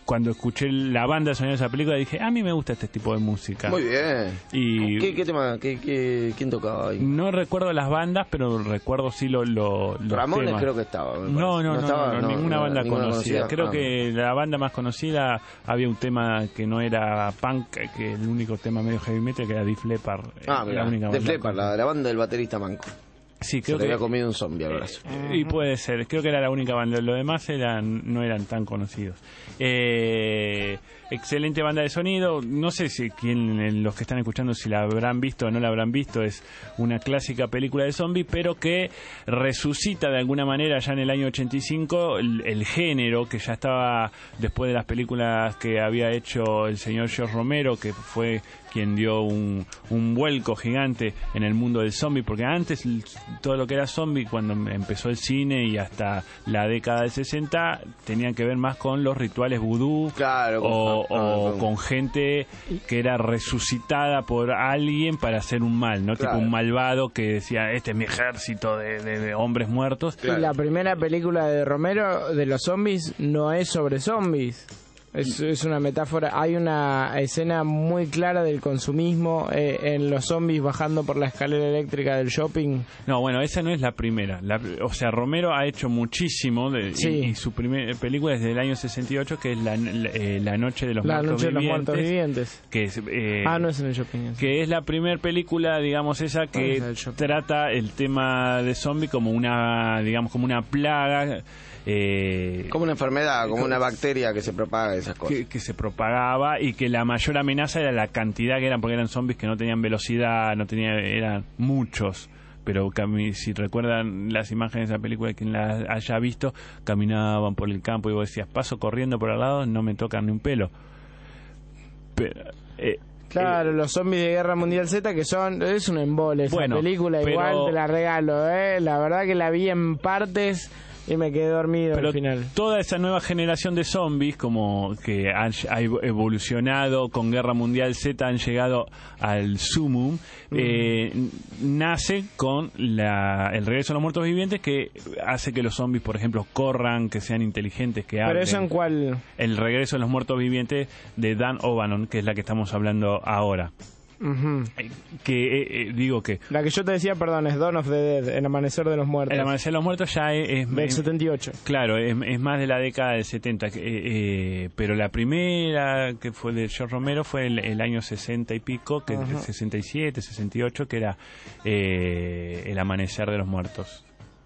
cuando escuché la banda sonora de esa película dije, a mí me gusta este tipo de música. Muy bien. Y ¿Qué, qué tema? ¿Qué, qué, ¿Quién tocaba ahí? No recuerdo las bandas, pero recuerdo sí lo, lo, los Ramones temas. creo que estaba. No, no, no, no, estaba, no, no, ninguna no, banda ninguna conocida. conocida. Creo Ah. que la banda más conocida había un tema que no era punk, que el único tema medio heavy metal que era Def Leppard. Ah, la mira, única Def banda Leppard, la, la banda del baterista manco. Sí, creo Se le que había comido un zombie al brazo. y puede ser, creo que era la única banda, los demás eran no eran tan conocidos. Eh, excelente banda de sonido, no sé si quién, los que están escuchando, si la habrán visto o no la habrán visto, es una clásica película de zombies, pero que resucita de alguna manera ya en el año ochenta y cinco el, el género que ya estaba después de las películas que había hecho el señor George Romero, que fue quien dio un, un vuelco gigante en el mundo del zombie, porque antes todo lo que era zombie, cuando empezó el cine y hasta la década del sesenta, tenían que ver más con los rituales vudú, claro, o, con, o con, con gente que era resucitada por alguien para hacer un mal, ¿no? Claro. Tipo un malvado que decía, este es mi ejército de, de, de hombres muertos. Claro. Y la primera película de Romero de los zombies no es sobre zombies. Es, es una metáfora. Hay una escena muy clara del consumismo eh, en los zombies bajando por la escalera eléctrica del shopping. No, bueno, esa no es la primera. La, o sea, Romero ha hecho muchísimo de, sí. y, y su primera película es del año sesenta y ocho, que es La, la, eh, la Noche de los La Muertos Noche de los Vivientes. Muertos Vivientes. Que es, eh, ah, no es en el shopping. Es. Que es la primera película, digamos, esa que no trata el tema de zombie como una, digamos, como una plaga. Eh, como una enfermedad, como una bacteria que se propaga, esas cosas. Que, que se propagaba y que la mayor amenaza era la cantidad que eran, porque eran zombies que no tenían velocidad, no tenían, eran muchos. Pero si recuerdan las imágenes de esa película, quien la haya visto, caminaban por el campo y vos decías, paso corriendo por al lado, no me tocan ni un pelo. Pero... Eh, Claro, eh, los zombies de Guerra Mundial Z, que son, es un embole esa bueno, película, pero, igual te la regalo, ¿eh? La verdad que la vi en partes y me quedé dormido pero al final. Toda esa nueva generación de zombies, como que han, ha evolucionado con Guerra Mundial Z, han llegado al sumum, mm. eh, nace con la, el regreso de los muertos vivientes, que hace que los zombies, por ejemplo, corran, que sean inteligentes, que hablen. ¿Pero eso en cuál? El regreso de los muertos vivientes de Dan O'Bannon, que es la que estamos hablando ahora. Uh-huh. Que eh, eh, digo que la que yo te decía, perdón, es Dawn of the Dead, El Amanecer de los Muertos. El Amanecer de los Muertos ya es, es del setenta y ocho. Claro, es, es más de la década del setenta, eh, eh, pero la primera que fue de George Romero fue el, el año sesenta y pico, que uh-huh. sesenta y siete, sesenta y ocho, que era eh, El Amanecer de los Muertos.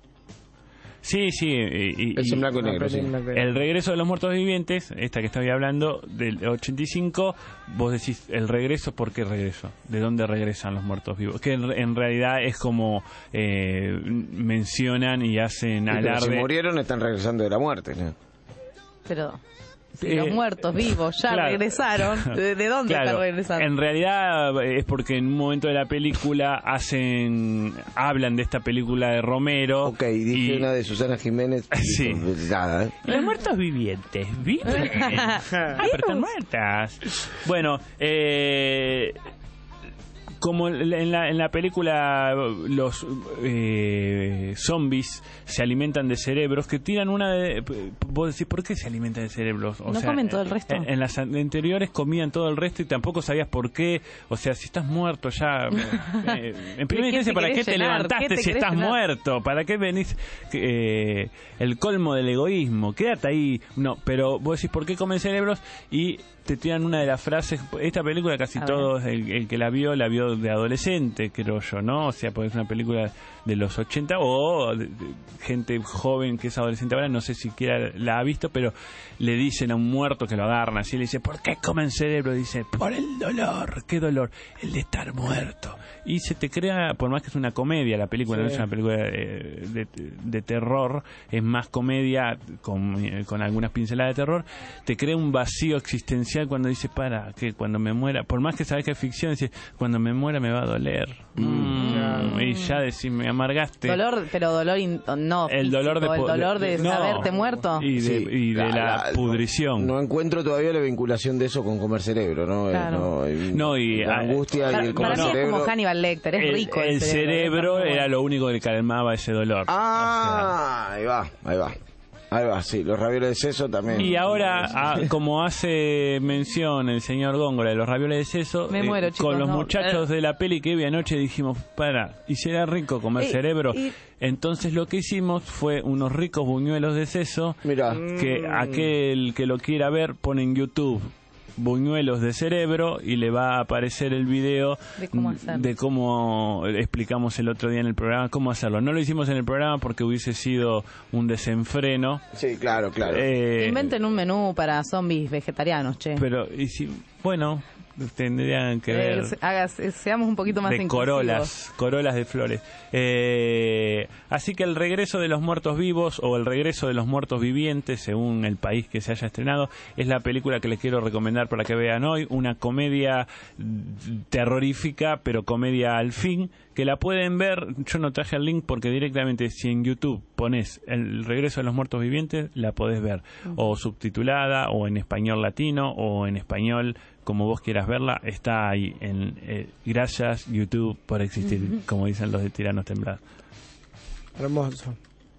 Sí, sí. Y, es en blanco y negro. Sí. El regreso de los muertos vivientes, esta que estoy hablando, del ochenta y cinco, vos decís, ¿el regreso? ¿Por qué regreso? ¿De dónde regresan los muertos vivos? Que en, en realidad es como eh, mencionan y hacen sí, alarde. Si murieron, están regresando de la muerte, ¿no? Pero... Si eh, los muertos vivos ya claro. regresaron, ¿de, de dónde claro. están regresando? En realidad es porque en un momento de la película hacen hablan de esta película de Romero. Ok, dije y... una de Susana Jiménez. Sí. Nada, ¿eh? Los muertos vivientes, ¿viven? ah, pero están muertas. Bueno, eh... como en la, en la película los eh, zombies se alimentan de cerebros que tiran una de... Vos decís, ¿por qué se alimentan de cerebros? O no sea, comen todo el resto. En, en las anteriores comían todo el resto y tampoco sabías por qué. O sea, si estás muerto ya... Eh, en primera instancia, ¿para qué te llenar? levantaste ¿Qué te si estás llenar? muerto? ¿Para qué venís? Eh, el colmo del egoísmo. Quédate ahí. No, pero vos decís, ¿por qué comen cerebros? Y te tiran una de las frases. Esta película casi A todos, el, el que la vio, la vio de adolescente, creo yo, ¿no? O sea, porque es una película de los ochenta o de, de, gente joven que es adolescente ahora, no sé si siquiera la ha visto, pero le dicen a un muerto que lo agarran así, le dice, ¿por qué comen cerebro? Dice, por el dolor. ¿Qué dolor? El de estar muerto. Y se te crea, por más que es una comedia la película, sí. no es una película de, de, de terror, es más comedia con, con algunas pinceladas de terror, te crea un vacío existencial cuando dice, para, que cuando me muera, por más que sabes que es ficción, dice, cuando me muera me va a doler. Mm. Mm. Y ya decís, me amargaste. Dolor, pero dolor in, no el físico, dolor de, el dolor de, de no, saberte muerto. Y de, sí, y de la, la, la pudrición. No, no encuentro todavía la vinculación de eso con comer cerebro, ¿no? Claro. No, y, no, y la angustia para, y el comer para cerebro. Mí es como Hannibal Lecter, es el, rico el, el cerebro. El cerebro era lo único que calmaba ese dolor. Ah, o sea. ahí va, ahí va. Ahí va, sí, los ravioles de seso también. Y ahora, a, como hace mención el señor Góngora de los ravioles de seso, Me muero, eh, chicos, con los no. muchachos de la peli que vi anoche dijimos, para, y será rico comer Eh, cerebro. y- Entonces lo que hicimos fue unos ricos buñuelos de seso, Mirá. que aquel que lo quiera ver pone en YouTube buñuelos de cerebro y le va a aparecer el video De cómo hacerlo. de cómo explicamos el otro día en el programa cómo hacerlo. No lo hicimos en el programa porque hubiese sido un desenfreno. Sí, claro, claro. Eh, Inventen un menú para zombies vegetarianos, che. pero, y si, bueno, tendrían que Eh, ver se- hagas- eh, seamos un poquito más de inclusivos. corolas, corolas de flores. Eh, así que el regreso de los muertos vivos o el regreso de los muertos vivientes, según el país que se haya estrenado, es la película que les quiero recomendar para que vean hoy. Una comedia terrorífica, pero comedia al fin, que la pueden ver. Yo no traje el link porque directamente si en YouTube pones el regreso de los muertos vivientes, la podés ver. O subtitulada, o en español latino, o en español como vos quieras verla, está ahí en eh, gracias YouTube por existir, Ujú. como dicen los de Tiranos Temblados. Hermoso.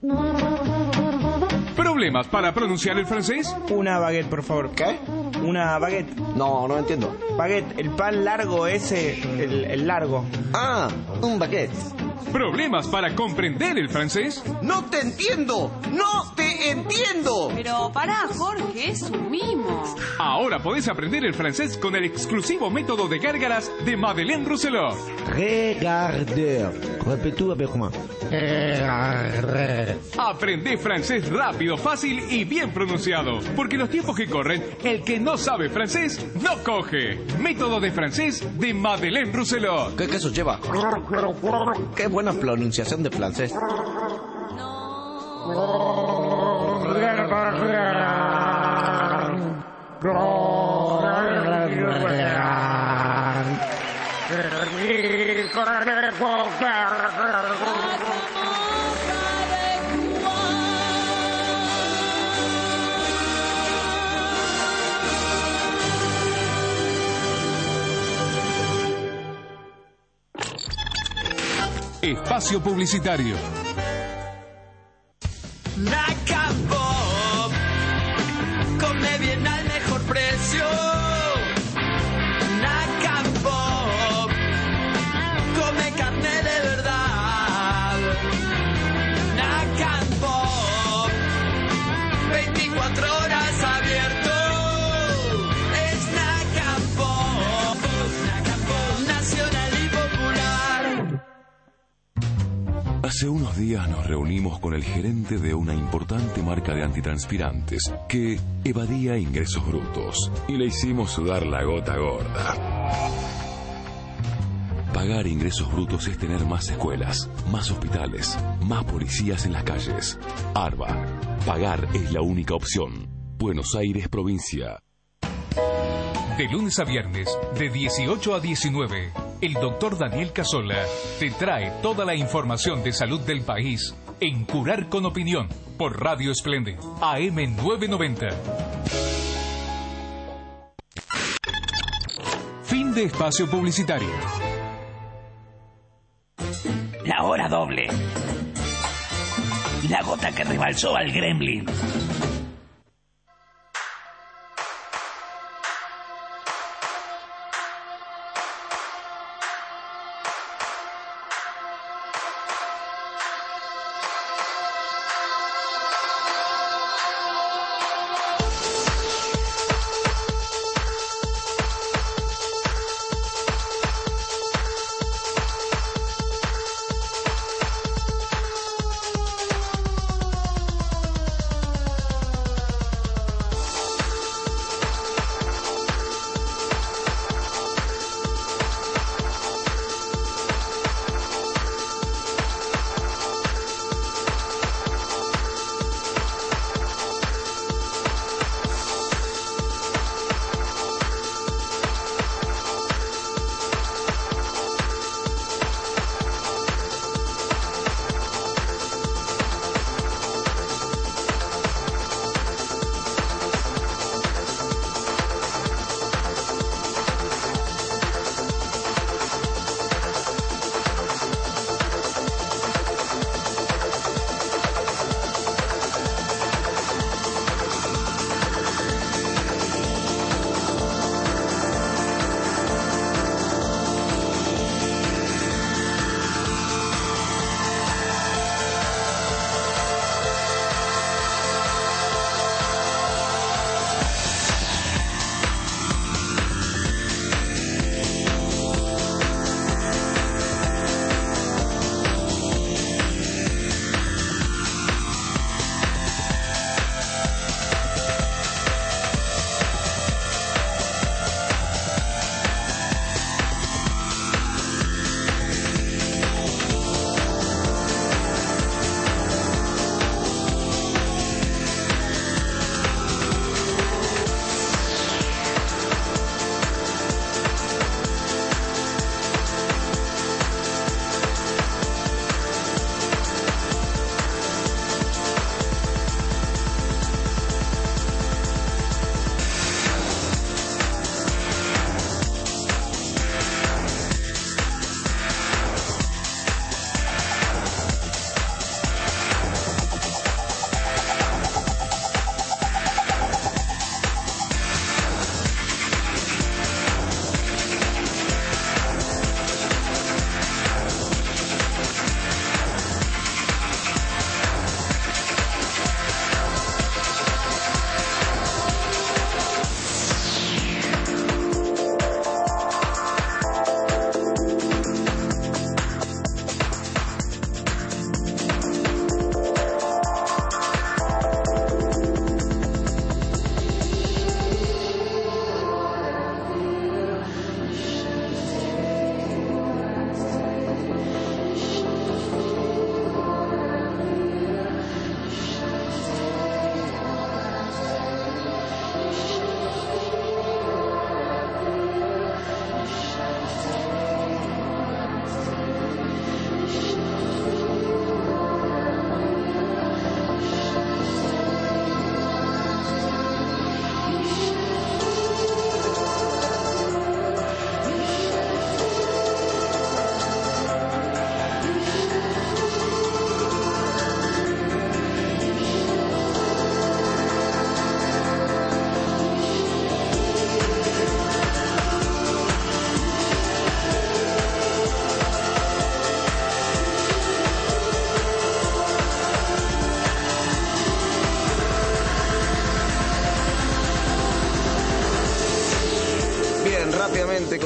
¿Problemas para pronunciar el francés? Una baguette, por favor. ¿Qué? Una baguette. No, no entiendo. Baguette, el pan largo ese, el, el largo. Ah, un baguette. ¿Problemas para comprender el francés? ¡No te entiendo! ¡No te entiendo! Pero pará, Jorge, es un mimo. Ahora podés aprender el francés con el exclusivo método de gárgaras de Madeleine Rousselot. Regardeur. Repetú avec moi. Aprende francés rápido, fácil y bien pronunciado. Porque en los tiempos que corren, el que no sabe francés no coge. Método de francés de Madeleine Rousselot. ¿Qué queso lleva? Qué buena pronunciación de francés. Espacio publicitario. Nacambo, come bien al mejor precio. Nacambo, come carne de verdad. Nacambo, veinticuatro horas abierto. Es Nacambo, Nacambo, nacional y popular. Hace unos días nos reunimos con el gerente de una importante marca de antitranspirantes que evadía ingresos brutos y le hicimos sudar la gota gorda. Pagar ingresos brutos es tener más escuelas, más hospitales, más policías en las calles. ARBA. Pagar es la única opción. Buenos Aires, provincia. De lunes a viernes, de dieciocho a diecinueve, el doctor Daniel Casola te trae toda la información de salud del país en Curar con Opinión por Radio Esplende, A M novecientos noventa. Fin de espacio publicitario. La hora doble. La gota que rebalsó al gremlin.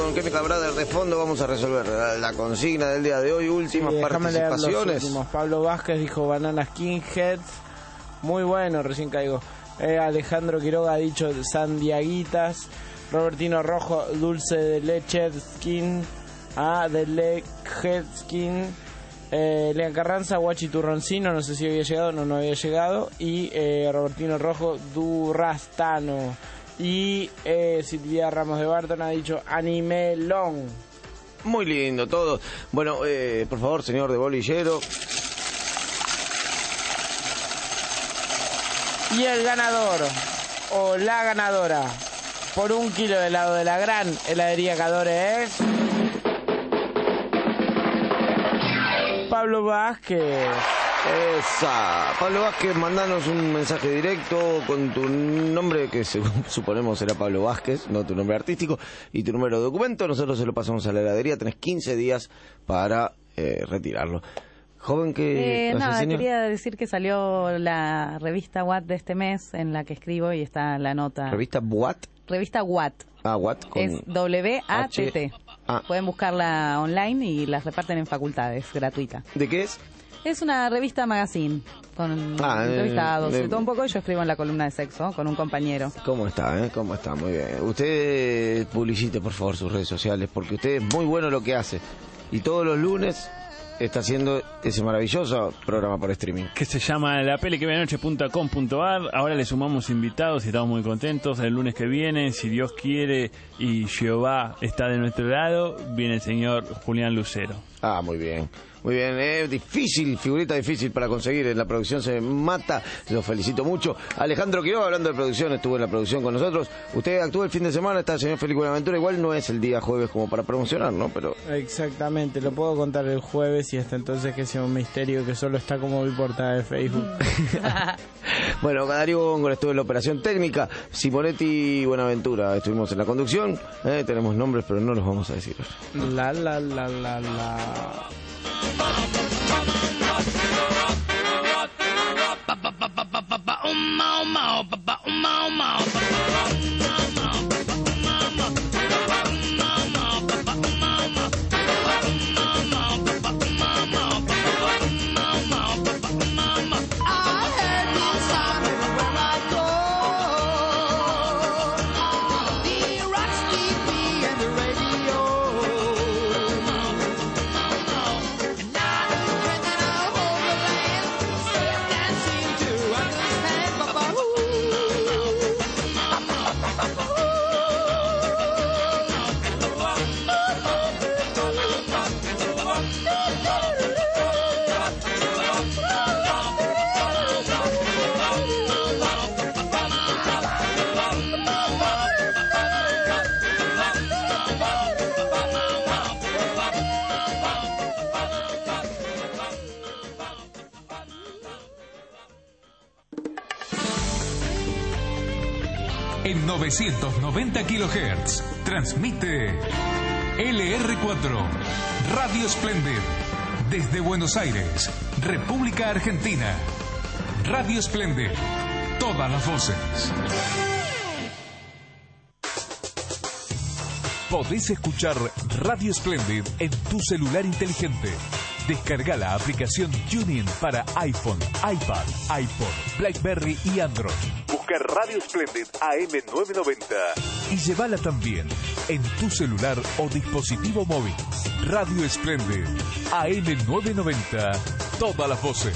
con Química Brother de fondo vamos a resolver la, la consigna del día de hoy. Últimas sí, participaciones. Últimos. Pablo Vázquez dijo Banana Skinhead. Muy bueno, recién caigo. Eh, Alejandro Quiroga ha dicho Sandiaguitas. Robertino Rojo, dulce de leche skin. Ah, de leche skin. Eh, Lean Carranza, Guachi Turroncino, no sé si había llegado, no, no había llegado. Y eh, Robertino Rojo, Durrastano. Y eh, Silvia Ramos de Barton ha dicho Animelón. Muy lindo todo. Bueno, eh, por favor, señor de bolillero. Y el ganador, o la ganadora, por un kilo de helado de la gran heladería Cadore es... Pablo Vázquez. Esa. Pablo Vázquez, mandanos un mensaje directo con tu nombre, que según suponemos será Pablo Vázquez, no tu nombre artístico, y tu número de documento. Nosotros se lo pasamos a la heladería. Tenés quince días para eh, retirarlo. Joven, que eh, nada, quería decir que salió la revista Watt de este mes, en la que escribo, y está la nota. ¿Revista Watt? Revista Watt. Ah, Watt. Con es W A T T. Ah. Pueden buscarla online y las reparten en facultades, gratuita. ¿De qué es? Es una revista magazine, con ah, entrevistados, eh, de todo un poco. Yo escribo en la columna de sexo, con un compañero. ¿Cómo está, eh? ¿Cómo está? Muy bien. Usted publicite, por favor, sus redes sociales, porque usted es muy bueno lo que hace. Y todos los lunes está haciendo ese maravilloso programa por streaming. Que se llama la peli que ve anoche punto com punto ar. Ahora le sumamos invitados y estamos muy contentos. El lunes que viene, si Dios quiere y Jehová está de nuestro lado, viene el señor Julián Lucero. Ah, muy bien. Muy bien, es eh, difícil, figurita difícil para conseguir, en la producción se mata, los felicito mucho. Alejandro Quiroga, hablando de producción, estuvo en la producción con nosotros. Usted actúa el fin de semana, está el señor Felipe Buenaventura, igual no es el día jueves como para promocionar, ¿no? Pero exactamente, lo puedo contar el jueves y hasta entonces que sea un misterio que solo está como mi portada de Facebook. Bueno, Darío Góngora estuvo en la operación técnica, Simonetti y Buenaventura estuvimos en la conducción, eh, tenemos nombres pero no los vamos a decir. La la la la la. En novecientos noventa kilohertz transmite L R cuatro, Radio Splendid, desde Buenos Aires, República Argentina. Radio Splendid, todas las voces. Podés escuchar Radio Splendid en tu celular inteligente. Descarga la aplicación TuneIn para iPhone, iPad, iPod, BlackBerry y Android. Busca Radio Splendid A M novecientos noventa y llévala también en tu celular o dispositivo móvil. Radio Splendid A M novecientos noventa, todas las voces.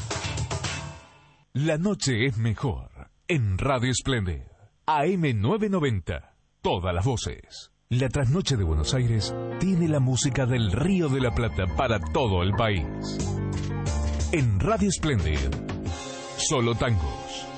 La noche es mejor en Radio Splendid A M novecientos noventa, todas las voces. La trasnoche de Buenos Aires tiene la música del Río de la Plata para todo el país. En Radio Splendid, solo tangos.